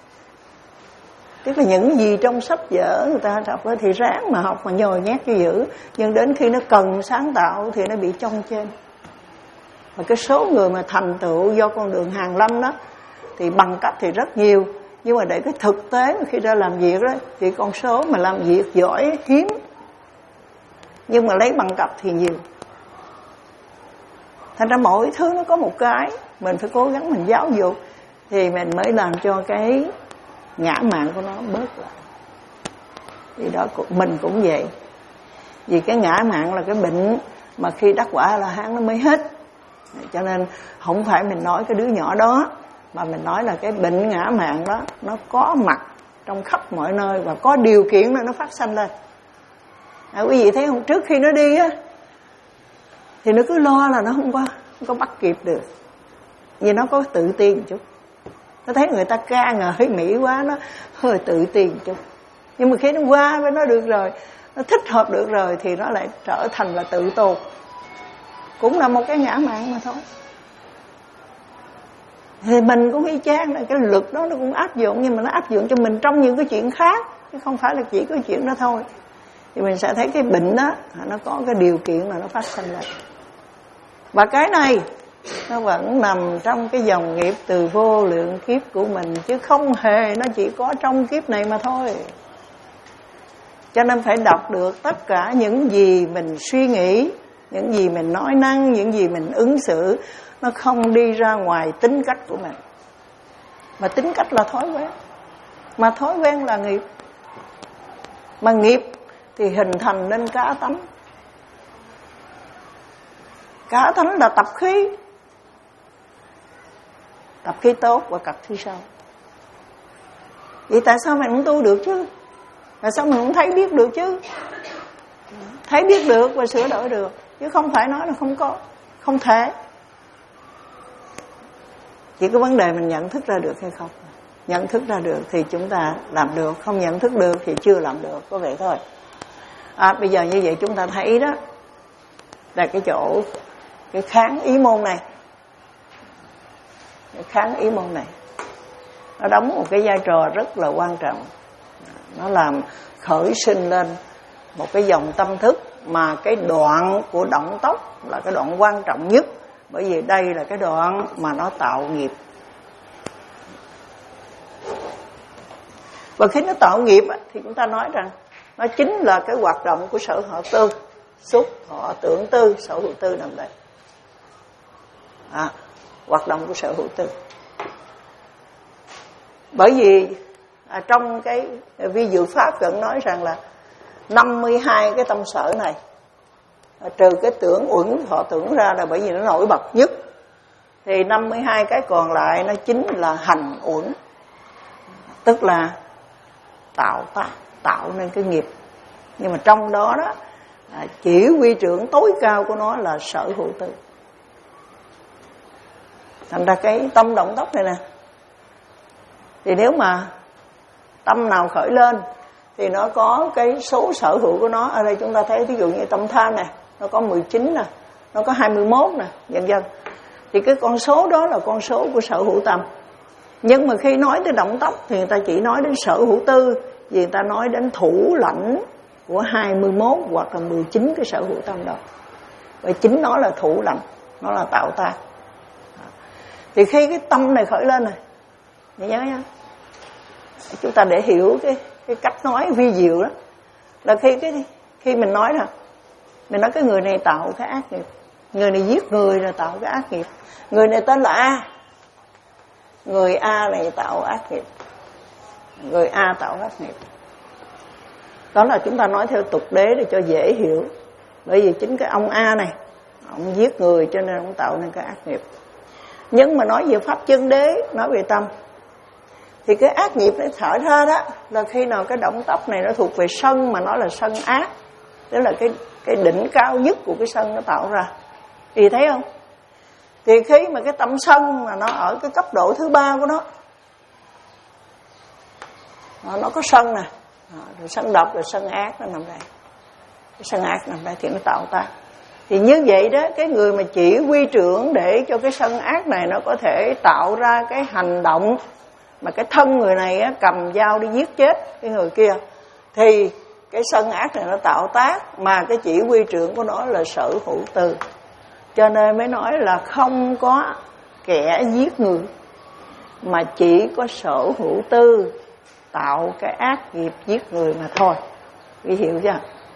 tức là những gì trong sách vở người ta học đó thì ráng mà học mà nhồi nhét cho dữ, nhưng đến khi nó cần sáng tạo thì nó bị chông trên. Và cái số người mà thành tựu do con đường hàn lâm đó thì bằng cấp thì rất nhiều, nhưng mà để cái thực tế khi ra làm việc đó thì con số mà làm việc giỏi hiếm, nhưng mà lấy bằng cấp thì nhiều. Thành ra mỗi thứ nó có một cái mình phải cố gắng mình giáo dục, thì mình mới làm cho cái ngã mạn của nó bớt lại. Thì đó mình cũng vậy. Vì cái ngã mạn là cái bệnh mà khi đắc quả là hán nó mới hết. Cho nên không phải mình nói cái đứa nhỏ đó, mà mình nói là cái bệnh ngã mạn đó nó có mặt trong khắp mọi nơi và có điều kiện là nó phát sanh lên. À, quý vị thấy không, trước khi nó đi á thì nó cứ lo là nó không có không có bắt kịp được, vì nó có tự tin một chút. Nó thấy người ta ca ngợi Mỹ quá, nó hơi tự tin một chút. Nhưng mà khi nó qua với nó được rồi, nó thích hợp được rồi, thì nó lại trở thành là tự tôn. Cũng là một cái ngã mạn mà thôi. Thì mình cũng y chang là cái luật đó nó cũng áp dụng, nhưng mà nó áp dụng cho mình trong những cái chuyện khác, chứ không phải là chỉ có chuyện đó thôi. Thì mình sẽ thấy cái bệnh đó nó có cái điều kiện là nó phát sinh ra. Và cái này nó vẫn nằm trong cái dòng nghiệp từ vô lượng kiếp của mình, chứ không hề nó chỉ có trong kiếp này mà thôi. Cho nên phải đọc được tất cả những gì mình suy nghĩ, những gì mình nói năng, những gì mình ứng xử, nó không đi ra ngoài tính cách của mình. Mà tính cách là thói quen, mà thói quen là nghiệp. Mà nghiệp thì hình thành nên cá tánh. Cá tánh là tập khí. Tập khí tốt và tập khí xấu. Vậy tại sao mình không tu được chứ? Tại sao mình không thấy biết được chứ? Thấy biết được và sửa đổi được, chứ không phải nói là không có, không thể. Chỉ có vấn đề mình nhận thức ra được hay không. Nhận thức ra được thì chúng ta làm được, không nhận thức được thì chưa làm được, có vậy thôi. À, bây giờ như vậy chúng ta thấy đó là cái chỗ cái kháng ý môn này. Cái kháng ý môn này nó đóng một cái vai trò rất là quan trọng. Nó làm khởi sinh lên một cái dòng tâm thức, mà cái đoạn của động tốc là cái đoạn quan trọng nhất, bởi vì đây là cái đoạn mà nó tạo nghiệp. Và khi nó tạo nghiệp thì chúng ta nói rằng nó chính là cái hoạt động của sở hữu tư, xúc thọ tưởng tư, sở hữu tư nằm đây. À, hoạt động của sở hữu tư. Bởi vì à, trong cái vi diệu pháp vẫn nói rằng là năm mươi hai cái tâm sở này, à, trừ cái tưởng uẩn thọ tưởng ra, là bởi vì nó nổi bật nhất, thì năm mươi hai cái còn lại nó chính là hành uẩn, tức là tạo tác, tạo nên cái nghiệp. Nhưng mà trong đó đó à, chỉ huy trưởng tối cao của nó là sở hữu tư. Thành ra cái tâm động tốc này nè, thì nếu mà tâm nào khởi lên thì nó có cái số sở hữu của nó. Ở đây chúng ta thấy ví dụ như tâm tham nè, nó có mười chín nè, nó có hai mươi mốt nè, vân vân. Thì cái con số đó là con số của sở hữu tâm. Nhưng mà khi nói tới động tốc thì người ta chỉ nói đến sở hữu tư, vì người ta nói đến thủ lãnh của hai mươi mốt hoặc là mười chín cái sở hữu tâm đó. Và chính nó là thủ lãnh, nó là tạo tác. Thì khi cái tâm này khởi lên này, nhớ nhá, chúng ta để hiểu cái cái cách nói vi diệu đó, là khi cái khi mình nói là mình nói cái người này tạo cái ác nghiệp, người này giết người là tạo cái ác nghiệp, người này tên là A, người A này tạo ác nghiệp, người A tạo ác nghiệp. Đó là chúng ta nói theo tục đế để cho dễ hiểu. Bởi vì chính cái ông A này, ông giết người cho nên ông tạo nên cái ác nghiệp. Nhưng mà nói về pháp chân đế, nói về tâm, thì cái ác nghiệp nó thở ra đó là khi nào cái động tốc này nó thuộc về sân, mà nó là sân ác, tức là cái cái đỉnh cao nhất của cái sân nó tạo ra. Thì thấy không? Thì khi mà cái tâm sân mà nó ở cái cấp độ thứ ba của nó, nó có sân nè, rồi sân độc, rồi sân ác nó nằm đây, cái sân ác nằm đây thì nó tạo ta. Thì như vậy đó, cái người mà chỉ huy trưởng để cho cái sân ác này nó có thể tạo ra cái hành động mà cái thân người này á, cầm dao đi giết chết cái người kia, thì cái sân ác này nó tạo tác, mà cái chỉ huy trưởng của nó là sở hữu tư. Cho nên mới nói là không có kẻ giết người, mà chỉ có sở hữu tư tạo cái ác nghiệp giết người mà thôi. Quý hiểu chưa?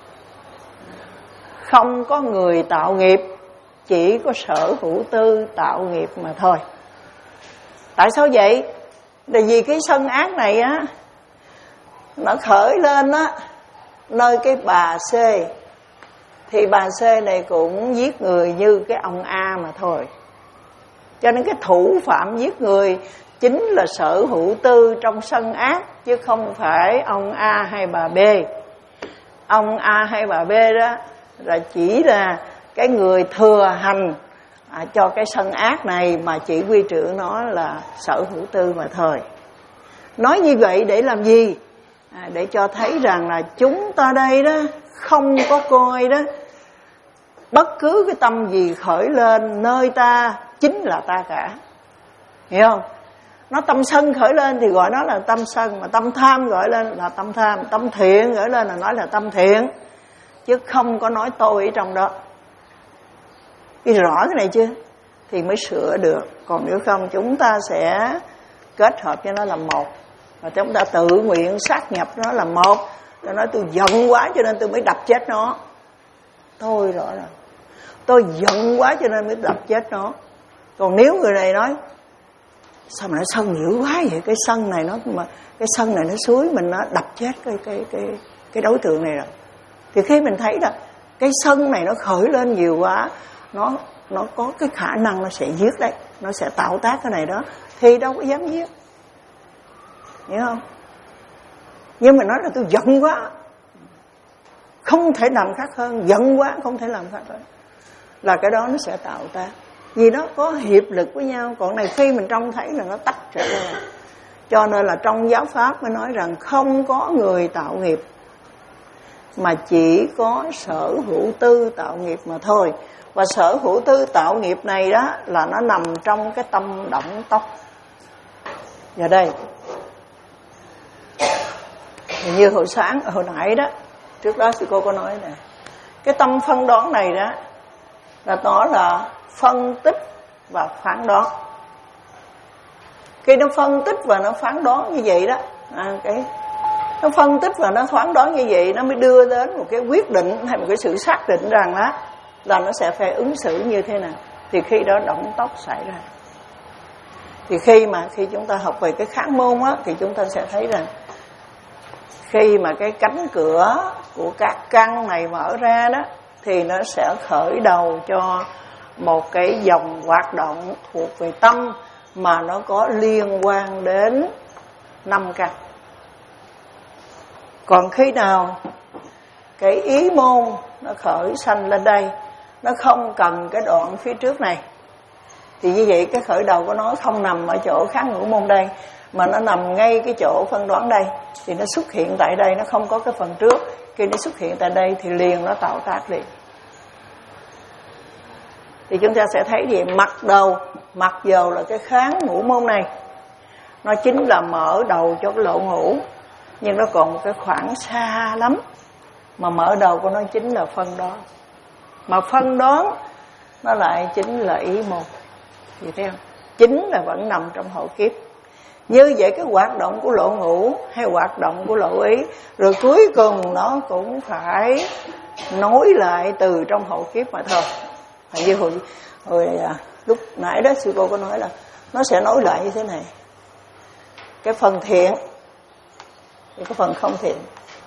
Không có người tạo nghiệp, chỉ có sở hữu tư tạo nghiệp mà thôi. Tại sao vậy? Là vì cái sân ác này á, nó khởi lên á nơi cái bà C, thì bà C này cũng giết người như cái ông A mà thôi. Cho nên cái thủ phạm giết người chính là sở hữu tư trong sân ác, chứ không phải ông A hay bà B. Ông A hay bà B đó là chỉ là cái người thừa hành à, cho cái sân ác này, mà chỉ huy trưởng nó là sở hữu tư mà thôi. Nói như vậy để làm gì? À, để cho thấy rằng là chúng ta đây đó không có coi đó bất cứ cái tâm gì khởi lên nơi ta chính là ta cả. Hiểu không? Nó tâm sân khởi lên thì gọi nó là tâm sân, mà tâm tham gọi lên là tâm tham, tâm thiện gọi lên là nói là tâm thiện, chứ không có nói tôi ở trong đó. Cái rõ cái này chưa? Thì mới sửa được. Còn nếu không chúng ta sẽ kết hợp cho nó là một, và chúng ta tự nguyện sát nhập nó là một. Tôi nói tôi giận quá cho nên tôi mới đập chết nó. Tôi rõ rồi, tôi giận quá cho nên mới đập chết nó. Còn nếu người này nói sao mà nó sân dữ quá vậy, cái sân này nó mà cái sân này nó xúi mình, nó đập chết cái cái cái cái đối tượng này rồi. Thì khi mình thấy là cái sân này nó khởi lên nhiều quá, nó nó có cái khả năng nó sẽ giết đấy, nó sẽ tạo tác cái này đó, thì đâu có dám giết. Hiểu không? Nhưng mà nói là tôi giận quá, không thể làm khác hơn, giận quá không thể làm khác hơn, là cái đó nó sẽ tạo tác. Vì nó có hiệp lực với nhau. Còn này khi mình trông thấy là nó tách trở ra. Cho nên là trong giáo pháp mới nói rằng không có người tạo nghiệp, mà chỉ có sở hữu tư tạo nghiệp mà thôi. Và sở hữu tư tạo nghiệp này đó là nó nằm trong cái tâm động tóc. Giờ đây, như hồi sáng, hồi nãy đó, trước đó sư cô có nói nè, cái tâm phân đoán này đó là nó là phân tích và phán đoán. Khi nó phân tích và nó phán đoán như vậy đó, à, cái nó phân tích và nó phán đoán như vậy, nó mới đưa đến một cái quyết định hay một cái sự xác định rằng đó là nó sẽ phải ứng xử như thế nào. Thì khi đó động tóc xảy ra. Thì khi mà khi chúng ta học về cái kháng môn á, thì chúng ta sẽ thấy rằng khi mà cái cánh cửa của các căn này mở ra đó, thì nó sẽ khởi đầu cho một cái dòng hoạt động thuộc về tâm mà nó có liên quan đến năm căn. Còn khi nào cái ý môn nó khởi sanh lên đây, nó không cần cái đoạn phía trước này, thì như vậy cái khởi đầu của nó không nằm ở chỗ kháng ngũ môn đây, mà nó nằm ngay cái chỗ phân đoán đây. Thì nó xuất hiện tại đây, nó không có cái phần trước. Khi nó xuất hiện tại đây thì liền nó tạo tác liền. Thì chúng ta sẽ thấy gì? Mặc đầu, mặc dầu là cái kháng ngũ môn này, nó chính là mở đầu cho cái lộ ngũ, nhưng nó còn một cái khoảng xa lắm mà mở đầu của nó chính là phân đoán. Mà phân đoán nó lại chính là ý môn. Thì thấy không? Chính là vẫn nằm trong hậu kiếp. Như vậy cái hoạt động của lộ ngũ hay hoạt động của lộ ý, rồi cuối cùng nó cũng phải nối lại từ trong hậu kiếp mà thôi. Hình như hồi, hồi lúc nãy đó sư cô có nói là nó sẽ nối lại như thế này. Cái phần thiện thì cái phần không thiện.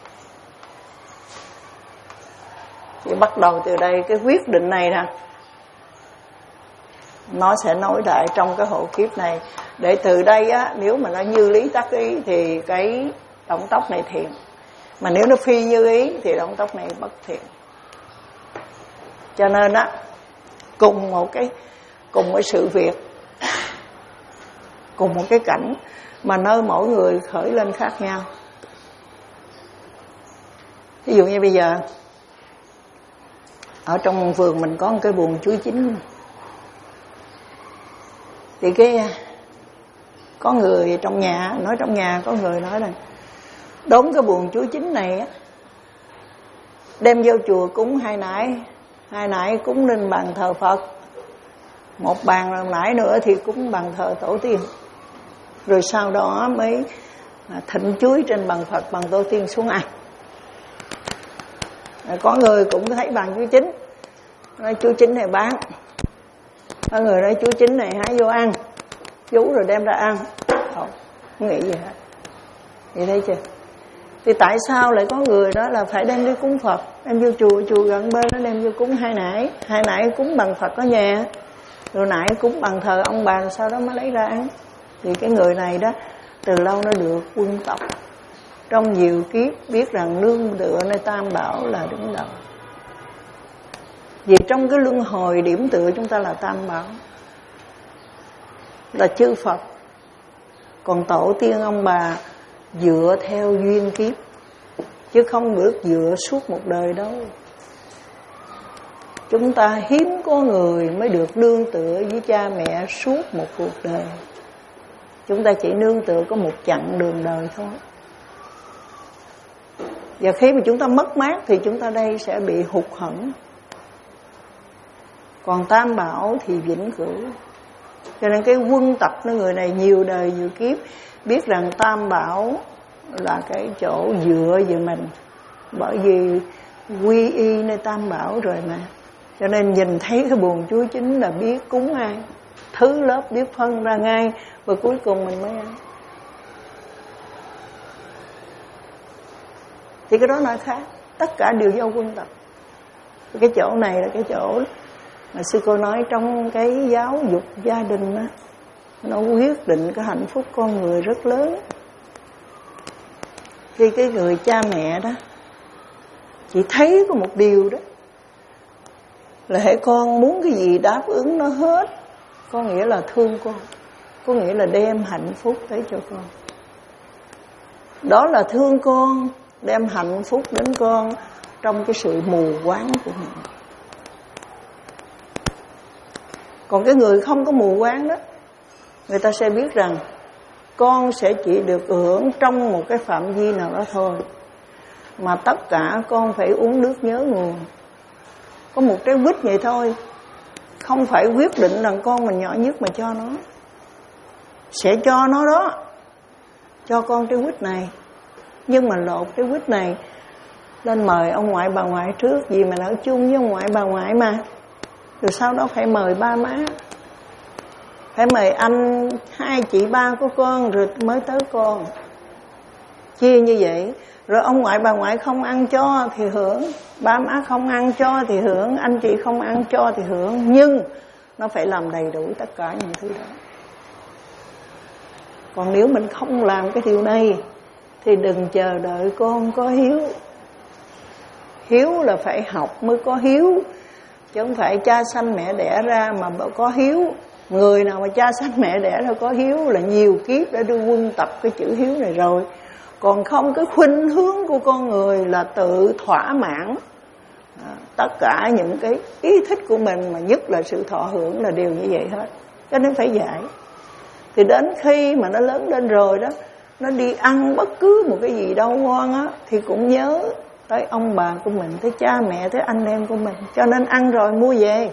Thì bắt đầu từ đây cái quyết định này nè, nó sẽ nối lại trong cái hậu kiếp này. Để từ đây á, nếu mà nó như lý tắc ý thì cái động tóc này thiện, mà nếu nó phi như ý thì động tóc này bất thiện. Cho nên á, cùng một cái cùng một sự việc, cùng một cái cảnh mà nơi mỗi người khởi lên khác nhau. Ví dụ như bây giờ ở trong vườn mình có một cái buồng chuối chín, thì cái có người trong nhà, nói trong nhà có người nói là đốn cái buồng chuối chín này á, đem vô chùa cúng hai nải, hai nải cúng lên bàn thờ Phật, một bàn lần nãy nữa thì cúng bàn thờ tổ tiên, rồi sau đó mới thịnh chuối trên bàn Phật, bàn tổ tiên xuống ăn. Có người cũng thấy bàn chuối chín, nói chuối chín này bán, có người nói chuối chín này hái vô ăn, chú rồi đem ra ăn. Không, không nghĩ gì hết. Vậy thấy chưa? Thì tại sao lại có người đó là phải đem đi cúng Phật, đem vô chùa, chùa gần bên nó đem vô cúng hai nải, hai nải cúng bằng Phật ở nhà, rồi nãy cúng bằng thờ ông bà, sau đó mới lấy ra ăn. Thì cái người này đó từ lâu nó được quân tộc, trong nhiều kiếp biết rằng nương tựa nơi Tam Bảo là đứng đầu. Vì trong cái luân hồi điểm tựa chúng ta là Tam Bảo, là chư Phật. Còn tổ tiên ông bà dựa theo duyên kiếp, chứ không được dựa suốt một đời đâu. Chúng ta hiếm có người mới được nương tựa với cha mẹ suốt một cuộc đời. Chúng ta chỉ nương tựa có một chặng đường đời thôi. Và khi mà chúng ta mất mát thì chúng ta đây sẽ bị hụt hẫng. Còn Tam Bảo thì vĩnh cửu. Cho nên cái quân tập nó người này nhiều đời nhiều kiếp biết rằng Tam Bảo là cái chỗ dựa về mình, bởi vì quy y nơi Tam Bảo rồi mà. Cho nên nhìn thấy cái buồng chuối chín là biết cúng ai, thứ lớp biết phân ra ngay, và cuối cùng mình mới ăn. Thì cái đó nói khác, tất cả đều do quân tập. Cái chỗ này là cái chỗ mà sư cô nói trong cái giáo dục gia đình đó, nó quyết định cái hạnh phúc con người rất lớn. Khi cái người cha mẹ đó chỉ thấy có một điều đó là hễ con muốn cái gì đáp ứng nó hết, có nghĩa là thương con, có nghĩa là đem hạnh phúc tới cho con. Đó là thương con, đem hạnh phúc đến con, trong cái sự mù quáng của mình. Còn cái người không có mù quáng đó, người ta sẽ biết rằng con sẽ chỉ được hưởng trong một cái phạm vi nào đó thôi, mà tất cả con phải uống nước nhớ nguồn. Có một trái quýt vậy thôi, không phải quyết định rằng con mình nhỏ nhất mà cho nó. Sẽ cho nó đó, cho con trái quýt này, nhưng mà lột trái quýt này lên mời ông ngoại bà ngoại trước, vì mình ở chung với ông ngoại bà ngoại mà. Rồi sau đó phải mời ba má, phải mời anh, hai chị ba của con, rồi mới tới con. Chia như vậy. Rồi ông ngoại bà ngoại không ăn cho thì hưởng, ba má không ăn cho thì hưởng, anh chị không ăn cho thì hưởng. Nhưng nó phải làm đầy đủ tất cả những thứ đó. Còn nếu mình không làm cái điều này thì đừng chờ đợi con có hiếu. Hiếu là phải học mới có hiếu, chứ không phải cha sanh mẹ đẻ ra mà có hiếu. Người nào mà cha sanh mẹ đẻ ra có hiếu là nhiều kiếp đã đưa quân tập cái chữ hiếu này rồi. Còn không, cái khuynh hướng của con người là tự thỏa mãn à, tất cả những cái ý thích của mình, mà nhất là sự thọ hưởng là đều như vậy hết. Cho nên phải dạy. Thì đến khi mà nó lớn lên rồi đó, nó đi ăn bất cứ một cái gì đâu ngon á, thì cũng nhớ tới ông bà của mình, tới cha mẹ, tới anh em của mình. Cho nên ăn rồi mua về.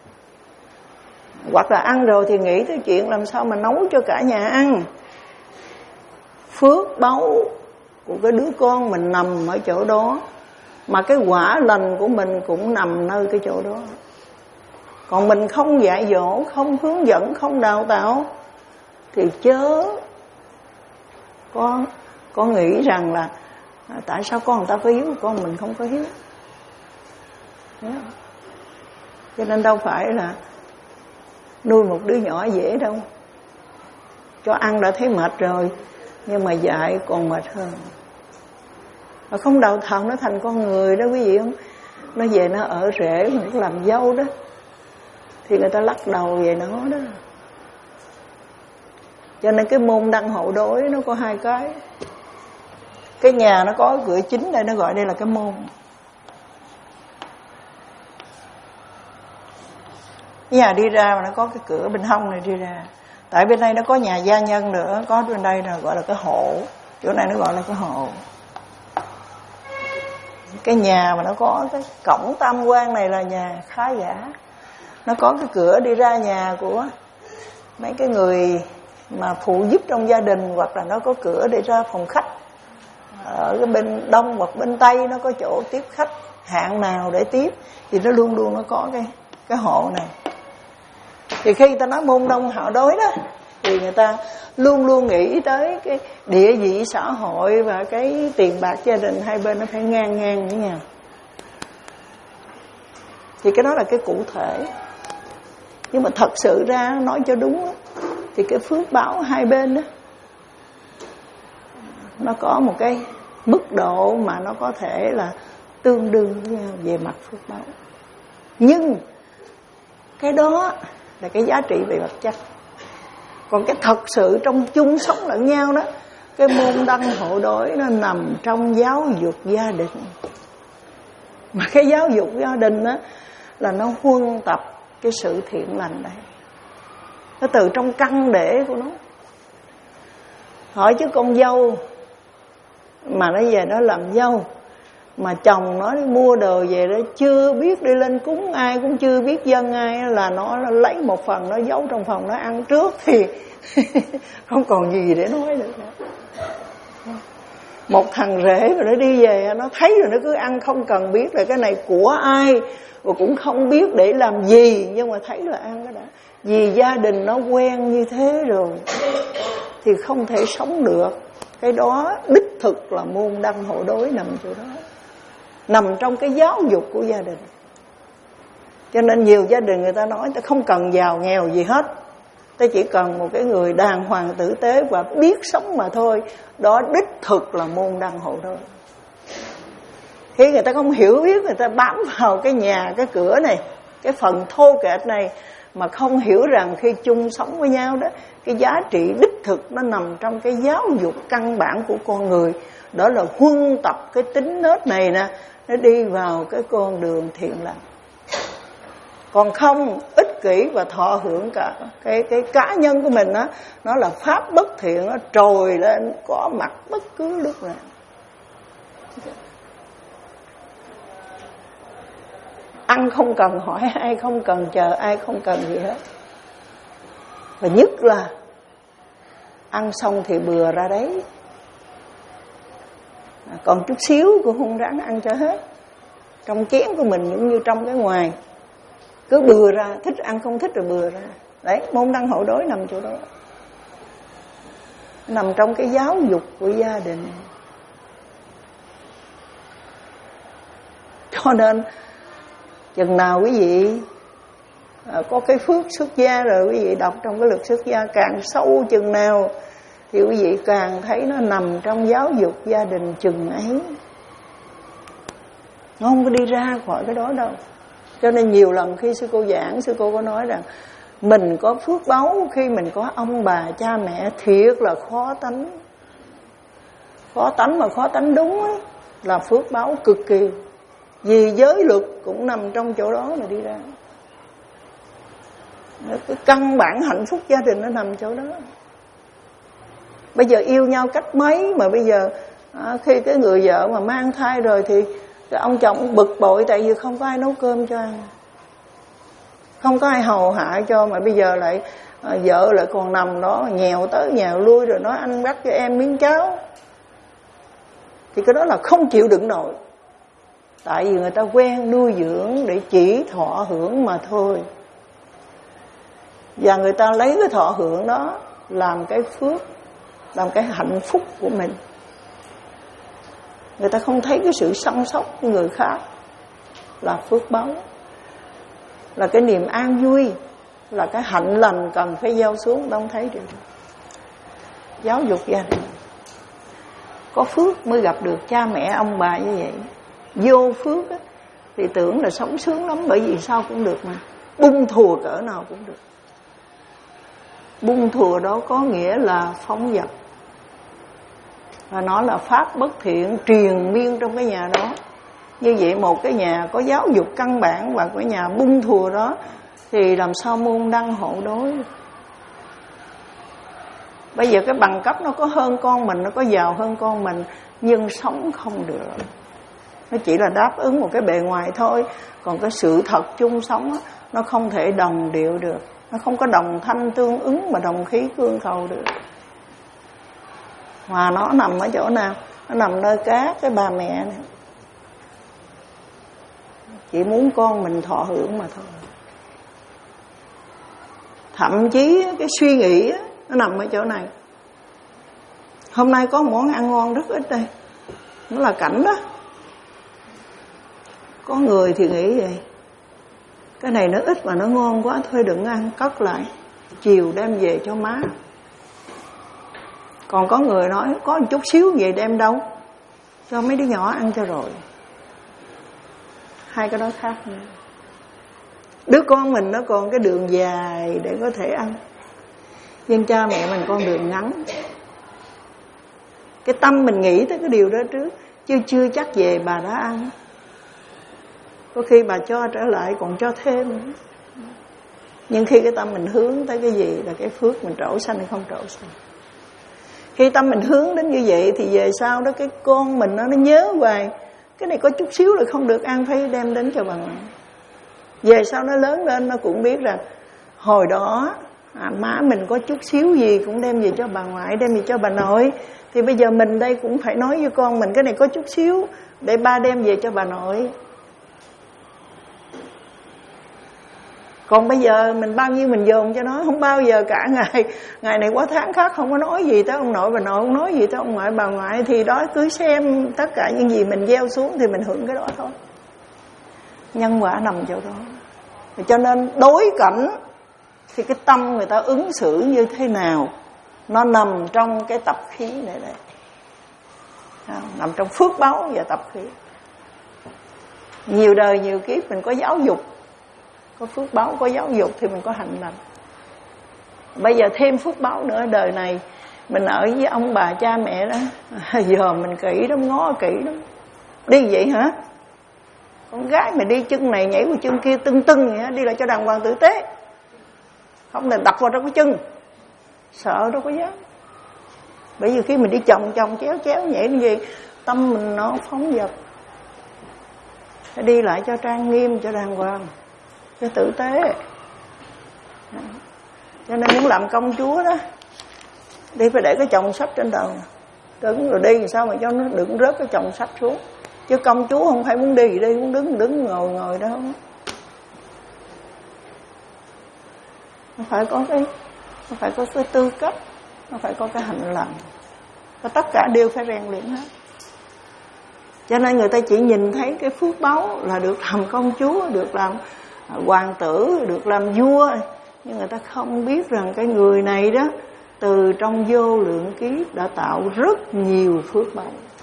Hoặc là ăn rồi thì nghĩ tới chuyện làm sao mà nấu cho cả nhà ăn. Phước báu của cái đứa con mình nằm ở chỗ đó, mà cái quả lành của mình cũng nằm nơi cái chỗ đó. Còn mình không dạy dỗ, không hướng dẫn, không đào tạo thì chớ có, có nghĩ rằng là à, tại sao con người ta có hiếu, con mình không có hiếu. Cho nên đâu phải là nuôi một đứa nhỏ dễ đâu. Cho ăn đã thấy mệt rồi, nhưng mà dạy còn mệt hơn. Mà không đào tạo nó thành con người đó quý vị không? Nó về nó ở rễ, nó làm dâu đó, thì người ta lắc đầu về nó đó. Cho nên cái môn đăng hộ đối nó có hai cái. Cái nhà nó có cửa chính đây, nó gọi đây là cái môn. Cái nhà đi ra mà nó có cái cửa bên hông này đi ra. Tại bên đây nó có nhà gia nhân nữa, có bên đây là gọi là cái hộ, chỗ này nó gọi là cái hộ. Cái nhà mà nó có cái cổng tam quan này là nhà khá giả. Nó có cái cửa đi ra nhà của mấy cái người mà phụ giúp trong gia đình, hoặc là nó có cửa để ra phòng khách. Ở cái bên đông hoặc bên tây nó có chỗ tiếp khách hạng nào để tiếp, thì nó luôn luôn nó có cái cái hộ này. Thì khi người ta nói môn đông hộ đối đó, thì người ta luôn luôn nghĩ tới cái địa vị xã hội và cái tiền bạc gia đình hai bên nó phải ngang ngang với nhau. Thì cái đó là cái cụ thể. Nhưng mà thật sự ra nói cho đúng đó, thì cái phước báo hai bên đó nó có một cái mức độ mà nó có thể là tương đương với nhau về mặt phước báo. Nhưng cái đó là cái giá trị về vật chất. Còn cái thật sự trong chung sống lẫn nhau đó, cái môn đăng hộ đối nó nằm trong giáo dục gia đình. Mà cái giáo dục gia đình đó là nó huân tập cái sự thiện lành đấy. Nó từ trong căn để của nó. Hỏi chứ con dâu mà nó về nó làm dâu, mà chồng nó mua đồ về đó chưa biết đi lên cúng ai, cũng chưa biết dâng ai, là nó lấy một phần nó giấu trong phòng nó ăn trước thì không còn gì để nói được nữa. Một thằng rể mà nó đi về nó thấy rồi nó cứ ăn, không cần biết là cái này của ai, và cũng không biết để làm gì, nhưng mà thấy là ăn cái đã. Vì gia đình nó quen như thế rồi thì không thể sống được. Cái đó đích thực là môn đăng hộ đối nằm chỗ đó, nằm trong cái giáo dục của gia đình. Cho nên nhiều gia đình người ta nói ta không cần giàu nghèo gì hết, ta chỉ cần một cái người đàng hoàng tử tế và biết sống mà thôi. Đó đích thực là môn đăng hộ đối. Khi người ta không hiểu biết, người ta bám vào cái nhà, cái cửa này, cái phần thô kệch này, mà không hiểu rằng khi chung sống với nhau đó, cái giá trị đích thực nó nằm trong cái giáo dục căn bản của con người. Đó là huân tập cái tính nết này nè, nó đi vào cái con đường thiện lành. Còn không ích kỷ và thọ hưởng cả cái cái cá nhân của mình á, nó là pháp bất thiện, nó trồi lên có mặt bất cứ lúc nào. Ăn không cần hỏi ai, không cần chờ ai, không cần gì hết. Và nhất là ăn xong thì bừa ra đấy, còn chút xíu cũng không ráng ăn cho hết. Trong chén của mình cũng như trong cái ngoài, cứ bừa ra, thích ăn không thích rồi bừa ra. Đấy, môn đăng hộ đối nằm chỗ đó, nằm trong cái giáo dục của gia đình. Cho nên chừng nào quý vị à, có cái phước xuất gia rồi, quý vị đọc trong cái luật xuất gia càng sâu chừng nào thì quý vị càng thấy nó nằm trong giáo dục gia đình chừng ấy. Nó không có đi ra khỏi cái đó đâu. Cho nên nhiều lần khi sư cô giảng, sư cô có nói rằng mình có phước báu khi mình có ông bà cha mẹ thiệt là khó tánh. Khó tánh mà khó tánh đúng ấy, là phước báu cực kỳ. Vì giới luật cũng nằm trong chỗ đó mà đi ra. Cái căn bản hạnh phúc gia đình nó nằm chỗ đó. Bây giờ yêu nhau cách mấy mà bây giờ à, khi cái người vợ mà mang thai rồi thì cái ông chồng bực bội tại vì không có ai nấu cơm cho ăn, không có ai hầu hạ cho, mà bây giờ lại à, vợ lại còn nằm đó nhèo tới nhèo lui rồi nói anh bắt cho em miếng cháo. Thì cái đó là không chịu đựng nổi. Tại vì người ta quen nuôi dưỡng để chỉ thọ hưởng mà thôi. Và người ta lấy cái thọ hưởng đó làm cái phước, làm cái hạnh phúc của mình. Người ta không thấy cái sự săn sóc của người khác là phước báu, là cái niềm an vui, là cái hạnh lành cần phải gieo xuống. Không thấy được. Giáo dục gia đình có phước mới gặp được cha mẹ ông bà như vậy. Vô phước á, thì tưởng là sống sướng lắm. Bởi vì sao cũng được mà, bung thùa cỡ nào cũng được. Bung thùa đó có nghĩa là phóng dật, và nó là pháp bất thiện truyền miên trong cái nhà đó. Như vậy một cái nhà có giáo dục căn bản và cái nhà bung thùa đó thì làm sao môn đăng hộ đối. Bây giờ cái bằng cấp nó có hơn con mình, nó có giàu hơn con mình, nhưng sống không được. Nó chỉ là đáp ứng một cái bề ngoài thôi. Còn cái sự thật chung sống đó, nó không thể đồng điệu được. Nó không có đồng thanh tương ứng mà đồng khí cương cầu được. Mà nó nằm ở chỗ nào? Nó nằm nơi các cái bà mẹ này. Chỉ muốn con mình thọ hưởng mà thôi. Thậm chí cái suy nghĩ đó, nó nằm ở chỗ này. Hôm nay có một món ăn ngon rất ít đây, nó là cảnh đó. Có người thì nghĩ vậy, cái này nó ít mà nó ngon quá, thôi đừng ăn, cất lại, chiều đem về cho má. Còn có người nói có một chút xíu về đem đâu, cho mấy đứa nhỏ ăn cho rồi. Hai cái đó khác nhau. Đứa con mình nó còn cái đường dài để có thể ăn, nhưng cha mẹ mình con đường ngắn. Cái tâm mình nghĩ tới cái điều đó trước, chứ chưa chắc về bà đã ăn. Có khi bà cho trở lại còn cho thêm. Nhưng khi cái tâm mình hướng tới cái gì là cái phước mình trổ sanh hay không trổ sanh. Khi tâm mình hướng đến như vậy thì về sau đó cái con mình nó, nó nhớ hoài, cái này có chút xíu là không được ăn, phải đem đến cho bà ngoại. Về sau nó lớn lên nó cũng biết rằng hồi đó à, má mình có chút xíu gì cũng đem về cho bà ngoại, đem về cho bà nội. Thì bây giờ mình đây cũng phải nói với con mình cái này có chút xíu để ba đem về cho bà nội. Còn bây giờ mình bao nhiêu mình dồn cho nó, không bao giờ cả ngày ngày này qua tháng khác không có nói gì tới ông nội bà nội, không nói gì tới ông ngoại bà ngoại. Thì đó cứ xem tất cả những gì mình gieo xuống thì mình hưởng cái đó thôi. Nhân quả nằm chỗ đó. Cho nên đối cảnh thì cái tâm người ta ứng xử như thế nào, nó nằm trong cái tập khí này đây, nằm trong phước báu và tập khí. Nhiều đời nhiều kiếp mình có giáo dục, có phước báu, có giáo dục thì mình có hạnh lành. Bây giờ thêm phước báu nữa, đời này mình ở với ông bà cha mẹ đó, giờ mình kỹ lắm, ngó kỹ lắm. Đi vậy hả? Con gái mà đi chân này nhảy qua chân kia tưng tưng vậy, đi lại cho đàng hoàng tử tế, không là đập vào trong cái chân, sợ đâu có dám. Bởi vì khi mình đi chồng chồng chéo chéo nhảy cái gì, tâm mình nó phóng dật. Phải đi lại cho trang nghiêm, cho đàng hoàng, cho tử tế. Cho nên muốn làm công chúa đó, đi phải để cái chồng sách trên đầu, đứng rồi đi sao mà cho nó đừng rớt cái chồng sách xuống. Chứ công chúa không phải muốn đi đi, muốn đứng đứng ngồi ngồi đó. Nó phải có cái, nó phải có cái tư cách, nó phải có cái hạnh lành, và tất cả đều phải rèn luyện hết. Cho nên người ta chỉ nhìn thấy cái phước báu là được làm công chúa, được làm hoàng tử, được làm vua, nhưng người ta không biết rằng cái người này đó từ trong vô lượng kiếp đã tạo rất nhiều phước báu.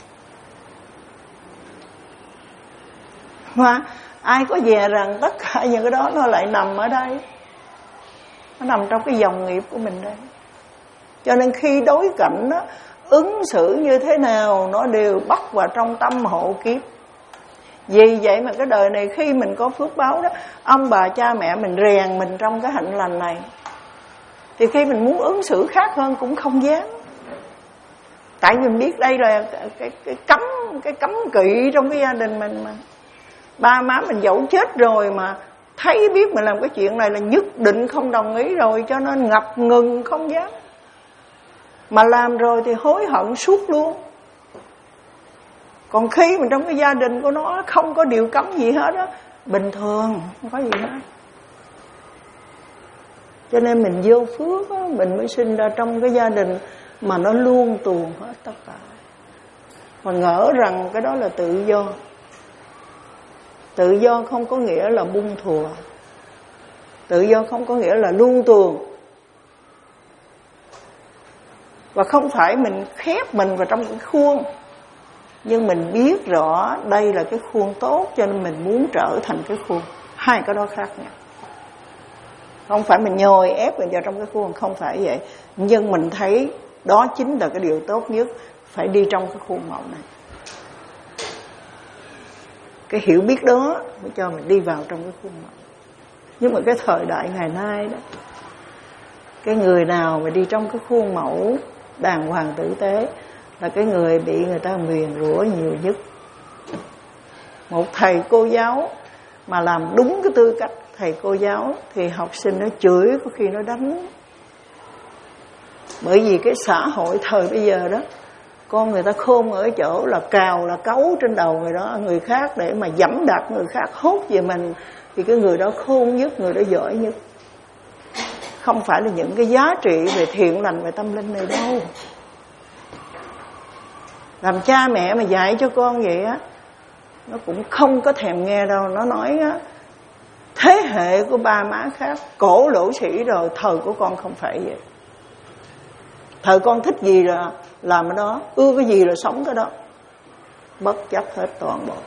Mà ai có dè rằng tất cả những cái đó nó lại nằm ở đây, nó nằm trong cái dòng nghiệp của mình đây. Cho nên khi đối cảnh đó, ứng xử như thế nào nó đều bắt vào trong tâm hộ kiếp. Vì vậy mà cái đời này khi mình có phước báo đó, ông bà cha mẹ mình rèn mình trong cái hạnh lành này, thì khi mình muốn ứng xử khác hơn cũng không dám. Tại vì mình biết đây là cái, cái, cái cấm cái cấm kỵ trong cái gia đình mình mà. Ba má mình dẫu chết rồi mà thấy biết mình làm cái chuyện này là nhất định không đồng ý rồi, cho nên ngập ngừng không dám. Mà làm rồi thì hối hận suốt luôn. Còn khi mình trong cái gia đình của nó không có điều cấm gì hết á, bình thường, không có gì hết. Cho nên mình vô phước á, mình mới sinh ra trong cái gia đình mà nó luôn tuồng hết tất cả. Mà ngỡ rằng cái đó là tự do. Tự do không có nghĩa là buông thùa. Tự do không có nghĩa là luôn tuồng. Và không phải mình khép mình vào trong cái khuôn, nhưng mình biết rõ đây là cái khuôn tốt, cho nên mình muốn trở thành cái khuôn. Hai cái đó khác nhau. Không phải mình nhồi ép mình vào trong cái khuôn, không phải vậy. Nhưng mình thấy đó chính là cái điều tốt nhất, phải đi trong cái khuôn mẫu này. Cái hiểu biết đó mới cho mình đi vào trong cái khuôn mẫu. Nhưng mà cái thời đại ngày nay đó, cái người nào mà đi trong cái khuôn mẫu đàng hoàng tử tế là cái người bị người ta nguyền rủa nhiều nhất. Một thầy cô giáo mà làm đúng cái tư cách thầy cô giáo thì học sinh nó chửi, có khi nó đánh. Bởi vì cái xã hội thời bây giờ đó, con người ta khôn ở chỗ là cào là cấu trên đầu người đó, người khác để mà dẫm đạp người khác, hốt về mình, thì cái người đó khôn nhất, người đó giỏi nhất. Không phải là những cái giá trị về thiện lành, về tâm linh này đâu. Làm cha mẹ mà dạy cho con vậy á, nó cũng không có thèm nghe đâu. Nó nói á, thế hệ của ba má khác cổ lỗ sĩ rồi, thời của con không phải vậy. Thời con thích gì là làm cái đó, ưa cái gì là sống cái đó, bất chấp hết toàn bộ.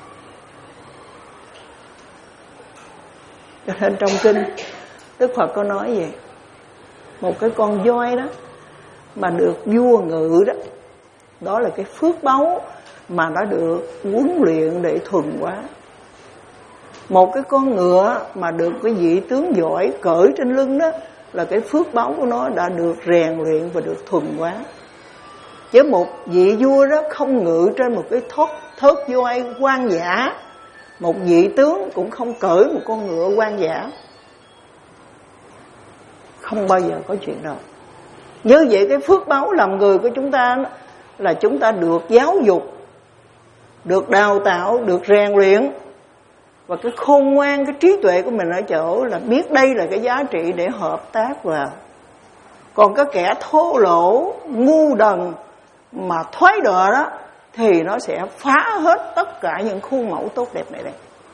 Cho nên trong kinh Đức Phật có nói vậy, một cái con voi đó mà được vua ngự đó, đó là cái phước báu mà đã được huấn luyện để thuần hóa. Một cái con ngựa mà được cái vị tướng giỏi cởi trên lưng đó là cái phước báu của nó đã được rèn luyện và được thuần hóa. Chứ một vị vua đó không ngự trên một cái thớt, thớt voi hoang dã, một vị tướng cũng không cởi một con ngựa hoang dã. Không bao giờ có chuyện đó. Như vậy cái phước báu làm người của chúng ta là chúng ta được giáo dục, được đào tạo, được rèn luyện. Và cái khôn ngoan, cái trí tuệ của mình ở chỗ là biết đây là cái giá trị để hợp tác vào. Còn cái kẻ thô lỗ, ngu đần mà thoái đọa đó thì nó sẽ phá hết tất cả những khuôn mẫu tốt đẹp này đây.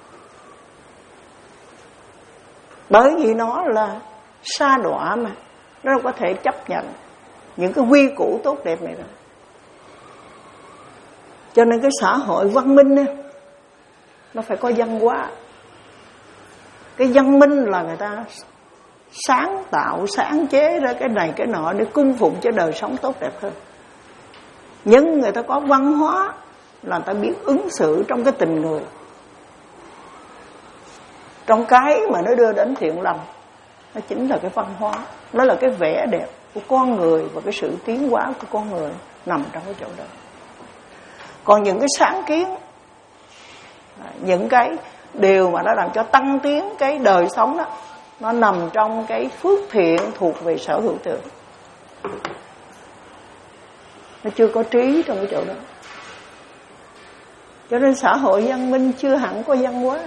Bởi vì nó là sa đọa mà, nó đâu có thể chấp nhận những cái quy củ tốt đẹp này đâu. Cho nên cái xã hội văn minh á, nó phải có văn hóa. Cái văn minh là người ta sáng tạo, sáng chế ra cái này cái nọ để cung phụng cho đời sống tốt đẹp hơn. Nhưng người ta có văn hóa là người ta biết ứng xử trong cái tình người, trong cái mà nó đưa đến thiện lành. Nó chính là cái văn hóa, nó là cái vẻ đẹp của con người và cái sự tiến hóa của con người nằm trong cái chỗ đó. Còn những cái sáng kiến, những cái điều mà nó làm cho tăng tiến cái đời sống đó, nó nằm trong cái phước thiện thuộc về sở hữu tượng. Nó chưa có trí trong cái chỗ đó. Cho nên xã hội văn minh chưa hẳn có văn hóa.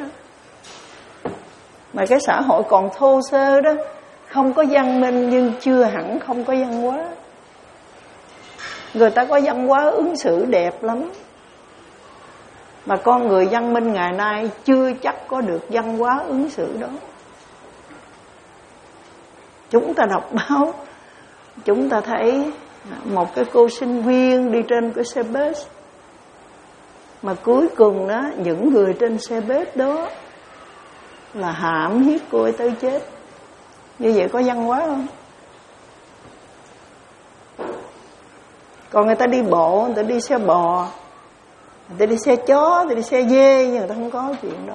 Mà cái xã hội còn thô sơ đó, không có văn minh nhưng chưa hẳn không có văn hóa. Người ta có văn hóa ứng xử đẹp lắm, mà con người văn minh ngày nay chưa chắc có được văn hóa ứng xử đó. Chúng ta đọc báo, chúng ta thấy một cái cô sinh viên đi trên cái xe bus, mà cuối cùng đó những người trên xe bus đó là hãm hiếp cô ấy tới chết. Như vậy có văn hóa không? Còn người ta đi bộ, người ta đi xe bò, người ta đi xe chó, người ta đi xe dê, nhưng người ta không có chuyện đó.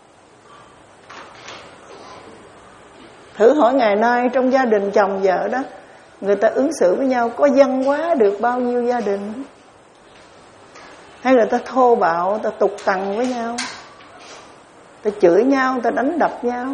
Thử hỏi ngày nay trong gia đình chồng vợ đó, người ta ứng xử với nhau có văn hóa được bao nhiêu gia đình? Hay người ta thô bạo, người ta tục tằn với nhau, người ta chửi nhau, người ta đánh đập nhau.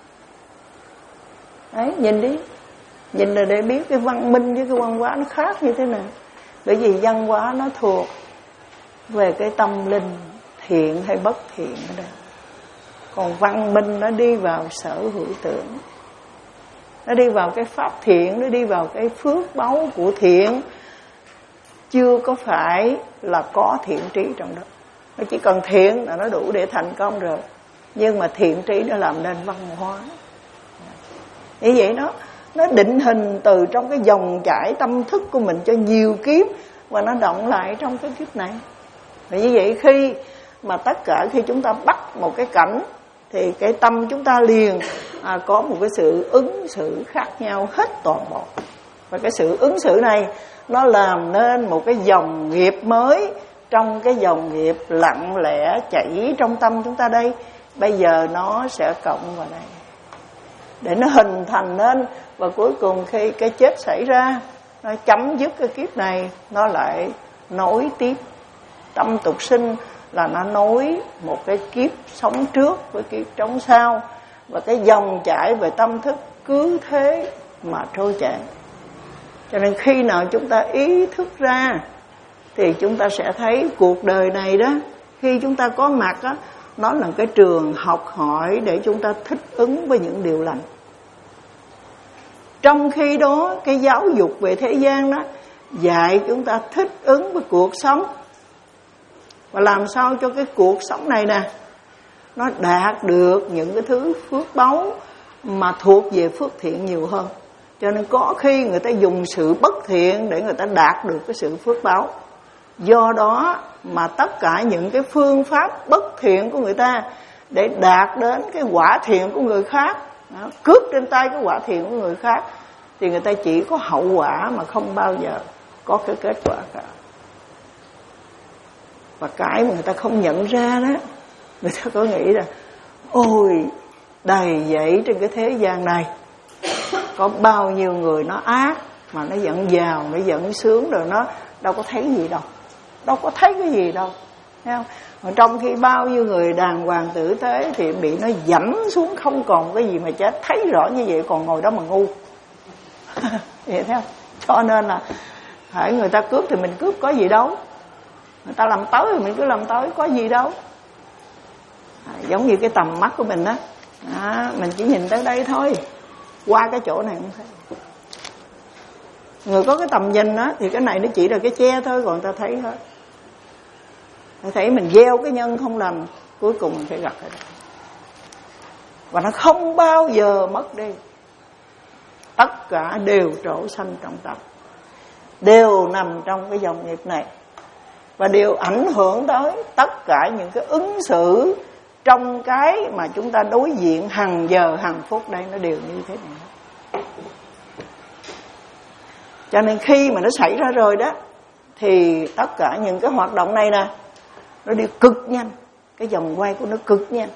Đấy, nhìn đi, nhìn là để biết cái văn minh với cái văn hóa nó khác như thế nào. Bởi vì văn hóa nó thuộc về cái tâm linh thiện hay bất thiện ở đây. Còn văn minh nó đi vào sở hữu tưởng, nó đi vào cái pháp thiện, nó đi vào cái phước báu của thiện, chưa có phải là có thiện trí trong đó. Nó chỉ cần thiện là nó đủ để thành công rồi, nhưng mà thiện trí nó làm nên văn hóa. Như vậy nó nó định hình từ trong cái dòng chảy tâm thức của mình cho nhiều kiếp, và nó động lại trong cái kiếp này. Và như vậy khi mà tất cả khi chúng ta bắt một cái cảnh thì cái tâm chúng ta liền à, có một cái sự ứng xử khác nhau hết toàn bộ. Và cái sự ứng xử này nó làm nên một cái dòng nghiệp mới trong cái dòng nghiệp lặng lẽ chảy trong tâm chúng ta đây. Bây giờ nó sẽ cộng vào đây để nó hình thành nên, và cuối cùng khi cái chết xảy ra, nó chấm dứt cái kiếp này, nó lại nối tiếp. Tâm tục sinh là nó nối một cái kiếp sống trước với kiếp sống sau, và cái dòng chảy về tâm thức cứ thế mà trôi chảy. Cho nên khi nào chúng ta ý thức ra thì chúng ta sẽ thấy cuộc đời này đó, khi chúng ta có mặt đó, nó là cái trường học hỏi để chúng ta thích ứng với những điều lành. Trong khi đó cái giáo dục về thế gian đó dạy chúng ta thích ứng với cuộc sống, và làm sao cho cái cuộc sống này nè nó đạt được những cái thứ phước báu mà thuộc về phước thiện nhiều hơn. Cho nên có khi người ta dùng sự bất thiện để người ta đạt được cái sự phước báu. Do đó mà tất cả những cái phương pháp bất thiện của người ta để đạt đến cái quả thiện của người khác, đó, cướp trên tay cái quả thiện của người khác, thì người ta chỉ có hậu quả mà không bao giờ có cái kết quả cả. Và cái mà người ta không nhận ra đó, người ta có nghĩ là ôi đầy dẫy trên cái thế gian này, có bao nhiêu người nó ác mà nó vẫn giàu, nó vẫn sướng, rồi nó đâu có thấy gì đâu, đâu có thấy cái gì đâu, thấy không? Mà trong khi bao nhiêu người đàng hoàng tử tế thì bị nó dẫm xuống không còn cái gì mà chết, thấy rõ như vậy còn ngồi đó mà ngu. Vậy thấy không? Cho nên là hãy người ta cướp thì mình cướp có gì đâu, người ta làm tới thì mình cứ làm tới, có gì đâu. À, giống như cái tầm mắt của mình đó, à, mình chỉ nhìn tới đây thôi, qua cái chỗ này không thấy. Người có cái tầm nhìn đó thì cái này nó chỉ là cái che thôi, còn ta thấy hết. Ta thấy mình gieo cái nhân không lành, cuối cùng mình phải gặp cái đó, và nó không bao giờ mất đi. Tất cả đều trổ sanh trong tâm, đều nằm trong cái dòng nghiệp này, và đều ảnh hưởng tới tất cả những cái ứng xử trong cái mà chúng ta đối diện hàng giờ hàng phút đây nó đều như thế này. Cho nên khi mà nó xảy ra rồi đó, thì tất cả những cái hoạt động này nè, nó đi cực nhanh, cái vòng quay của nó cực nhanh.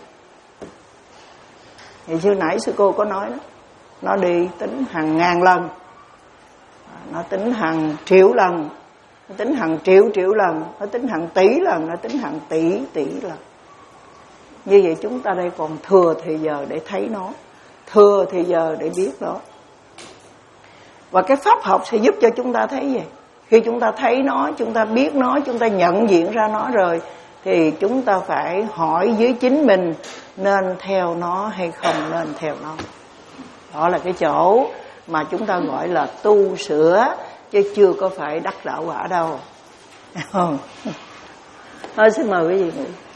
Thì như nãy sư cô có nói đó, nó đi tính hàng ngàn lần, nó tính hàng triệu lần, nó tính hàng triệu triệu lần, nó tính hàng tỷ lần, nó tính hàng tỷ tỷ lần. Như vậy chúng ta đây còn thừa thì giờ để thấy nó, thừa thì giờ để biết nó. Và cái pháp học sẽ giúp cho chúng ta thấy gì? Khi chúng ta thấy nó, chúng ta biết nó, chúng ta nhận diện ra nó rồi, thì chúng ta phải hỏi với chính mình nên theo nó hay không nên theo nó. Đó là cái chỗ mà chúng ta gọi là tu sửa, chứ chưa có phải đắc đạo quả đâu. Thôi xin mời quý vị.